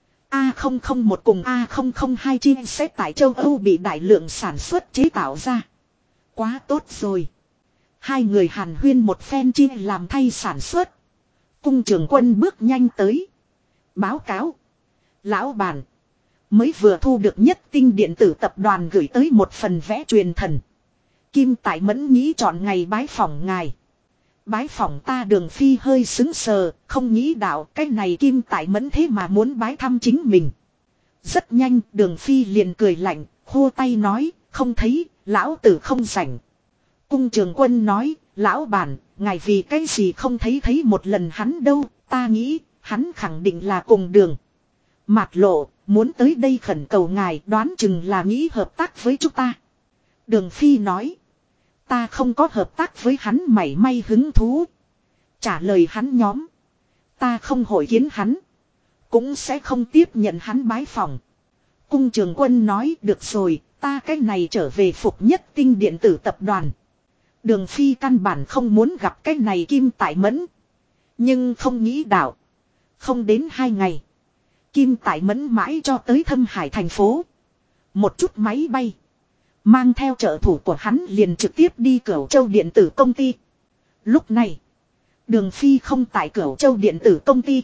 A001 cùng A002 chim sẽ tại châu Âu bị đại lượng sản xuất chế tạo ra. Quá tốt rồi. Hai người hàn huyên một phen chim làm thay sản xuất. Cung trưởng quân bước nhanh tới. Báo cáo. Lão bản. Mới vừa thu được Nhất Tinh điện tử tập đoàn gửi tới một phần vẽ truyền thần. Kim Tại Mẫn nghĩ chọn ngày bái phỏng ngài. Bái phỏng ta Đường Phi hơi xứng sờ, không nghĩ đạo cái này Kim Tại Mẫn thế mà muốn bái thăm chính mình. Rất nhanh Đường Phi liền cười lạnh, khô tay nói, không thấy, lão tử không rảnh. Cung trường quân nói, lão bản, ngài vì cái gì không thấy một lần hắn đâu, ta nghĩ, hắn khẳng định là cùng Đường Mạt Lộ, muốn tới đây khẩn cầu ngài, đoán chừng là nghĩ hợp tác với chúng ta. Đường Phi nói. Ta không có hợp tác với hắn mảy may hứng thú. Trả lời hắn nhóm. Ta không hội kiến hắn. Cũng sẽ không tiếp nhận hắn bái phỏng. Cung trường quân nói được rồi. Ta cái này trở về phục Nhất Tinh điện tử tập đoàn. Đường Phi căn bản không muốn gặp cái này Kim Tại Mẫn. Nhưng không nghĩ đạo. Không đến 2 ngày. Kim Tại Mẫn mãi cho tới Thâm Hải thành phố. Một chút máy bay. Mang theo trợ thủ của hắn liền trực tiếp đi Cửu Châu điện tử công ty. Lúc này. Đường Phi không tại Cửu Châu điện tử công ty.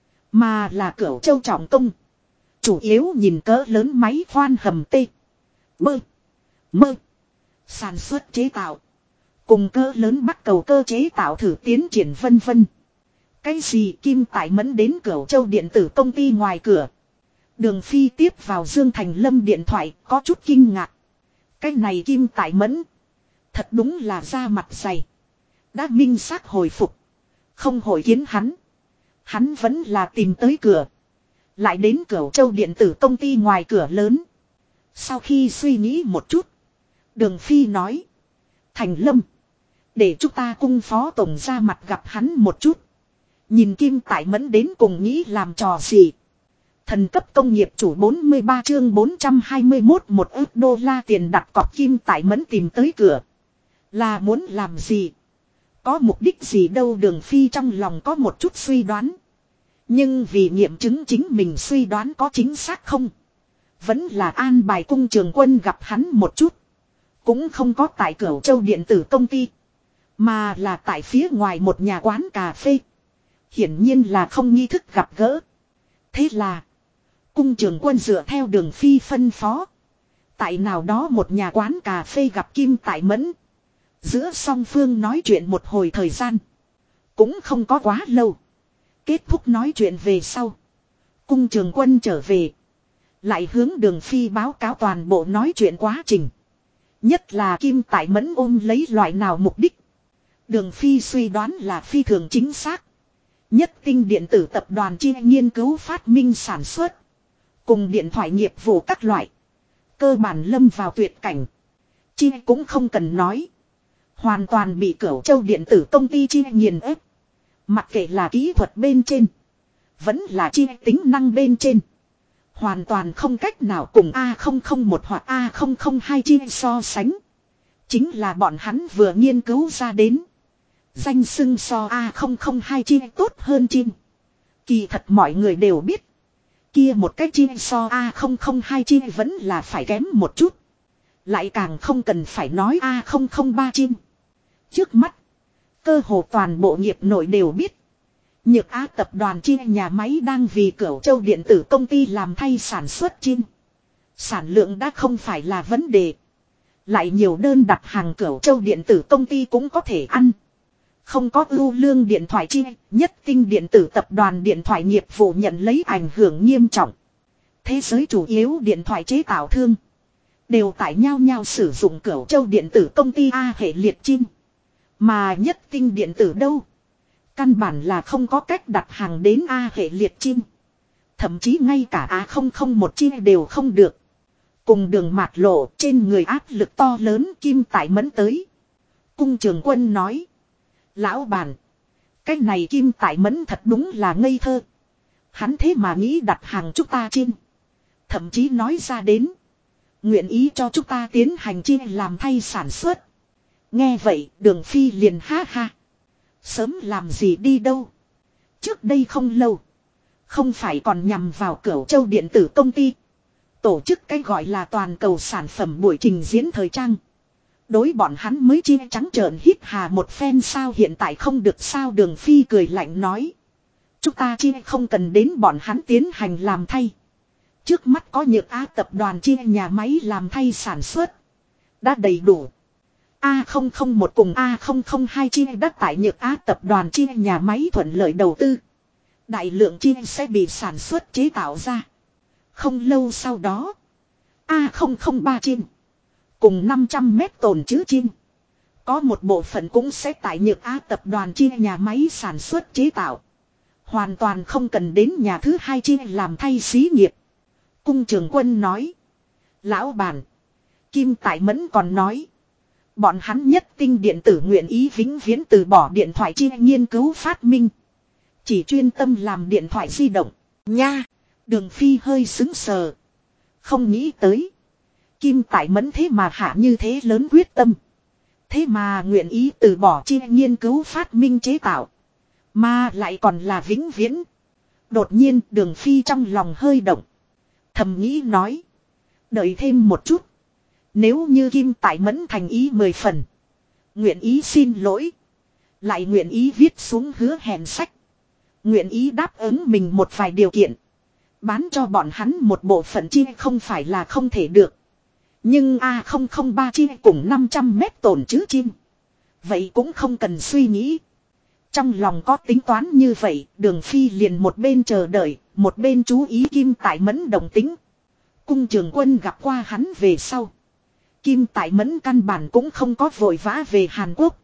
Mà là Cửu Châu trọng công. Chủ yếu nhìn cỡ lớn máy khoan hầm tê. Bơ. Mơ. Sản xuất chế tạo. Cùng cỡ lớn bắt cầu cơ chế tạo thử tiến triển vân vân. Cái gì Kim Tại Mẫn đến Cửu Châu điện tử công ty ngoài cửa. Đường Phi tiếp vào Dương Thành Lâm điện thoại có chút kinh ngạc. Cái này Kim Tại Mẫn. Thật đúng là da mặt dày. Đã minh xác hồi phục. Không hội kiến hắn. Hắn vẫn là tìm tới cửa. Lại đến Cửu Châu điện tử công ty ngoài cửa lớn. Sau khi suy nghĩ một chút. Đường Phi nói. Thành Lâm. Để chúng ta cung phó tổng ra mặt gặp hắn một chút. Nhìn Kim Tại Mẫn đến cùng nghĩ làm trò gì. Thần cấp công nghiệp chủ 43 chương 421 1 ức đô la tiền đặt cọc Kim Tại Mẫn tìm tới cửa. Là muốn làm gì? Có mục đích gì đâu Đường Phi trong lòng có một chút suy đoán. Nhưng vì nghiệm chứng chính mình suy đoán có chính xác không. Vẫn là an bài cung trường quân gặp hắn một chút. Cũng không có tại Cửu Châu điện tử công ty. Mà là tại phía ngoài một nhà quán cà phê. Hiển nhiên là không nghi thức gặp gỡ. Thế là. Cung Trường Quân dựa theo Đường Phi phân phó. Tại nào đó một nhà quán cà phê gặp Kim Tại Mẫn. Giữa song phương nói chuyện một hồi thời gian. Cũng không có quá lâu. Kết thúc nói chuyện về sau. Cung Trường Quân trở về. Lại hướng Đường Phi báo cáo toàn bộ nói chuyện quá trình. Nhất là Kim Tại Mẫn ôm lấy loại nào mục đích. Đường Phi suy đoán là phi thường chính xác. Nhất Tinh điện tử tập đoàn chia nghiên cứu phát minh sản xuất. Cùng điện thoại nghiệp vụ các loại. Cơ bản lâm vào tuyệt cảnh. Chia cũng không cần nói. Hoàn toàn bị Cửu Châu điện tử công ty chia nghiền ép. Mặc kệ là kỹ thuật bên trên. Vẫn là chia tính năng bên trên. Hoàn toàn không cách nào cùng A001 hoặc A002 chia so sánh. Chính là bọn hắn vừa nghiên cứu ra đến. Danh xưng so A002 chia tốt hơn chia. Kỳ thật mọi người đều biết. Kia một cách chia so A002 chia vẫn là phải kém một chút. Lại càng không cần phải nói A003 chia. Trước mắt. Cơ hồ toàn bộ nghiệp nội đều biết. Nhược Á tập đoàn chia nhà máy đang vì Cửu Châu điện tử công ty làm thay sản xuất chiên. Sản lượng đã không phải là vấn đề. Lại nhiều đơn đặt hàng Cửu Châu điện tử công ty cũng có thể ăn. Không có ưu lương điện thoại chia, Nhất Tinh điện tử tập đoàn điện thoại nghiệp vụ nhận lấy ảnh hưởng nghiêm trọng. Thế giới chủ yếu điện thoại chế tạo thương. Đều tại nhau nhau sử dụng Cửu Châu điện tử công ty A hệ liệt chiên. Mà Nhất Tinh điện tử đâu? Căn bản là không có cách đặt hàng đến A hệ liệt chiên. Thậm chí ngay cả A001 chia đều không được. Cùng đường mạt lộ trên người áp lực to lớn Kim Tại Mẫn tới. Cung Trường Quân nói. Lão bản. Cái này Kim Tại Mẫn thật đúng là ngây thơ. Hắn thế mà nghĩ đặt hàng chúng ta chiên. Thậm chí nói ra đến. Nguyện ý cho chúng ta tiến hành chiên làm thay sản xuất. Nghe vậy Đường Phi liền ha ha. Sớm làm gì đi đâu. Trước đây không lâu. Không phải còn nhằm vào Cửu Châu điện tử công ty. Tổ chức cái gọi là toàn cầu sản phẩm buổi trình diễn thời trang. Đối bọn hắn mới chia trắng trợn hít hà một phen sao hiện tại không được sao. Đường Phi cười lạnh nói. Chúng ta chia không cần đến bọn hắn tiến hành làm thay. Trước mắt có Nhược Á tập đoàn chia nhà máy làm thay sản xuất. Đã đầy đủ. A001 cùng A002 chia đất tại Nhược Á tập đoàn chia nhà máy thuận lợi đầu tư. Đại lượng chia sẽ bị sản xuất chế tạo ra. Không lâu sau đó. A003 chia. Cùng 500 mét tồn chữ chiên. Có một bộ phận cũng sẽ tại Nhược Á tập đoàn chia nhà máy sản xuất chế tạo. Hoàn toàn không cần đến nhà thứ hai chia làm thay xí nghiệp. Cung Trường Quân nói. Lão bản. Kim Tại Mẫn còn nói. Bọn hắn Nhất Tinh điện tử nguyện ý vĩnh viễn từ bỏ điện thoại chia nghiên cứu phát minh. Chỉ chuyên tâm làm điện thoại di động. Nha. Đường Phi hơi sững sờ. Không nghĩ tới. Kim Tại Mẫn thế mà hạ như thế lớn quyết tâm. Thế mà nguyện ý từ bỏ chia nghiên cứu phát minh chế tạo. Mà lại còn là vĩnh viễn. Đột nhiên Đường Phi trong lòng hơi động. Thầm nghĩ nói. Đợi thêm một chút. Nếu như Kim Tại Mẫn thành ý 10 phần. Nguyện ý xin lỗi. Lại nguyện ý viết xuống hứa hẹn sách. Nguyện ý đáp ứng mình một vài điều kiện. Bán cho bọn hắn một bộ phận chia không phải là không thể được. Nhưng A003 chia cùng 500 mét tổn chữ chiên. Vậy cũng không cần suy nghĩ. Trong lòng có tính toán như vậy, Đường Phi liền một bên chờ đợi, một bên chú ý Kim Tại Mẫn đồng tính. Cung Trường Quân gặp qua hắn về sau. Kim Tại Mẫn căn bản cũng không có vội vã về Hàn Quốc.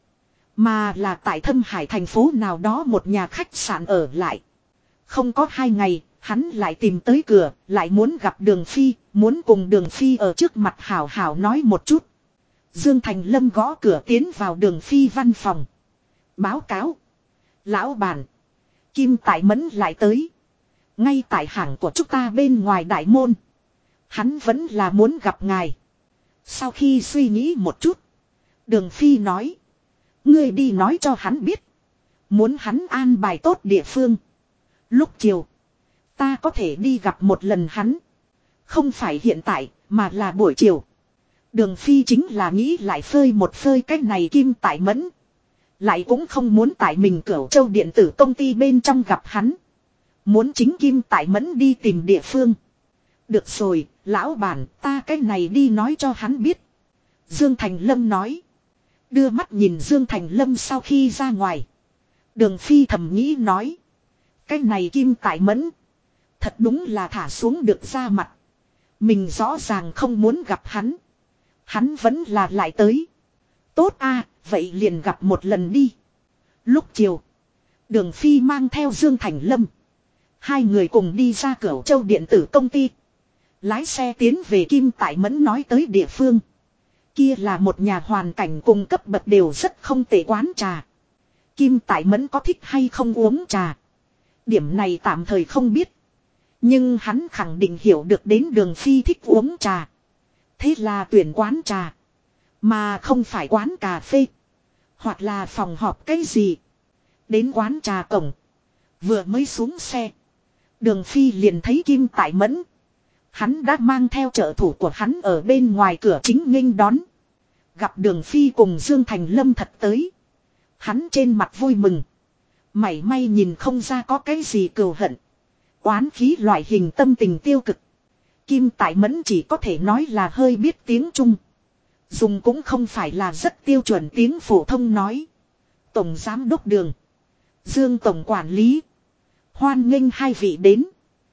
Mà là tại Thâm Hải thành phố nào đó một nhà khách sạn ở lại. Không có 2 ngày, hắn lại tìm tới cửa, lại muốn gặp Đường Phi, muốn cùng Đường Phi ở trước mặt hảo hảo nói một chút. Dương Thành Lâm gõ cửa tiến vào Đường Phi văn phòng. Báo cáo. Lão bản. Kim Tại Mẫn lại tới. Ngay tại hàng của chúng ta bên ngoài đại môn. Hắn vẫn là muốn gặp ngài. Sau khi suy nghĩ một chút. Đường Phi nói. Ngươi đi nói cho hắn biết. Muốn hắn an bài tốt địa phương. Lúc chiều. Ta có thể đi gặp một lần hắn. Không phải hiện tại mà là buổi chiều. Đường Phi chính là nghĩ lại phơi một phơi cách này Kim Tại Mẫn. Lại cũng không muốn tại mình Cửu Châu điện tử công ty bên trong gặp hắn. Muốn chính Kim Tại Mẫn đi tìm địa phương. Được rồi, lão bản, ta cái này đi nói cho hắn biết. Dương Thành Lâm nói. Đưa mắt nhìn Dương Thành Lâm sau khi ra ngoài. Đường Phi thầm nghĩ nói. Cái này Kim Tại Mẫn. Thật đúng là thả xuống được ra mặt. Mình rõ ràng không muốn gặp hắn. Hắn vẫn là lại tới. Tốt a, vậy liền gặp một lần đi. Lúc chiều. Đường Phi mang theo Dương Thành Lâm. Hai người cùng đi ra Cửu Châu điện tử công ty. Lái xe tiến về Kim Tại Mẫn nói tới địa phương. Kia là một nhà hoàn cảnh cùng cấp bậc đều rất không tệ quán trà. Kim Tại Mẫn có thích hay không uống trà. Điểm này tạm thời không biết. Nhưng hắn khẳng định hiểu được đến Đường Phi thích uống trà. Thế là tuyển quán trà. Mà không phải quán cà phê. Hoặc là phòng họp cái gì. Đến quán trà cổng. Vừa mới xuống xe. Đường Phi liền thấy Kim Tại Mẫn. Hắn đã mang theo trợ thủ của hắn ở bên ngoài cửa chính nghênh đón. Gặp Đường Phi cùng Dương Thành Lâm thật tới. Hắn trên mặt vui mừng. Mảy may nhìn không ra có cái gì cừu hận. Oán khí loại hình tâm tình tiêu cực. Kim Tại Mẫn chỉ có thể nói là hơi biết tiếng Trung. Dùng cũng không phải là rất tiêu chuẩn tiếng phổ thông nói. Tổng giám đốc Đường. Dương tổng quản lý. Hoan nghênh hai vị đến.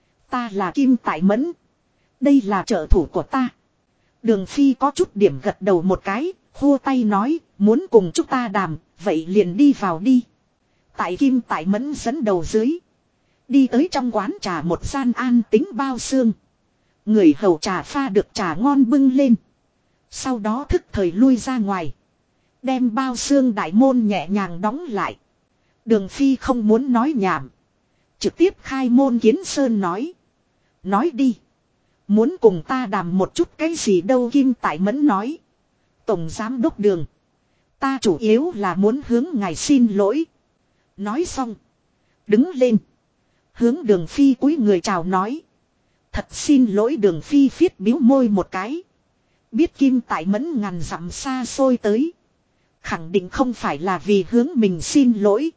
Ta là Kim Tại Mẫn. Đây là trợ thủ của ta. Đường Phi có chút điểm gật đầu một cái. Khua tay nói. Muốn cùng chúng ta đàm. Vậy liền đi vào đi. Tại Kim Tại Mẫn dẫn đầu dưới. Đi tới trong quán trà một gian an tính bao xương. Người hầu trà pha được trà ngon bưng lên. Sau đó thức thời lui ra ngoài. Đem bao xương đại môn nhẹ nhàng đóng lại. Đường Phi không muốn nói nhảm. Trực tiếp khai môn kiến sơn nói. Nói đi. Muốn cùng ta đàm một chút cái gì đâu Kim Tại Mẫn nói. Tổng giám đốc Đường. Ta chủ yếu là muốn hướng ngài xin lỗi. Nói xong. Đứng lên. Hướng Đường Phi cúi người chào nói. Thật xin lỗi Đường Phi phiết biếu môi một cái. Biết Kim Tại Mẫn ngàn dặm xa xôi tới. Khẳng định không phải là vì hướng mình xin lỗi.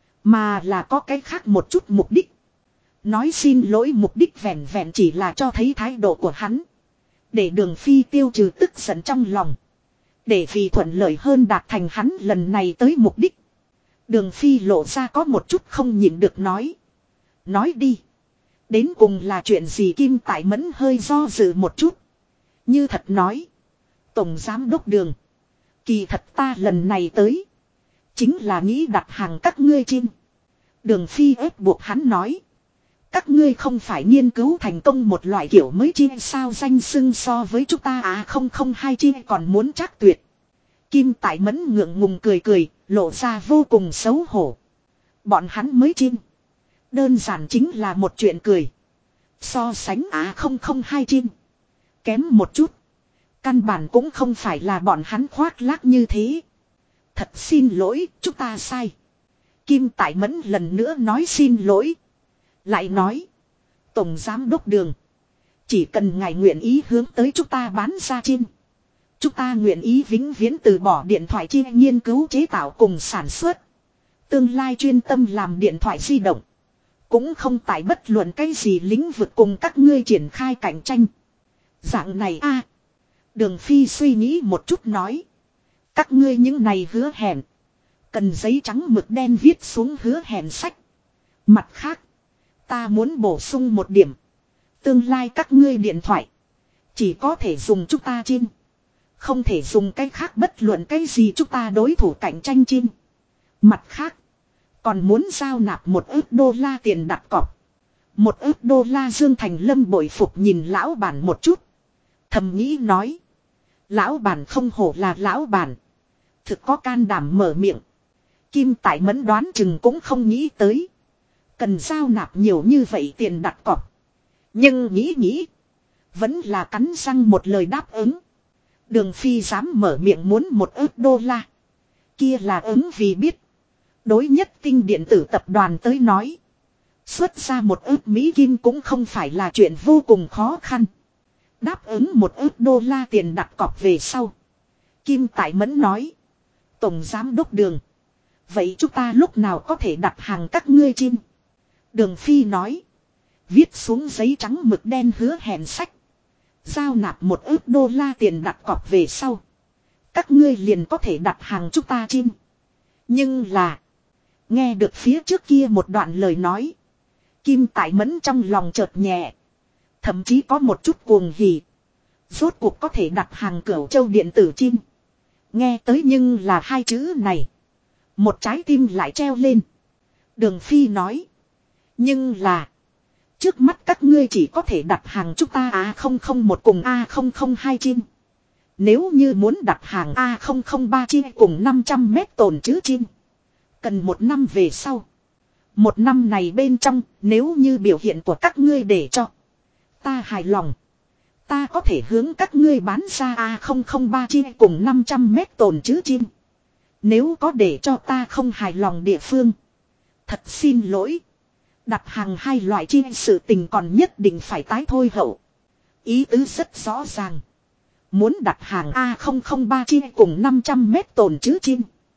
Mà là có cái khác một chút mục đích. Nói xin lỗi mục đích vẹn vẹn chỉ là cho thấy thái độ của hắn. Để Đường Phi tiêu trừ tức giận trong lòng. Để vì thuận lợi hơn đạt thành hắn lần này tới mục đích. Đường Phi lộ ra có một chút không nhịn được nói. Nói đi. Đến cùng là chuyện gì Kim Tại Mẫn hơi do dự một chút. Như thật nói. Tổng giám đốc Đường. Kỳ thật ta lần này tới. Chính là nghĩ đặt hàng các ngươi chim. Đường Phi ép buộc hắn nói. Các ngươi không phải nghiên cứu thành công một loại kiểu mới chim sao danh xưng so với chúng ta à không không hai chim còn muốn chắc tuyệt. Kim Tại Mẫn ngượng ngùng cười cười, lộ ra vô cùng xấu hổ. Bọn hắn mới chim. Đơn giản chính là một chuyện cười. So sánh á không không hai chim. Kém một chút. Căn bản cũng không phải là bọn hắn khoác lác như thế. Thật xin lỗi, chúng ta sai. Kim Tại Mẫn lần nữa nói xin lỗi. Lại nói. Tổng giám đốc Đường. Chỉ cần ngài nguyện ý hướng tới chúng ta bán ra chim. Chúng ta nguyện ý vĩnh viễn từ bỏ điện thoại chim nghiên cứu chế tạo cùng sản xuất. Tương lai chuyên tâm làm điện thoại di động. Cũng không tại bất luận cái gì lĩnh vực cùng các ngươi triển khai cạnh tranh. Dạng này a. Đường Phi suy nghĩ một chút nói. Các ngươi những này hứa hẹn. Cần giấy trắng mực đen viết xuống hứa hẹn sách. Mặt khác. Ta muốn bổ sung một điểm. Tương lai các ngươi điện thoại. Chỉ có thể dùng chúng ta chim. Không thể dùng cái khác bất luận cái gì chúng ta đối thủ cạnh tranh chim. Mặt khác. Còn muốn giao nạp $1,000,000 tiền đặt cọc. $1,000,000 Dương Thành Lâm bội phục nhìn lão bản một chút. Thầm nghĩ nói. Lão bản không hổ là lão bản. Thực có can đảm mở miệng. Kim Tại Mẫn đoán chừng cũng không nghĩ tới. Cần giao nạp nhiều như vậy tiền đặt cọc. Nhưng nghĩ. Vẫn là cắn răng một lời đáp ứng. Đường Phi dám mở miệng muốn $1,000,000. Kia là ứng vì biết. Đối nhất tinh điện tử tập đoàn tới nói. Xuất ra $1,000,000 kim cũng không phải là chuyện vô cùng khó khăn. Đáp ứng $1,000,000 tiền đặt cọc về sau. Kim Tại Mẫn nói. Tổng giám đốc Đường. Vậy chúng ta lúc nào có thể đặt hàng các ngươi chim? Đường Phi nói. Viết xuống giấy trắng mực đen hứa hẹn sách. Giao nạp $1 ức tiền đặt cọc về sau. Các ngươi liền có thể đặt hàng chúng ta chim. Nhưng là. Nghe được phía trước kia một đoạn lời nói. Kim Tại Mẫn trong lòng chợt nhẹ. Thậm chí có một chút cuồng hỉ. Rốt cuộc có thể đặt hàng Cửu Châu điện tử chim. Nghe tới nhưng là hai chữ này. Một trái tim lại treo lên. Đường Phi nói. Nhưng là. Trước mắt các ngươi chỉ có thể đặt hàng chúng ta A001 cùng A002 chim. Nếu như muốn đặt hàng A003 chim cùng 500 mét tồn trữ chim. Cần 1 năm về sau. 1 năm này bên trong nếu như biểu hiện của các ngươi để cho ta hài lòng. Ta có thể hướng các ngươi bán ra A003 chim cùng 500 mét tồn trữ chim. Nếu có để cho ta không hài lòng địa phương. Thật xin lỗi. Đặt hàng hai loại chim sự tình còn nhất định phải tái thôi hậu. Ý tứ rất rõ ràng. Muốn đặt hàng A003 chim cùng 500 mét tồn trữ chim.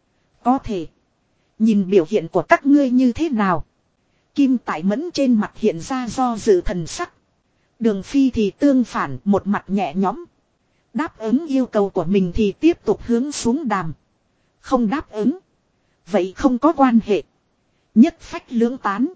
Có thể. Nhìn biểu hiện của các ngươi như thế nào. Kim Tại Mẫn trên mặt hiện ra do dự thần sắc. Đường Phi thì tương phản một mặt nhẹ nhõm. Đáp ứng yêu cầu của mình thì tiếp tục hướng xuống đàm. Không đáp ứng. Vậy không có quan hệ. Nhất phách lưỡng tán.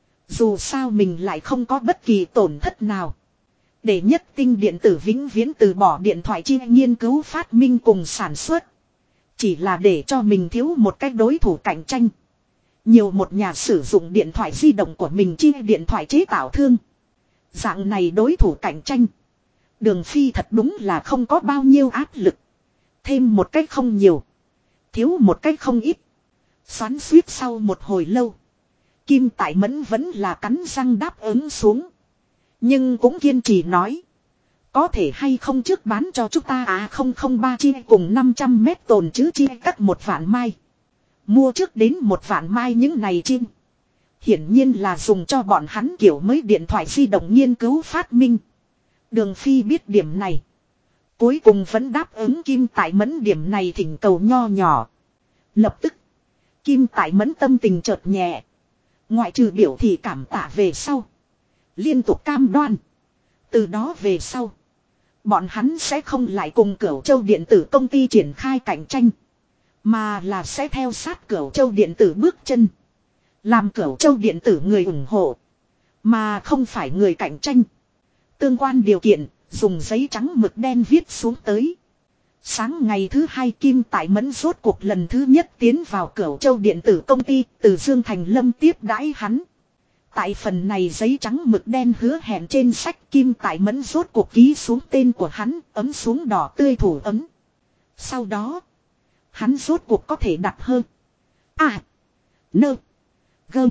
Dù sao mình lại không có bất kỳ tổn thất nào. Để Nhất Tinh điện tử vĩnh viễn từ bỏ điện thoại chi nghiên cứu phát minh cùng sản xuất. Chỉ là để cho mình thiếu một cách đối thủ cạnh tranh. Nhiều một nhà sử dụng điện thoại di động của mình chi điện thoại chế tạo thương. Dạng này đối thủ cạnh tranh. Đường Phi thật đúng là không có bao nhiêu áp lực. Thêm một cách không nhiều. Thiếu một cách không ít. Xoắn suýt sau một hồi lâu. Kim Tại Mẫn vẫn là cắn răng đáp ứng xuống. Nhưng cũng kiên trì nói. Có thể hay không trước bán cho chúng ta A003 chi cùng 500 mét tồn trữ chi cắt 1 vạn mai. Mua trước đến 1 vạn mai những này chim. Hiển nhiên là dùng cho bọn hắn kiểu mới điện thoại di động nghiên cứu phát minh. Đường Phi biết điểm này. Cuối cùng vẫn đáp ứng Kim Tại Mẫn điểm này thỉnh cầu nho nhỏ. Lập tức. Kim Tại Mẫn tâm tình chợt nhẹ. Ngoại trừ biểu thị cảm tạ về sau. Liên tục cam đoan. Từ đó về sau. Bọn hắn sẽ không lại cùng Cửu Châu điện tử công ty triển khai cạnh tranh. Mà là sẽ theo sát Cửu Châu điện tử bước chân. Làm Cửu Châu điện tử người ủng hộ. Mà không phải người cạnh tranh. Tương quan điều kiện, dùng giấy trắng mực đen viết xuống tới. Sáng ngày thứ 2 Kim Tại Mẫn rốt cuộc lần thứ nhất tiến vào Cửu Châu điện tử công ty, từ Dương Thành Lâm tiếp đãi hắn. Tại phần này giấy trắng mực đen hứa hẹn trên sách Kim Tại Mẫn rốt cuộc ký xuống tên của hắn, ấm xuống đỏ tươi thủ ấm. Sau đó, hắn rốt cuộc có thể đặt hơn. Nơ. Gơ.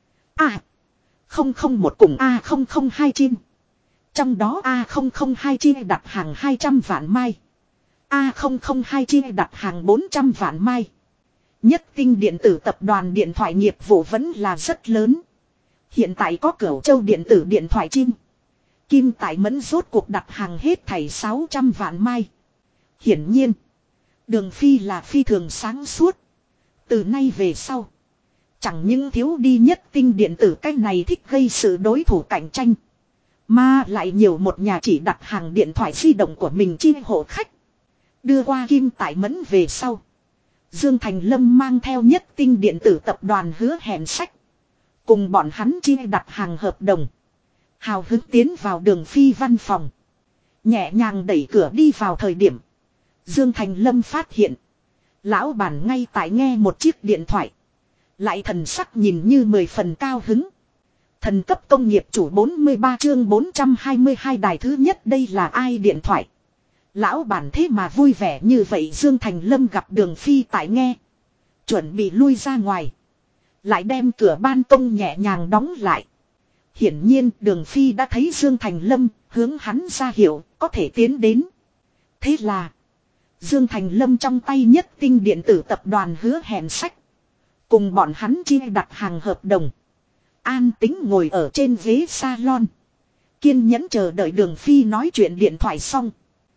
001 cùng A002 chim. Trong đó A002 chi đặt hàng 200 vạn mai. A002 chi đặt hàng 400 vạn mai. Nhất Tinh điện tử tập đoàn điện thoại nghiệp vụ vẫn là rất lớn. Hiện tại có Cửu Châu điện tử điện thoại chim. Kim Tại Mẫn rốt cuộc đặt hàng hết thảy 600 vạn mai. Hiển nhiên. Đường Phi là phi thường sáng suốt. Từ nay về sau. Chẳng những thiếu đi Nhất Tinh điện tử cách này thích gây sự đối thủ cạnh tranh. Mà lại nhiều một nhà chỉ đặt hàng điện thoại di động của mình chi hộ khách. Đưa qua Kim Tại Mẫn về sau. Dương Thành Lâm mang theo Nhất Tinh điện tử tập đoàn hứa hẹn sách. Cùng bọn hắn chi đặt hàng hợp đồng. Hào hứng tiến vào Đường Phi văn phòng. Nhẹ nhàng đẩy cửa đi vào thời điểm. Dương Thành Lâm phát hiện. Lão bản ngay tại nghe một chiếc điện thoại. Lại thần sắc nhìn như 10 phần cao hứng. Thần cấp công nghiệp chủ 43 chương 422 đài thứ nhất đây là ai điện thoại. Lão bản thế mà vui vẻ như vậy Dương Thành Lâm gặp Đường Phi tại nghe. Chuẩn bị lui ra ngoài. Lại đem cửa ban công nhẹ nhàng đóng lại. Hiển nhiên Đường Phi đã thấy Dương Thành Lâm hướng hắn ra hiệu có thể tiến đến. Thế là Dương Thành Lâm trong tay Nhất Tinh điện tử tập đoàn hứa hẹn sách. Cùng bọn hắn chia đặt hàng hợp đồng. An tính ngồi ở trên ghế salon. Kiên nhẫn chờ đợi Đường Phi nói chuyện điện thoại xong.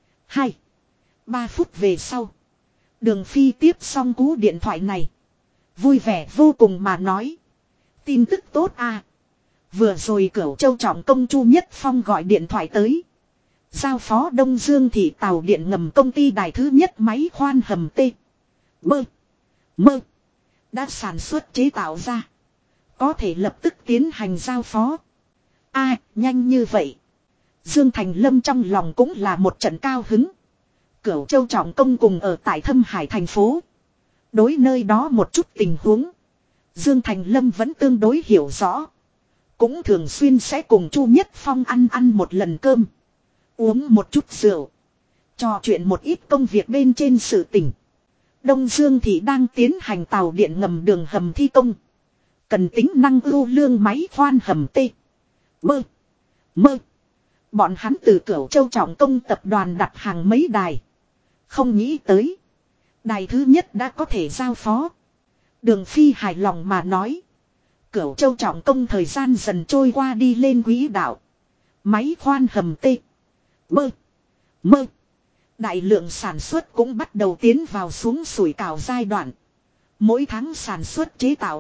2-3 phút về sau. Đường Phi tiếp xong cú điện thoại này. Vui vẻ vô cùng mà nói. Tin tức tốt à. Vừa rồi Cửu Châu trọng công Chu Nhất Phong gọi điện thoại tới. Giao phó Đông Dương thị tàu điện ngầm công ty đài thứ nhất máy khoan hầm T. Bơ. Mơ. Đã sản xuất chế tạo ra. Có thể lập tức tiến hành giao phó. Nhanh như vậy. Dương Thành Lâm trong lòng cũng là một trận cao hứng. Cửu Châu trọng công cùng ở tại Thâm Hải thành phố. Đối nơi đó một chút tình huống. Dương Thành Lâm vẫn tương đối hiểu rõ. Cũng thường xuyên sẽ cùng Chu Nhất Phong ăn một lần cơm. Uống một chút rượu. Trò chuyện một ít công việc bên trên sự tình. Đông Dương thì đang tiến hành tàu điện ngầm đường hầm thi công. Cần tính năng ưu lương máy khoan hầm T. Bơ. Mơ. Bọn hắn từ Cửu Châu trọng công tập đoàn đặt hàng mấy đài. Không nghĩ tới. Đài thứ nhất đã có thể giao phó. Đường Phi hài lòng mà nói. Cửu Châu trọng công thời gian dần trôi qua đi lên quỹ đạo. Máy khoan hầm T. Bơ. Mơ. Đại lượng sản xuất cũng bắt đầu tiến vào xuống sủi cảo giai đoạn. Mỗi tháng sản xuất chế tạo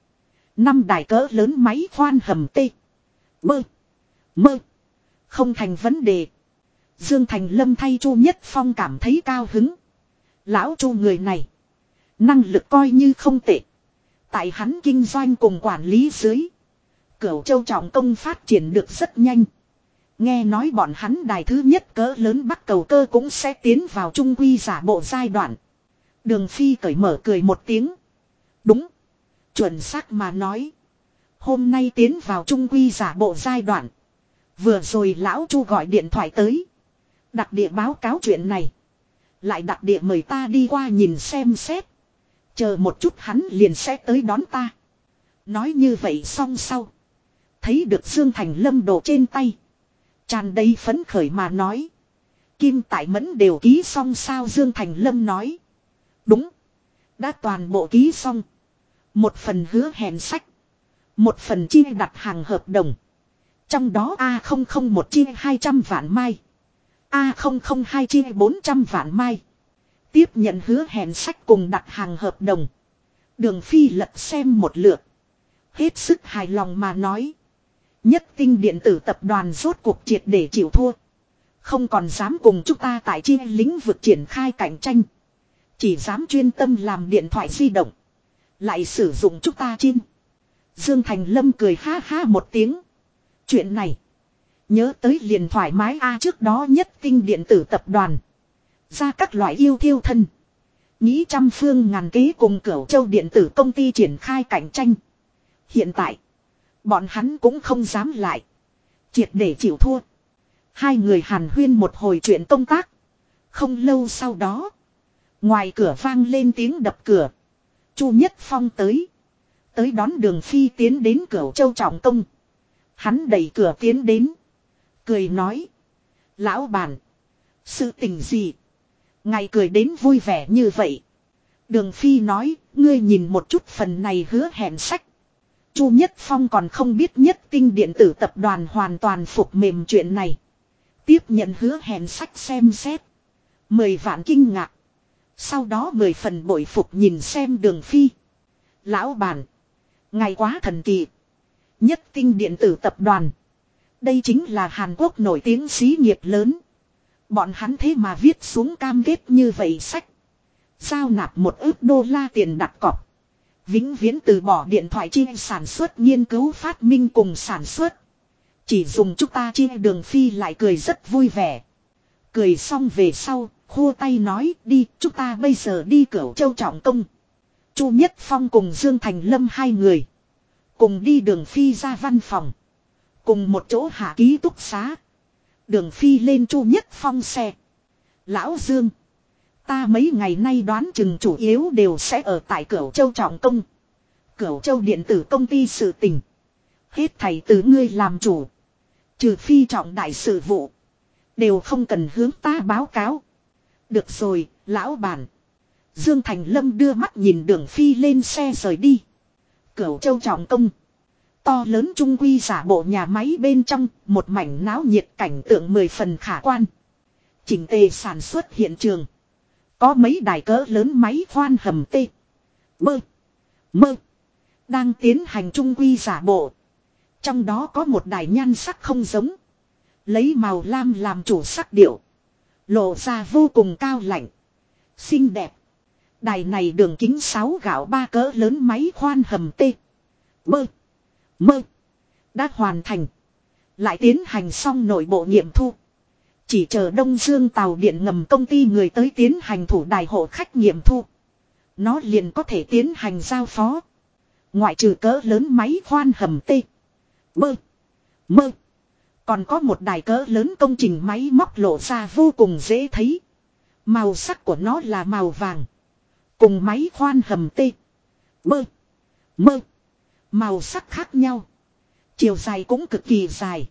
5 đài cỡ lớn máy khoan hầm T. Bơ. Mơ. Không thành vấn đề. Dương Thành Lâm thay Chu Nhất Phong cảm thấy cao hứng. Lão Chu người này. Năng lực coi như không tệ. Tại hắn kinh doanh cùng quản lý dưới. Cửu Châu trọng công phát triển được rất nhanh. Nghe nói bọn hắn đài thứ nhất cỡ lớn Bắc Cầu Cơ cũng sẽ tiến vào trung quy giả bộ giai đoạn. Đường Phi cởi mở cười một tiếng. Đúng. Chuẩn xác mà nói. Hôm nay tiến vào trung quy giả bộ giai đoạn. Vừa rồi lão Chu gọi điện thoại tới. Đặc địa báo cáo chuyện này. Lại đặc địa mời ta đi qua nhìn xem xét. Chờ một chút hắn liền sẽ tới đón ta. Nói như vậy xong sau. Thấy được Dương Thành Lâm đồ trên tay. Tràn đầy phấn khởi mà nói. Kim Tại Mẫn đều ký xong sao Dương Thành Lâm nói. Đúng. Đã toàn bộ ký xong. Một phần hứa hẹn sách. Một phần chia đặt hàng hợp đồng. Trong đó A001 chia 200 vạn mai. A002 chia 400 vạn mai. Tiếp nhận hứa hẹn sách cùng đặt hàng hợp đồng. Đường Phi lật xem một lượt. Hết sức hài lòng mà nói. Nhất Tinh điện tử tập đoàn rốt cuộc triệt để chịu thua. Không còn dám cùng chúng ta tại chi lĩnh vực triển khai cạnh tranh. Chỉ dám chuyên tâm làm điện thoại di động. Lại sử dụng chúng ta chim. Dương Thành Lâm cười ha ha một tiếng. Chuyện này. Nhớ tới liền thoải mái trước đó Nhất Tinh điện tử tập đoàn. Ra các loại yêu thiêu thân. Nghĩ trăm phương ngàn kế cùng Cửu Châu điện tử công ty triển khai cạnh tranh. Hiện tại. Bọn hắn cũng không dám lại. Triệt để chịu thua. Hai người hàn huyên một hồi chuyện công tác. Không lâu sau đó. Ngoài cửa vang lên tiếng đập cửa. Chu Nhất Phong tới. Tới đón Đường Phi tiến đến Cửu Châu trọng công. Hắn đẩy cửa tiến đến. Cười nói. Lão bản. Sự tình gì? Ngài cười đến vui vẻ như vậy. Đường Phi nói. Ngươi nhìn một chút phần này hứa hẹn sách. Chu Nhất Phong còn không biết Nhất Tinh điện tử tập đoàn hoàn toàn phục mềm chuyện này. Tiếp nhận hứa hẹn sách xem xét. 10 vạn kinh ngạc. Sau đó 10 phần bội phục nhìn xem Đường Phi. Lão bản. Ngài quá thần kỳ. Nhất Tinh điện tử tập đoàn. Đây chính là Hàn Quốc nổi tiếng xí nghiệp lớn. Bọn hắn thế mà viết xuống cam kết như vậy sách. Giao nạp $1 ức tiền đặt cọc. Vĩnh viễn từ bỏ điện thoại chi sản xuất nghiên cứu phát minh cùng sản xuất. Chỉ dùng chúng ta chi. Đường Phi lại cười rất vui vẻ. Cười xong về sau, khua tay nói đi, chúng ta bây giờ đi Cửu Châu trọng công. Chu Nhất Phong cùng Dương Thành Lâm hai người. Cùng đi Đường Phi ra văn phòng. Cùng một chỗ hạ ký túc xá. Đường Phi lên Chu Nhất Phong xe. Lão Dương. Ta mấy ngày nay đoán chừng chủ yếu đều sẽ ở tại Cửu Châu trọng công. Cửu Châu điện tử công ty sự tình. Hết thảy từ ngươi làm chủ. Trừ phi trọng đại sự vụ. Đều không cần hướng ta báo cáo. Được rồi, lão bản. Dương Thành Lâm đưa mắt nhìn Đường Phi lên xe rời đi. Cửu Châu trọng công. To lớn trung quy giả bộ nhà máy bên trong, một mảnh náo nhiệt cảnh tượng 10 phần khả quan. Chỉnh tề sản xuất hiện trường. Có mấy đài cỡ lớn máy khoan hầm T. Bơ. Mơ. Đang tiến hành trung quy giả bộ. Trong đó có một đài nhan sắc không giống. Lấy màu lam làm chủ sắc điệu. Lộ ra vô cùng cao lạnh. Xinh đẹp. Đài này đường kính 6 gạo 3 cỡ lớn máy khoan hầm T. Bơ. Mơ. Đã hoàn thành. Lại tiến hành xong nội bộ nghiệm thu. Chỉ chờ Đông Dương tàu điện ngầm công ty người tới tiến hành thủ đài hộ khách nghiệm thu. Nó liền có thể tiến hành giao phó. Ngoại trừ cỡ lớn máy khoan hầm T. Bơ. Mơ. Còn có một đài cỡ lớn công trình máy móc lộ ra vô cùng dễ thấy. Màu sắc của nó là màu vàng. Cùng máy khoan hầm T. Bơ. Mơ. Màu sắc khác nhau. Chiều dài cũng cực kỳ dài.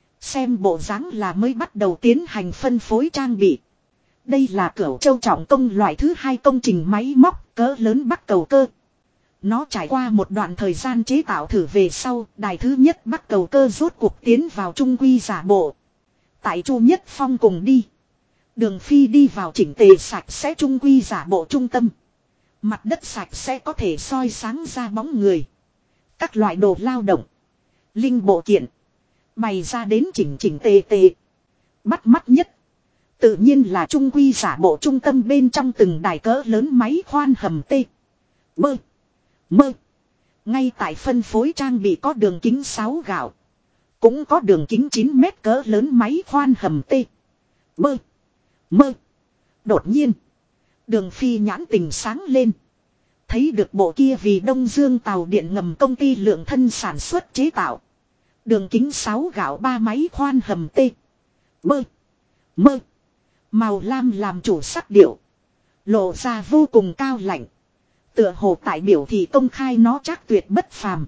Xem bộ dáng là mới bắt đầu tiến hành phân phối trang bị. Đây là Cửu Châu trọng công loại thứ 2 công trình máy móc cỡ lớn Bắc Cầu Cơ. Nó trải qua một đoạn thời gian chế tạo thử về sau, đài thứ nhất Bắc Cầu Cơ rốt cuộc tiến vào trung quy giả bộ. Tại Chu Nhất Phong cùng đi. Đường Phi đi vào chỉnh tề sạch sẽ trung quy giả bộ trung tâm. Mặt đất sạch sẽ có thể soi sáng ra bóng người. Các loại đồ lao động. Linh bộ kiện. Bày ra đến chỉnh tề tề. Bắt mắt nhất. Tự nhiên là trung quy giả bộ trung tâm bên trong từng đài cỡ lớn máy khoan hầm T. Bơ. Mơ. Ngay tại phân phối trang bị có đường kính 6 gạo. Cũng có đường kính 9 mét cỡ lớn máy khoan hầm T. Bơ. Mơ. Đột nhiên. Đường Phi nhãn tình sáng lên. Thấy được bộ kia vì Đông Dương tàu điện ngầm công ty lượng thân sản xuất chế tạo. Đường kính 6 gạo 3 máy khoan hầm T. Bơ. Mơ. Màu lam làm chủ sắc điệu. Lộ ra vô cùng cao lạnh. Tựa hồ tại biểu thì công khai nó chắc tuyệt bất phàm.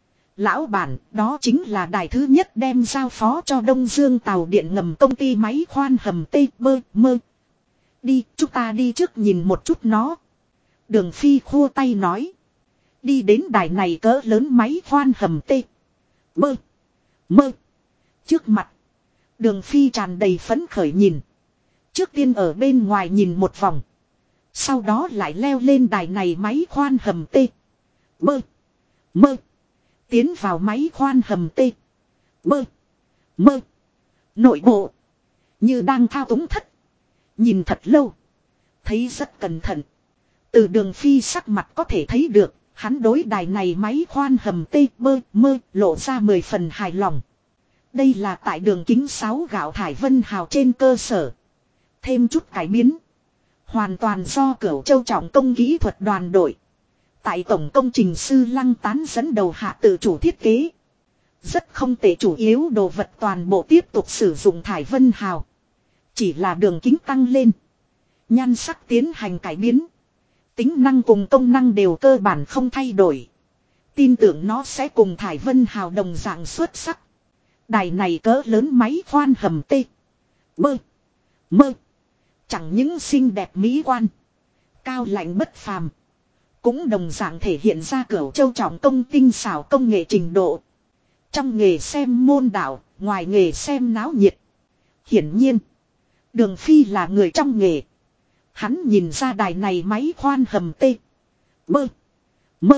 Lão bản, đó chính là đài thứ nhất đem giao phó cho Đông Dương tàu điện ngầm công ty máy khoan hầm T. Bơ. Mơ. Đi, chúng ta đi trước nhìn một chút nó. Đường Phi khua tay nói. Đi đến đài này cỡ lớn máy khoan hầm T. Bơ. Mơ. Trước mặt. Đường Phi tràn đầy phấn khởi nhìn. Trước tiên ở bên ngoài nhìn một vòng. Sau đó lại leo lên đài này máy khoan hầm T. Bơ. Mơ. Tiến vào máy khoan hầm T. Bơ. Mơ. Nội bộ. Như đang thao túng thất. Nhìn thật lâu. Thấy rất cẩn thận. Từ Đường Phi sắc mặt có thể thấy được. Hắn đối đài này máy khoan hầm T. Bơ. Mơ. Lộ ra 10 phần hài lòng. Đây là tại đường kính 6 gạo thải vân hào trên cơ sở. Thêm chút cải biến. Hoàn toàn do Cửu Châu trọng công kỹ thuật đoàn đội. Tại tổng công trình sư Lăng Tán dẫn đầu hạ tự chủ thiết kế. Rất không tệ, chủ yếu đồ vật toàn bộ tiếp tục sử dụng thải vân hào. Chỉ là đường kính tăng lên. Nhan sắc tiến hành cải biến. Tính năng cùng công năng đều cơ bản không thay đổi. Tin tưởng nó sẽ cùng thải vân hào đồng dạng xuất sắc. Đài này cỡ lớn máy khoan hầm T. Bơ. Mơ. Chẳng những xinh đẹp mỹ quan. Cao lạnh bất phàm. Cũng đồng dạng thể hiện ra Cửu Châu trọng công tinh xảo công nghệ trình độ. Trong nghề xem môn đạo, ngoài nghề xem náo nhiệt. Hiển nhiên. Đường Phi là người trong nghề. Hắn nhìn ra đài này máy khoan hầm T. Bơ. Mơ.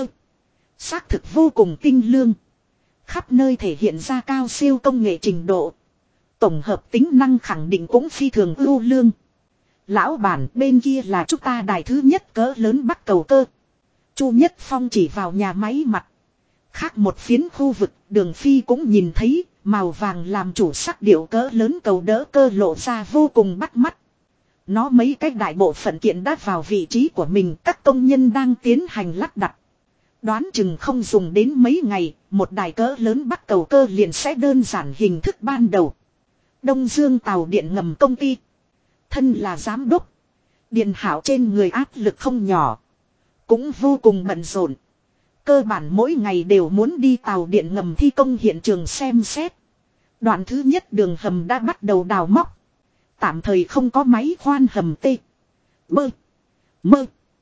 Xác thực vô cùng tinh lương. Khắp nơi thể hiện ra cao siêu công nghệ trình độ. Tổng hợp tính năng khẳng định cũng phi thường ưu lương. Lão bản, bên kia là chúng ta đài thứ nhất cỡ lớn Bắc Cầu Cơ. Chu Nhất Phong chỉ vào nhà máy mặt. Khác một phiến khu vực, Đường Phi cũng nhìn thấy, màu vàng làm chủ sắc điệu cỡ lớn cầu đỡ cơ lộ ra vô cùng bắt mắt. Nó mấy cái đại bộ phận kiện đã vào vị trí của mình, các công nhân đang tiến hành lắp đặt. Đoán chừng không dùng đến mấy ngày, một đài cỡ lớn Bắc Cầu Cơ liền sẽ đơn giản hình thức ban đầu. Đông Dương tàu điện ngầm công ty. Thân là giám đốc. Điền Hảo trên người áp lực không nhỏ. Cũng vô cùng bận rộn. Cơ bản mỗi ngày đều muốn đi tàu điện ngầm thi công hiện trường xem xét. Đoạn thứ nhất đường hầm đã bắt đầu đào móc. Tạm thời không có máy khoan hầm T. Bơ. Mơ.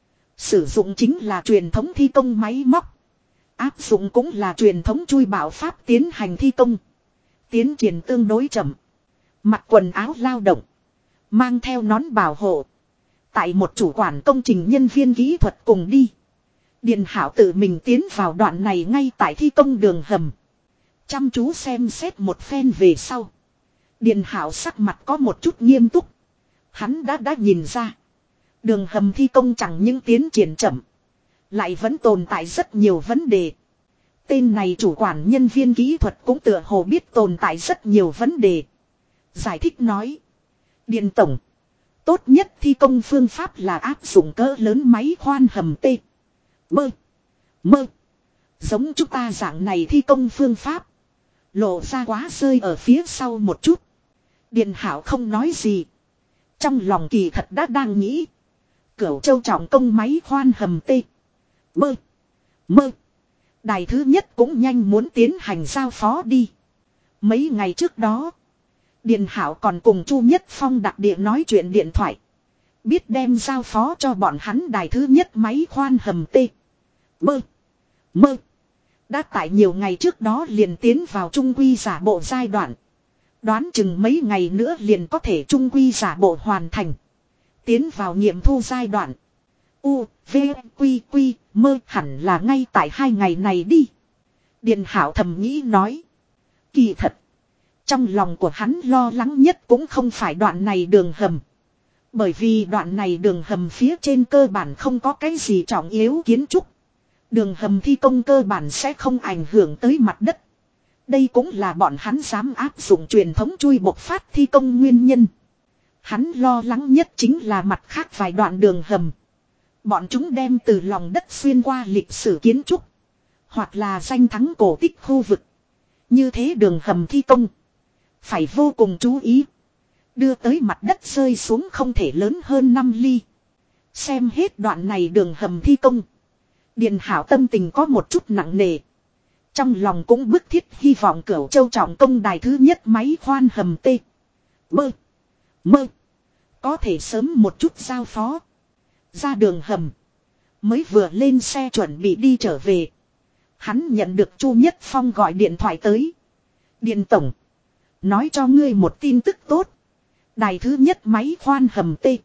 Sử dụng chính là truyền thống thi công máy móc. Áp dụng cũng là truyền thống chui bảo pháp tiến hành thi công. Tiến triển tương đối chậm. Mặc quần áo lao động. Mang theo nón bảo hộ. Tại một chủ quản công trình nhân viên kỹ thuật cùng đi. Điền Hảo tự mình tiến vào đoạn này ngay tại thi công đường hầm. Chăm chú xem xét một phen về sau. Điền Hảo sắc mặt có một chút nghiêm túc. Hắn đã nhìn ra. Đường hầm thi công chẳng những tiến triển chậm. Lại vẫn tồn tại rất nhiều vấn đề. Tên này chủ quản nhân viên kỹ thuật cũng tựa hồ biết tồn tại rất nhiều vấn đề. Giải thích nói. Điền tổng. Tốt nhất thi công phương pháp là áp dụng cỡ lớn máy khoan hầm T. Mơ. Giống chúng ta dạng này thi công phương pháp. Lộ ra quá rơi ở phía sau một chút. Điền Hảo không nói gì. Trong lòng kỳ thật đã đang nghĩ. Cửu Châu trọng công máy khoan hầm T. Mơ. Đài thứ nhất cũng nhanh muốn tiến hành giao phó đi. Mấy ngày trước đó. Điền Hảo còn cùng Chu Nhất Phong đặc địa nói chuyện điện thoại. Biết đem giao phó cho bọn hắn đài thứ nhất máy khoan hầm T. Mơ. Đã tại nhiều ngày trước đó liền tiến vào trung quy giả bộ giai đoạn. Đoán chừng mấy ngày nữa liền có thể trung quy giả bộ hoàn thành. Tiến vào nghiệm thu giai đoạn. Mơ hẳn là ngay tại 2 ngày này đi. Điền Hảo thầm nghĩ nói. Kỳ thật. Trong lòng của hắn lo lắng nhất cũng không phải đoạn này đường hầm. Bởi vì đoạn này đường hầm phía trên cơ bản không có cái gì trọng yếu kiến trúc. Đường hầm thi công cơ bản sẽ không ảnh hưởng tới mặt đất. Đây cũng là bọn hắn dám áp dụng truyền thống chui bộc phát thi công nguyên nhân. Hắn lo lắng nhất chính là mặt khác vài đoạn đường hầm. Bọn chúng đem từ lòng đất xuyên qua lịch sử kiến trúc. Hoặc là danh thắng cổ tích khu vực. Như thế đường hầm thi công. Phải vô cùng chú ý. Đưa tới mặt đất rơi xuống không thể lớn hơn 5 ly. Xem hết đoạn này đường hầm thi công. Điền Hảo tâm tình có một chút nặng nề. Trong lòng cũng bức thiết hy vọng Cửu Châu trọng công đài thứ nhất máy khoan hầm T. Mơ. Có thể sớm một chút giao phó. Ra đường hầm. Mới vừa lên xe chuẩn bị đi trở về. Hắn nhận được Chu Nhất Phong gọi điện thoại tới. Điền tổng. Nói cho ngươi một tin tức tốt. Đài thứ nhất máy khoan hầm T.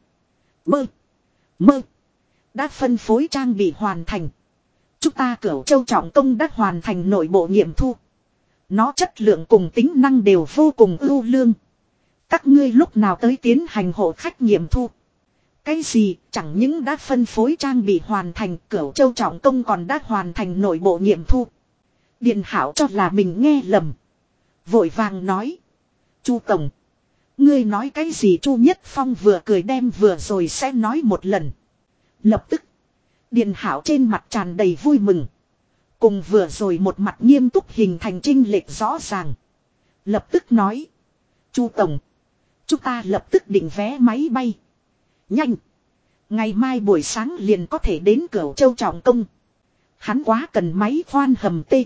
Mơ. Đã phân phối trang bị hoàn thành. Chúng ta Cửu Châu trọng công đã hoàn thành nội bộ nghiệm thu. Nó chất lượng cùng tính năng đều vô cùng ưu lương. Các ngươi lúc nào tới tiến hành hộ khách nghiệm thu. Cái gì chẳng những đã phân phối trang bị hoàn thành, Cửu Châu trọng công còn đã hoàn thành nội bộ nghiệm thu. Điền Hảo cho là mình nghe lầm. Vội vàng nói. Chu tổng. Ngươi nói cái gì? Chu Nhất Phong vừa cười đem vừa rồi sẽ nói một lần. Lập tức. Điền Hảo trên mặt tràn đầy vui mừng. Cùng vừa rồi một mặt nghiêm túc hình thành chênh lệch rõ ràng. Lập tức nói. Chu tổng. Chúng ta lập tức định vé máy bay. Nhanh. Ngày mai buổi sáng liền có thể đến Cửu Châu trọng công. Hắn quá cần máy khoan hầm T.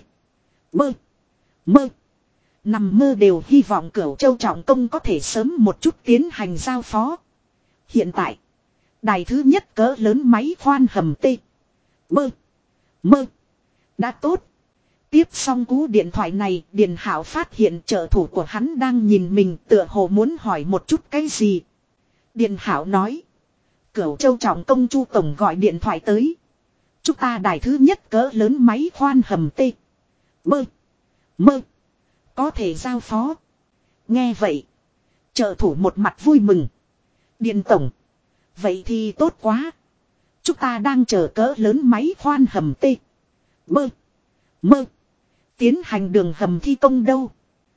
Mơ. Nằm mơ đều hy vọng Cửu Châu trọng công có thể sớm một chút tiến hành giao phó. Hiện tại. Đài thứ nhất cỡ lớn máy khoan hầm T. Mơ. Đã tốt. Tiếp xong cú điện thoại này, Điền Hảo phát hiện trợ thủ của hắn đang nhìn mình, tựa hồ muốn hỏi một chút cái gì. Điền Hảo nói. Cửu Châu trọng công Chu tổng gọi điện thoại tới. Chúng ta đài thứ nhất cỡ lớn máy khoan hầm T. Mơ. Có thể giao phó. Nghe vậy. Trợ thủ một mặt vui mừng. Điền tổng. Vậy thì tốt quá. Chúng ta đang chờ cỡ lớn máy khoan hầm T. Mơ. Tiến hành đường hầm thi công đâu.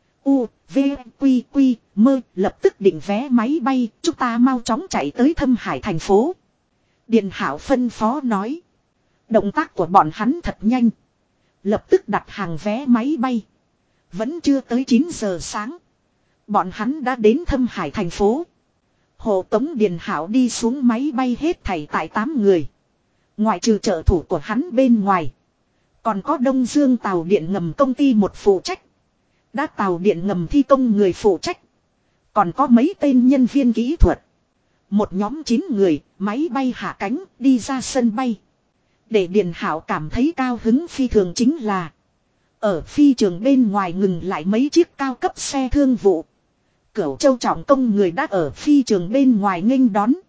Mơ lập tức định vé máy bay. Chúng ta mau chóng chạy tới Thâm Hải thành phố. Điền Hảo phân phó nói. Động tác của bọn hắn thật nhanh. Lập tức đặt hàng vé máy bay. Vẫn chưa tới 9 giờ sáng. Bọn hắn đã đến Thâm Hải thành phố. Hộ tống Điền Hảo đi xuống máy bay hết thảy tại 8 người. Ngoại trừ trợ thủ của hắn bên ngoài. Còn có Đông Dương tàu điện ngầm công ty một phụ trách. Đã tàu điện ngầm thi công người phụ trách. Còn có mấy tên nhân viên kỹ thuật. Một nhóm 9 người, máy bay hạ cánh, đi ra sân bay. Để Điền Hảo cảm thấy cao hứng phi thường chính là. Ở phi trường bên ngoài ngừng lại mấy chiếc cao cấp xe thương vụ. Cửu Châu trọng công người đã ở phi trường bên ngoài nghênh đón.